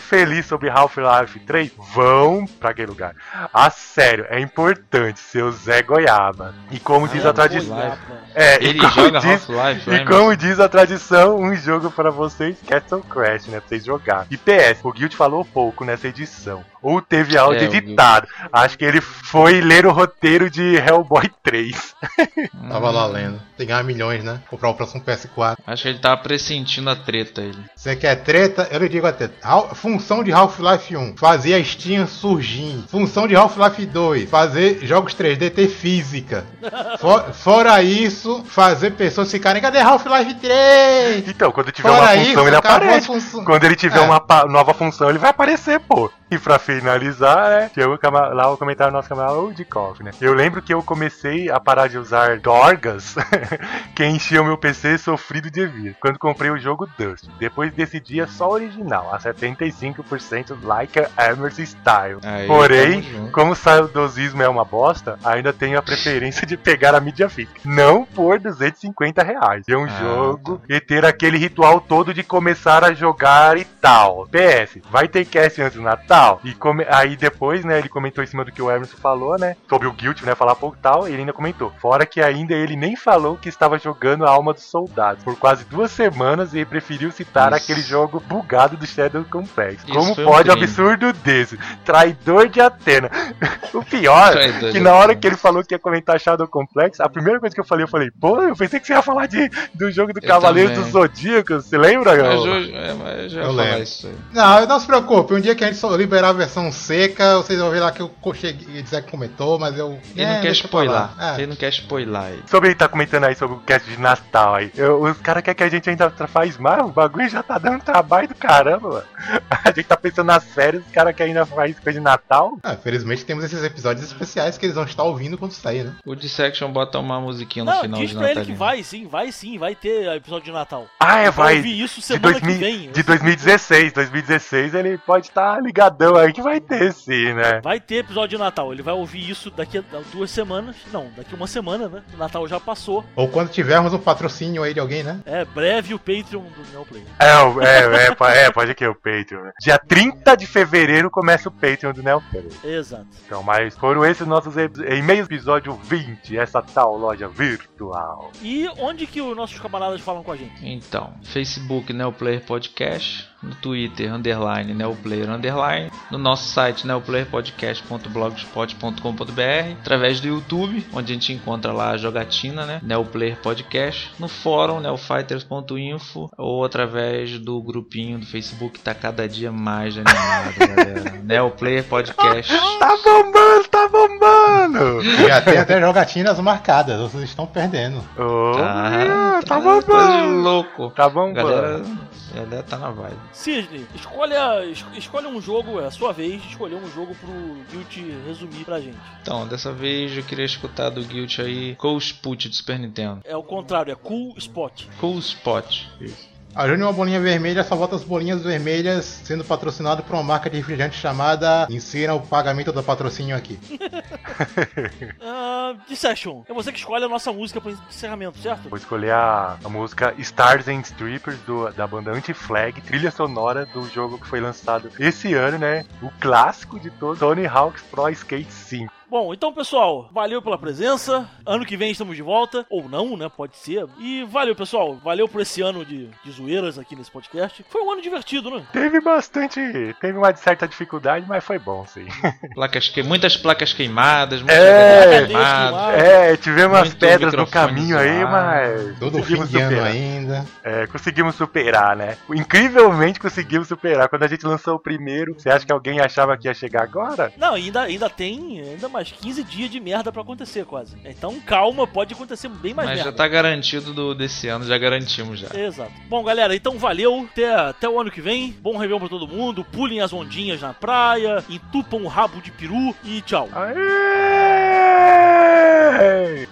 infeliz sobre Half-Life três, vão pra aquele lugar. Ah, sério, é importante ser o Zé Goiaba. E como diz Ah, a tradição... Goiaba. É, Ele e como joga diz, Half-Life, E né, como diz a tradição, um jogo pra vocês, Castle Crash, né? Pra vocês jogar. E P S, o Guild falou pouco nessa edição. Ou teve áudio É, o editado. Acho que ele foi ler o roteiro de Hellboy três. Tava lá lendo. Tem que ganhar milhões, né? Comprar o próximo P S quatro. Acho que ele tava pressentindo a treta, ele. Você quer treta? Eu lhe digo a treta. Hal- Função de Half-Life um, fazer a Steam surgir. Função de Half-Life dois, fazer jogos três D ter física. For- fora isso, fazer pessoas ficarem, cadê Half-Life três? Então, quando tiver Fora uma função, isso, ele acabou a aparece. função. Quando ele tiver É. uma pa- nova função, ele vai aparecer, pô. E pra finalizar, né, tinha o cama- lá o comentário do nosso camarada Oldikoff, né? Eu lembro que eu comecei a parar de usar Dorgas, que enchia o meu P C sofrido de vírus, quando comprei o jogo Dust. Depois decidi só o original, a setenta e cinco por cento like a Emerson Style. Aí, Porém, tamo junto. como o saudosismo é uma bosta, ainda tenho a preferência de pegar a mídia física. Não por duzentos e cinquenta reais. Ter um Ah, jogo e ter aquele ritual todo de começar a jogar e tal. P S, vai ter cast antes do Natal? E come... aí depois, né, ele comentou em cima do que o Emerson falou, né, sobre o Guild, né, falar pouco tal, e ele ainda comentou. Fora que ainda ele nem falou que estava jogando a Alma dos Soldados por quase duas semanas e preferiu citar Isso. aquele jogo bugado do Shadow Complex. Isso Como foi um pode um crime. absurdo desse? Traidor de Atena. O pior Traidor que de na hora Atena. que ele falou que ia comentar Shadow Complex, a primeira coisa que eu falei, eu falei, pô, eu pensei que você ia falar de, do jogo do Eu Cavaleiro também. dos Zodíacos, você lembra, Mas Gal? hoje, é, mas eu já ia Eu falar lembro. isso aí. Não, não se preocupe, um dia que a gente só liberar a versão seca, vocês vão ver lá que eu cheguei, dizer que comentou, mas eu... Ele É, não quer deixa pra spoiler. lá. É. Ele não quer spoiler aí. Sobre ele tá comentando aí sobre o cast de Natal aí. Eu- os caras querem que a gente ainda tra- faz mais, o bagulho já tá dando trabalho do caramba, mano. A gente tá pensando nas férias, os caras que ainda faz coisa de Natal. Ah, felizmente temos esses episódios especiais que eles vão estar ouvindo quando sair, né? O Dissection bota uma musiquinha no Não, final diz de pra ele Natal. que vai sim, vai sim, vai ter episódio de Natal. Ah, é, Eu vai. ouvi isso De, semana dois mil, que vem. de dois mil e dezesseis, dois mil e dezesseis ele pode estar ligadão aí que vai ter sim, né? Vai ter episódio de Natal. Ele vai ouvir isso daqui a duas semanas. Não, daqui a uma semana, né? O Natal já passou. Ou quando tivermos um patrocínio aí de alguém, né? É breve o Patreon do Neoplay. É, o- é, é, po- é, pode que é o Patreon, né? Dia trinta de fevereiro começa o Patreon do Neoplay. Exato. Então, mas foram esses nossos e- e-mails, episódio vinte, essa tal loja virtual. E onde que os nossos camaradas falam com a gente? Então, Facebook Neoplayer Podcast, no Twitter underline Neoplayer underline, no nosso site neoplayerpodcast ponto blogspot ponto com ponto br, através do YouTube, onde a gente encontra lá a jogatina, né? Neoplayer Podcast, no fórum neofighters ponto info ou através do grupinho do Facebook que tá cada dia mais animado, galera. Neoplayer Podcast. Tá bombando, tá bombando! Já tem até jogatinas marcadas, vocês estão perdendo. Ô, Tá, tá coisa de bombando! louco. Tá bombando. Galera, a galera tá na vibe. Sidney, escolha, es- escolha um jogo, é a sua vez de escolher um jogo pro Guild resumir pra gente. Então, dessa vez eu queria escutar do Guilt aí Cool Spot do Super Nintendo. É o contrário, é Cool Spot. Cool Spot. Ajude uma bolinha vermelha, só volta as bolinhas vermelhas sendo patrocinado por uma marca de refrigerante chamada Insira o pagamento do patrocínio aqui. Uh, Dissection, é você que escolhe a nossa música para encerramento, certo? Vou escolher a, a música Stars and Strippers do- da banda Anti-Flag, trilha sonora do jogo que foi lançado esse ano, né? O clássico de todo, Tony Hawk's Pro Skate cinco. Bom, então pessoal, valeu pela presença. Ano que vem estamos de volta, ou não, né? Pode ser. E valeu, pessoal. Valeu por esse ano de, de zoeiras aqui nesse podcast. Foi um ano divertido, né? Teve bastante, teve uma certa dificuldade, mas foi bom, sim. Placas que... Muitas placas queimadas, muitas É, pedras queimadas. É, tivemos umas Muito pedras no microfone caminho aí, zoado. mas Todo fim conseguimos de ano superar. ainda. É, conseguimos superar, né? Incrivelmente conseguimos superar. Quando a gente lançou o primeiro, você acha que alguém achava que ia chegar agora? Não, ainda, ainda tem ainda mais quinze dias de merda pra acontecer, quase. Então calma, pode acontecer bem mais Mas merda. já tá garantido do, desse ano, já garantimos já. Exato. Bom, galera, então valeu. Até, até o ano que vem. Bom Réveillon pra todo mundo. Pulem as ondinhas na praia. Entupam o rabo de peru. E tchau. Aê!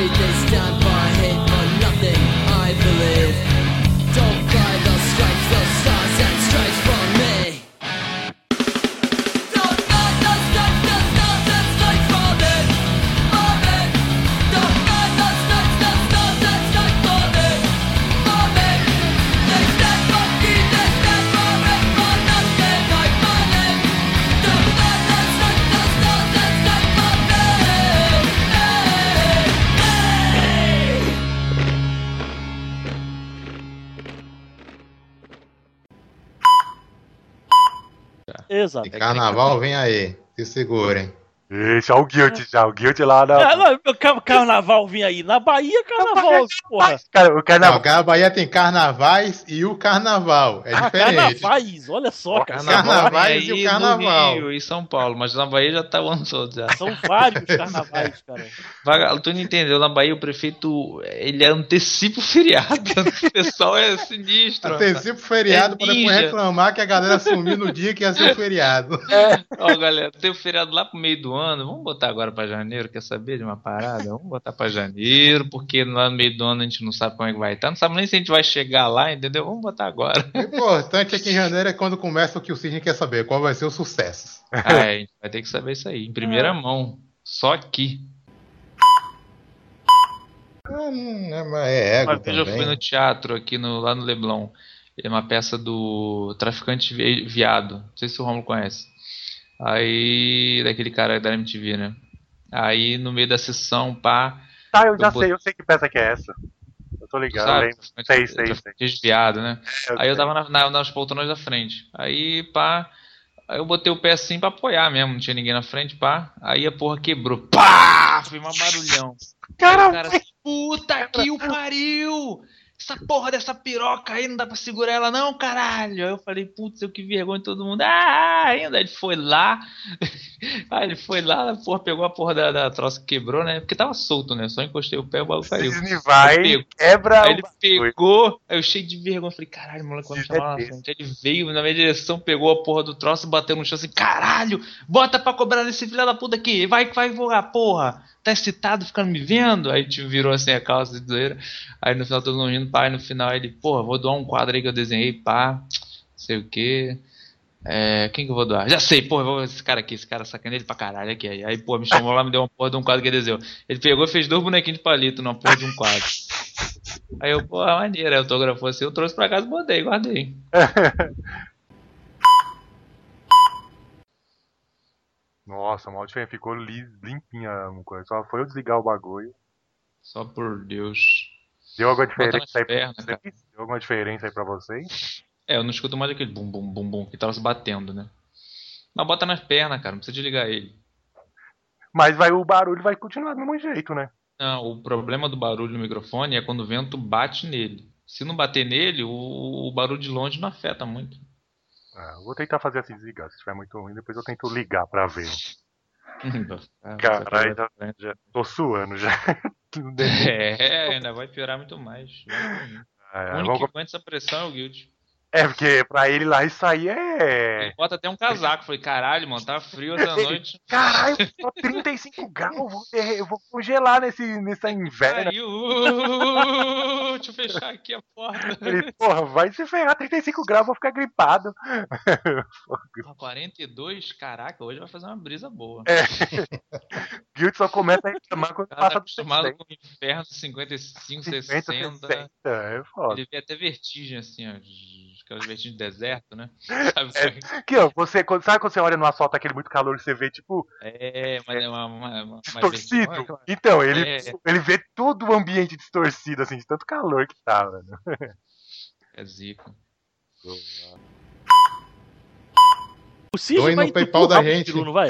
afraid they stand by hate for nothing, I believe. Don't cry, the stripes, the stars and stripes for me. Don't cry, the stripes, the stars and stripes for me, for me. Don't cry, the stripes, the stars and stripes for me, for me. They stand for me, they stand for it, for nothing, I believe. Don't cry, the stripes, the stars and stripes for me, Exato. E carnaval vem aí. Se segurem. Ixi, olha o Guild já, o Guild lá na. Ah, não, meu car- carnaval vinha aí. Na Bahia, carnaval, porra. Cara, o Não, carnaval. a Bahia tem carnavais e o carnaval. É Ah, diferente. carnavais, olha só, cara. Carnavais vem e o aí carnaval. no Rio e São Paulo, mas na Bahia já tá o ano todo já. São vários carnavais, cara. Vaga- Tu não entendeu, na Bahia o prefeito, ele antecipa o feriado. O pessoal é sinistro. Antecipa o feriado É pra depois ninja. reclamar que a galera sumiu no dia que ia ser o feriado. Ó, galera, tem o feriado lá pro meio do ano, vamos botar agora pra janeiro, quer saber de uma parada? Vamos botar pra janeiro, porque lá no meio do ano a gente não sabe como é que vai estar, não sabe nem se a gente vai chegar lá, entendeu? Vamos botar agora. O importante é que em janeiro é quando começa o que o Cisne quer saber, qual vai ser o sucesso. Ah, é, a gente vai ter que saber isso aí, em primeira mão, só aqui. Ah, não, é, mas é ego Uma vez eu fui também. no teatro aqui no, lá no Leblon. É uma peça do Traficante Vi- Viado. Não sei se o Romulo conhece. Aí, daquele cara da M T V, né? Aí, no meio da sessão, pá. Tá, eu já Eu sei, eu sei que peça que é essa. Eu tô ligado, eu Sabe? lembro. Sei, sei, sei. Traficante Viado, né? Eu Aí eu sei. tava na, na- nas poltronas da frente. Aí, pá. Aí eu botei o pé assim pra apoiar mesmo. Não tinha ninguém na frente, pá. Aí a porra quebrou. Pá! Foi um barulhão. Aí o cara assim, puta que o pariu! Essa porra dessa piroca aí não dá pra segurar ela não, caralho! Aí eu falei, putz, eu que vergonha de todo mundo. Ah, ainda ele foi lá. Aí ele foi lá, a porra, pegou a porra da, da troça que quebrou, né? Porque tava solto, né? Só encostei o pé, o bagulho caiu. Cisne vai, Aí pegou. quebra Aí o ele bagulho. pegou, aí eu cheio de vergonha, falei, caralho, o moleque vai me Cisne chamar lá é na desse. frente. Aí ele veio na minha direção, pegou a porra do troço, bateu no chão assim, caralho, bota pra cobrar nesse filho da puta aqui, vai que vai voar, porra, tá excitado ficando me vendo? Aí tipo, virou assim a calça de zoeira, aí no final todo mundo rindo, pá, aí no final ele, porra, vou doar um quadro aí que eu desenhei, pá, não sei o que. É, quem que eu vou doar? Já sei, porra, vou esse cara aqui, esse cara sacaneia ele pra caralho aqui. Aí, aí, pô, me chamou lá, me deu uma porra de um quadro que ele desenhou. Ele pegou e fez dois bonequinhos de palito numa porra de um quadro. Aí eu, porra, maneiro, aí autografou assim, eu trouxe pra casa e botei, guardei. Nossa, mal diferente, ficou lis, limpinha a coisa. Só foi eu desligar o bagulho. Só por Deus. Deu alguma Bota diferença nas aí pra pernas, vocês? cara. Deu alguma diferença aí pra vocês? É, eu não escuto mais aquele bum bum bum bum que tava se batendo, né? Mas bota nas pernas, cara, não precisa desligar ele. Mas vai, o barulho vai continuar do mesmo jeito, né? Não, o problema do barulho no microfone é quando o vento bate nele. Se não bater nele, o, o barulho de longe não afeta muito. Ah, eu vou tentar fazer assim, desligar. Se estiver muito ruim, depois eu tento ligar pra ver. Ah, Caralho, você já, já tô suando já. É, ainda vai piorar muito mais. É, O único vamos- que aguenta essa pressão é o Guild. é, porque pra ele lá isso aí Ele é. bota até um casaco. Falei, caralho, mano, tá frio essa noite. Caralho, só trinta e cinco graus, eu vou, ter- eu vou congelar nesse, nesse inverno. Pariu. Uh, deixa eu fechar aqui a porta. Ele, porra, vai se ferrar, trinta e cinco graus, eu vou ficar gripado. Ah, quarenta e dois, caraca, hoje vai fazer uma brisa boa. Guild só começa a reclamar quando O cara tá passa do acostumado sessenta, com o inferno de cinquenta e cinco, cinquenta, sessenta. sessenta, é foda. Ele vê até vertigem, assim, ó. Aquelas vertigens de deserto, né? Sabe? como é Aqui, ó, você, quando, sabe quando você olha no asfalto aquele muito calor que você vê, tipo, É, mas é uma. uma, uma, uma distorcido? vertigem- Então, ele, É. ele vê todo o ambiente distorcido, assim, de tanto calor que tá, mano. É zica. O Cisne Doem vai no entupir PayPal o da rabo de gente. peru, não vai?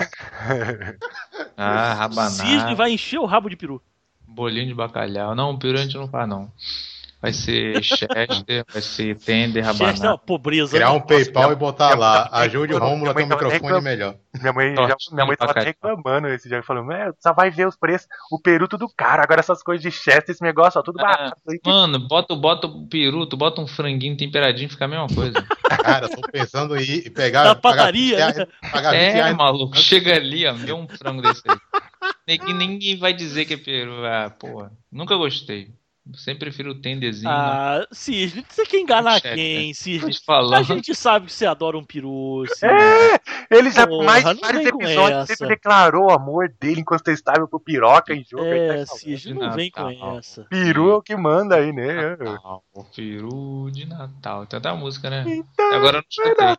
Ah, O Cisne rabanada. vai encher o rabo de peru. Bolinho de bacalhau. Não, peru a gente não faz, não. vai ser Chester, vai ser Tender, Chester é uma Rabanada. pobreza. Criar né? um PayPal e botar minha- lá. minha- Ajude o minha- Rômulo a ter um minha mãe tava microfone reclamando. melhor. Minha mãe, já, Tortinho minha mãe tava pra cá. reclamando esse dia, falando, "É, só vai ver os preços, o peru tudo caro, agora essas coisas de Chester, esse negócio, ó, tudo Ah, barato. aí que- Mano, bota, bota o peru, tu bota um franguinho temperadinho, fica a mesma coisa. Cara, tô pensando em ir pegar. Da pagar padaria, vinte reais, né? pagar vinte É, reais. maluco, chega ali, ó, me deu um frango desse aí. Ninguém, ninguém vai dizer que é peru. Ah, porra, nunca gostei. Sempre prefiro o tenderzinho. Ah, Cisne, você quer enganar Chefe, quem, Tô Cisne? te falando. A gente sabe que você adora um peru, Cisne. É, ele já, Porra, mais não vários vem com episódios, essa. sempre declarou o amor dele incontestável pro piroca em jogo. aí É, tá falando. Cisne, não vem com Natal. essa. Peru é o que manda aí, né? Natal, o peru de Natal. Tem até a música, né? Então, Agora eu não escutei.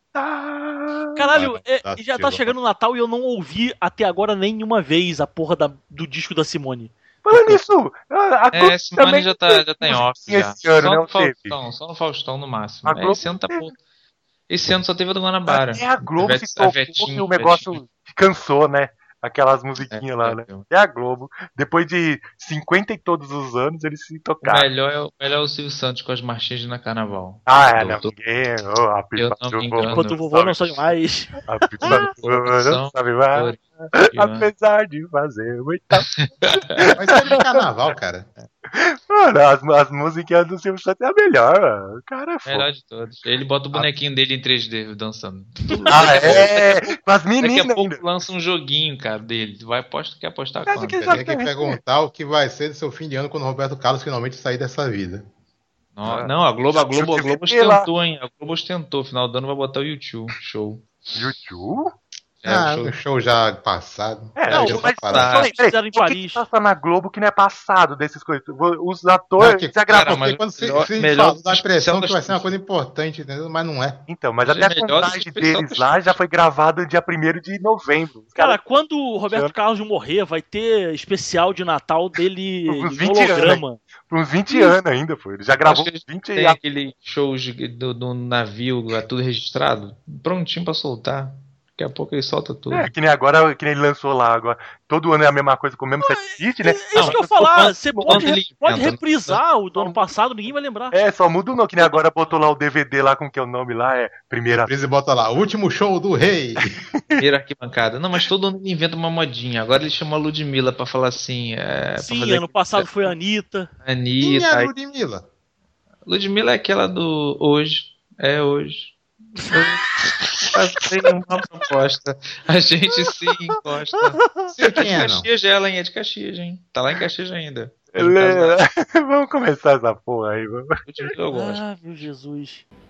Caralho, Mano, é, tá já tá chegou. chegando o Natal e eu não ouvi até agora nenhuma vez a porra da- do disco da Simone. Falando nisso, a, a É, Globo Simone também já tá, já tá em off. Já. esse ano, Só né? no Não teve. Faustão, só no Faustão no máximo. A É, Globo esse ano tá teve. por... Esse ano só teve a do Guanabara. Até a Globo Vete- se tocou Vetinho, que o negócio Vetinho. cansou, né? Aquelas musiquinhas É, lá, é, né? é. É a Globo. Depois de cinquenta e todos os anos, eles se O tocaram. melhor é, o melhor é o Silvio Santos com as marchinhas de na Carnaval. Ah, é, Do- não, do- ninguém. Oh, a pipa Eu não do me vovô engano. Enquanto o vovô não sabe- sabe mais. A pipa do vovô não sabe mais. Apesar de fazer muita. Mas é de carnaval, cara. Mano, as, as musiquinhas do Silvio Santos é a melhor, mano. O cara é foda. Melhor de todos. Ele bota o bonequinho dele em três D dançando. Ah, é? Com as Daqui a meninas pouco ainda. lança um joguinho, cara, dele. Tu vai apostar, quer apostar Mas quanto? que Você tem que perguntar o que vai ser do seu fim de ano quando o Roberto Carlos finalmente sair dessa vida. Não, não, a Globo, a Globo, a Globo Deixa eu ver lá. ostentou, hein? A Globo ostentou. Final do ano vai botar o YouTube. Show. YouTube? É, ah, o show. um show já passado. É, Já não, já mas tá parado. peraí, peraí, Fizeram em por que Paris. que passa na Globo que não é passado desses coisas? Os Não, atores que- já cara, gravam. mas- Porque quando se, melhor- se melhor fala, do dá a que impressão especial que vai das ser uma coisa importante, entendeu? Mas não é. Então, mas Mas até é a melhor do que contagem especial deles das lá já foi gravada dia primeiro de novembro. Os Cara, caras- quando o Roberto Carlos morrer, vai ter especial de Natal dele Uns em vinte holograma. por uns vinte anos ainda, pô. Ele já gravou Acho que uns vinte Tem anos. aquele show de- do, do navio, lá, tudo registrado, prontinho pra soltar. Daqui a pouco ele solta tudo. É, que nem agora, que nem ele lançou lá agora. Todo ano é a mesma coisa com o mesmo setlist, né? É isso Não, que eu ia eu tô falar, falando- você tô pode, falando re- ele pode inventa, reprisar o do ano passado, ninguém vai lembrar. É, só muda o nome, que nem agora botou lá o D V D lá com que é o nome lá, é Primeira. Prise bota lá, último show do rei. Primeira arquibancada. Não, mas todo ano ele inventa uma modinha. Agora ele chamou a Ludmilla pra falar assim. É, pra Sim, fazer ano passado foi a Anitta. Quem Anitta. é a aí- Ludmilla? Ludmilla é aquela do hoje. É hoje. Fazem uma proposta. A gente se encosta. Sei É quem de é, não. Caxias ela, hein? É de Caxias, hein? Tá lá em Caxias ainda. Ele- Vamos começar essa porra aí, vamos. Ludmilla eu gosto. Ah, meu Jesus.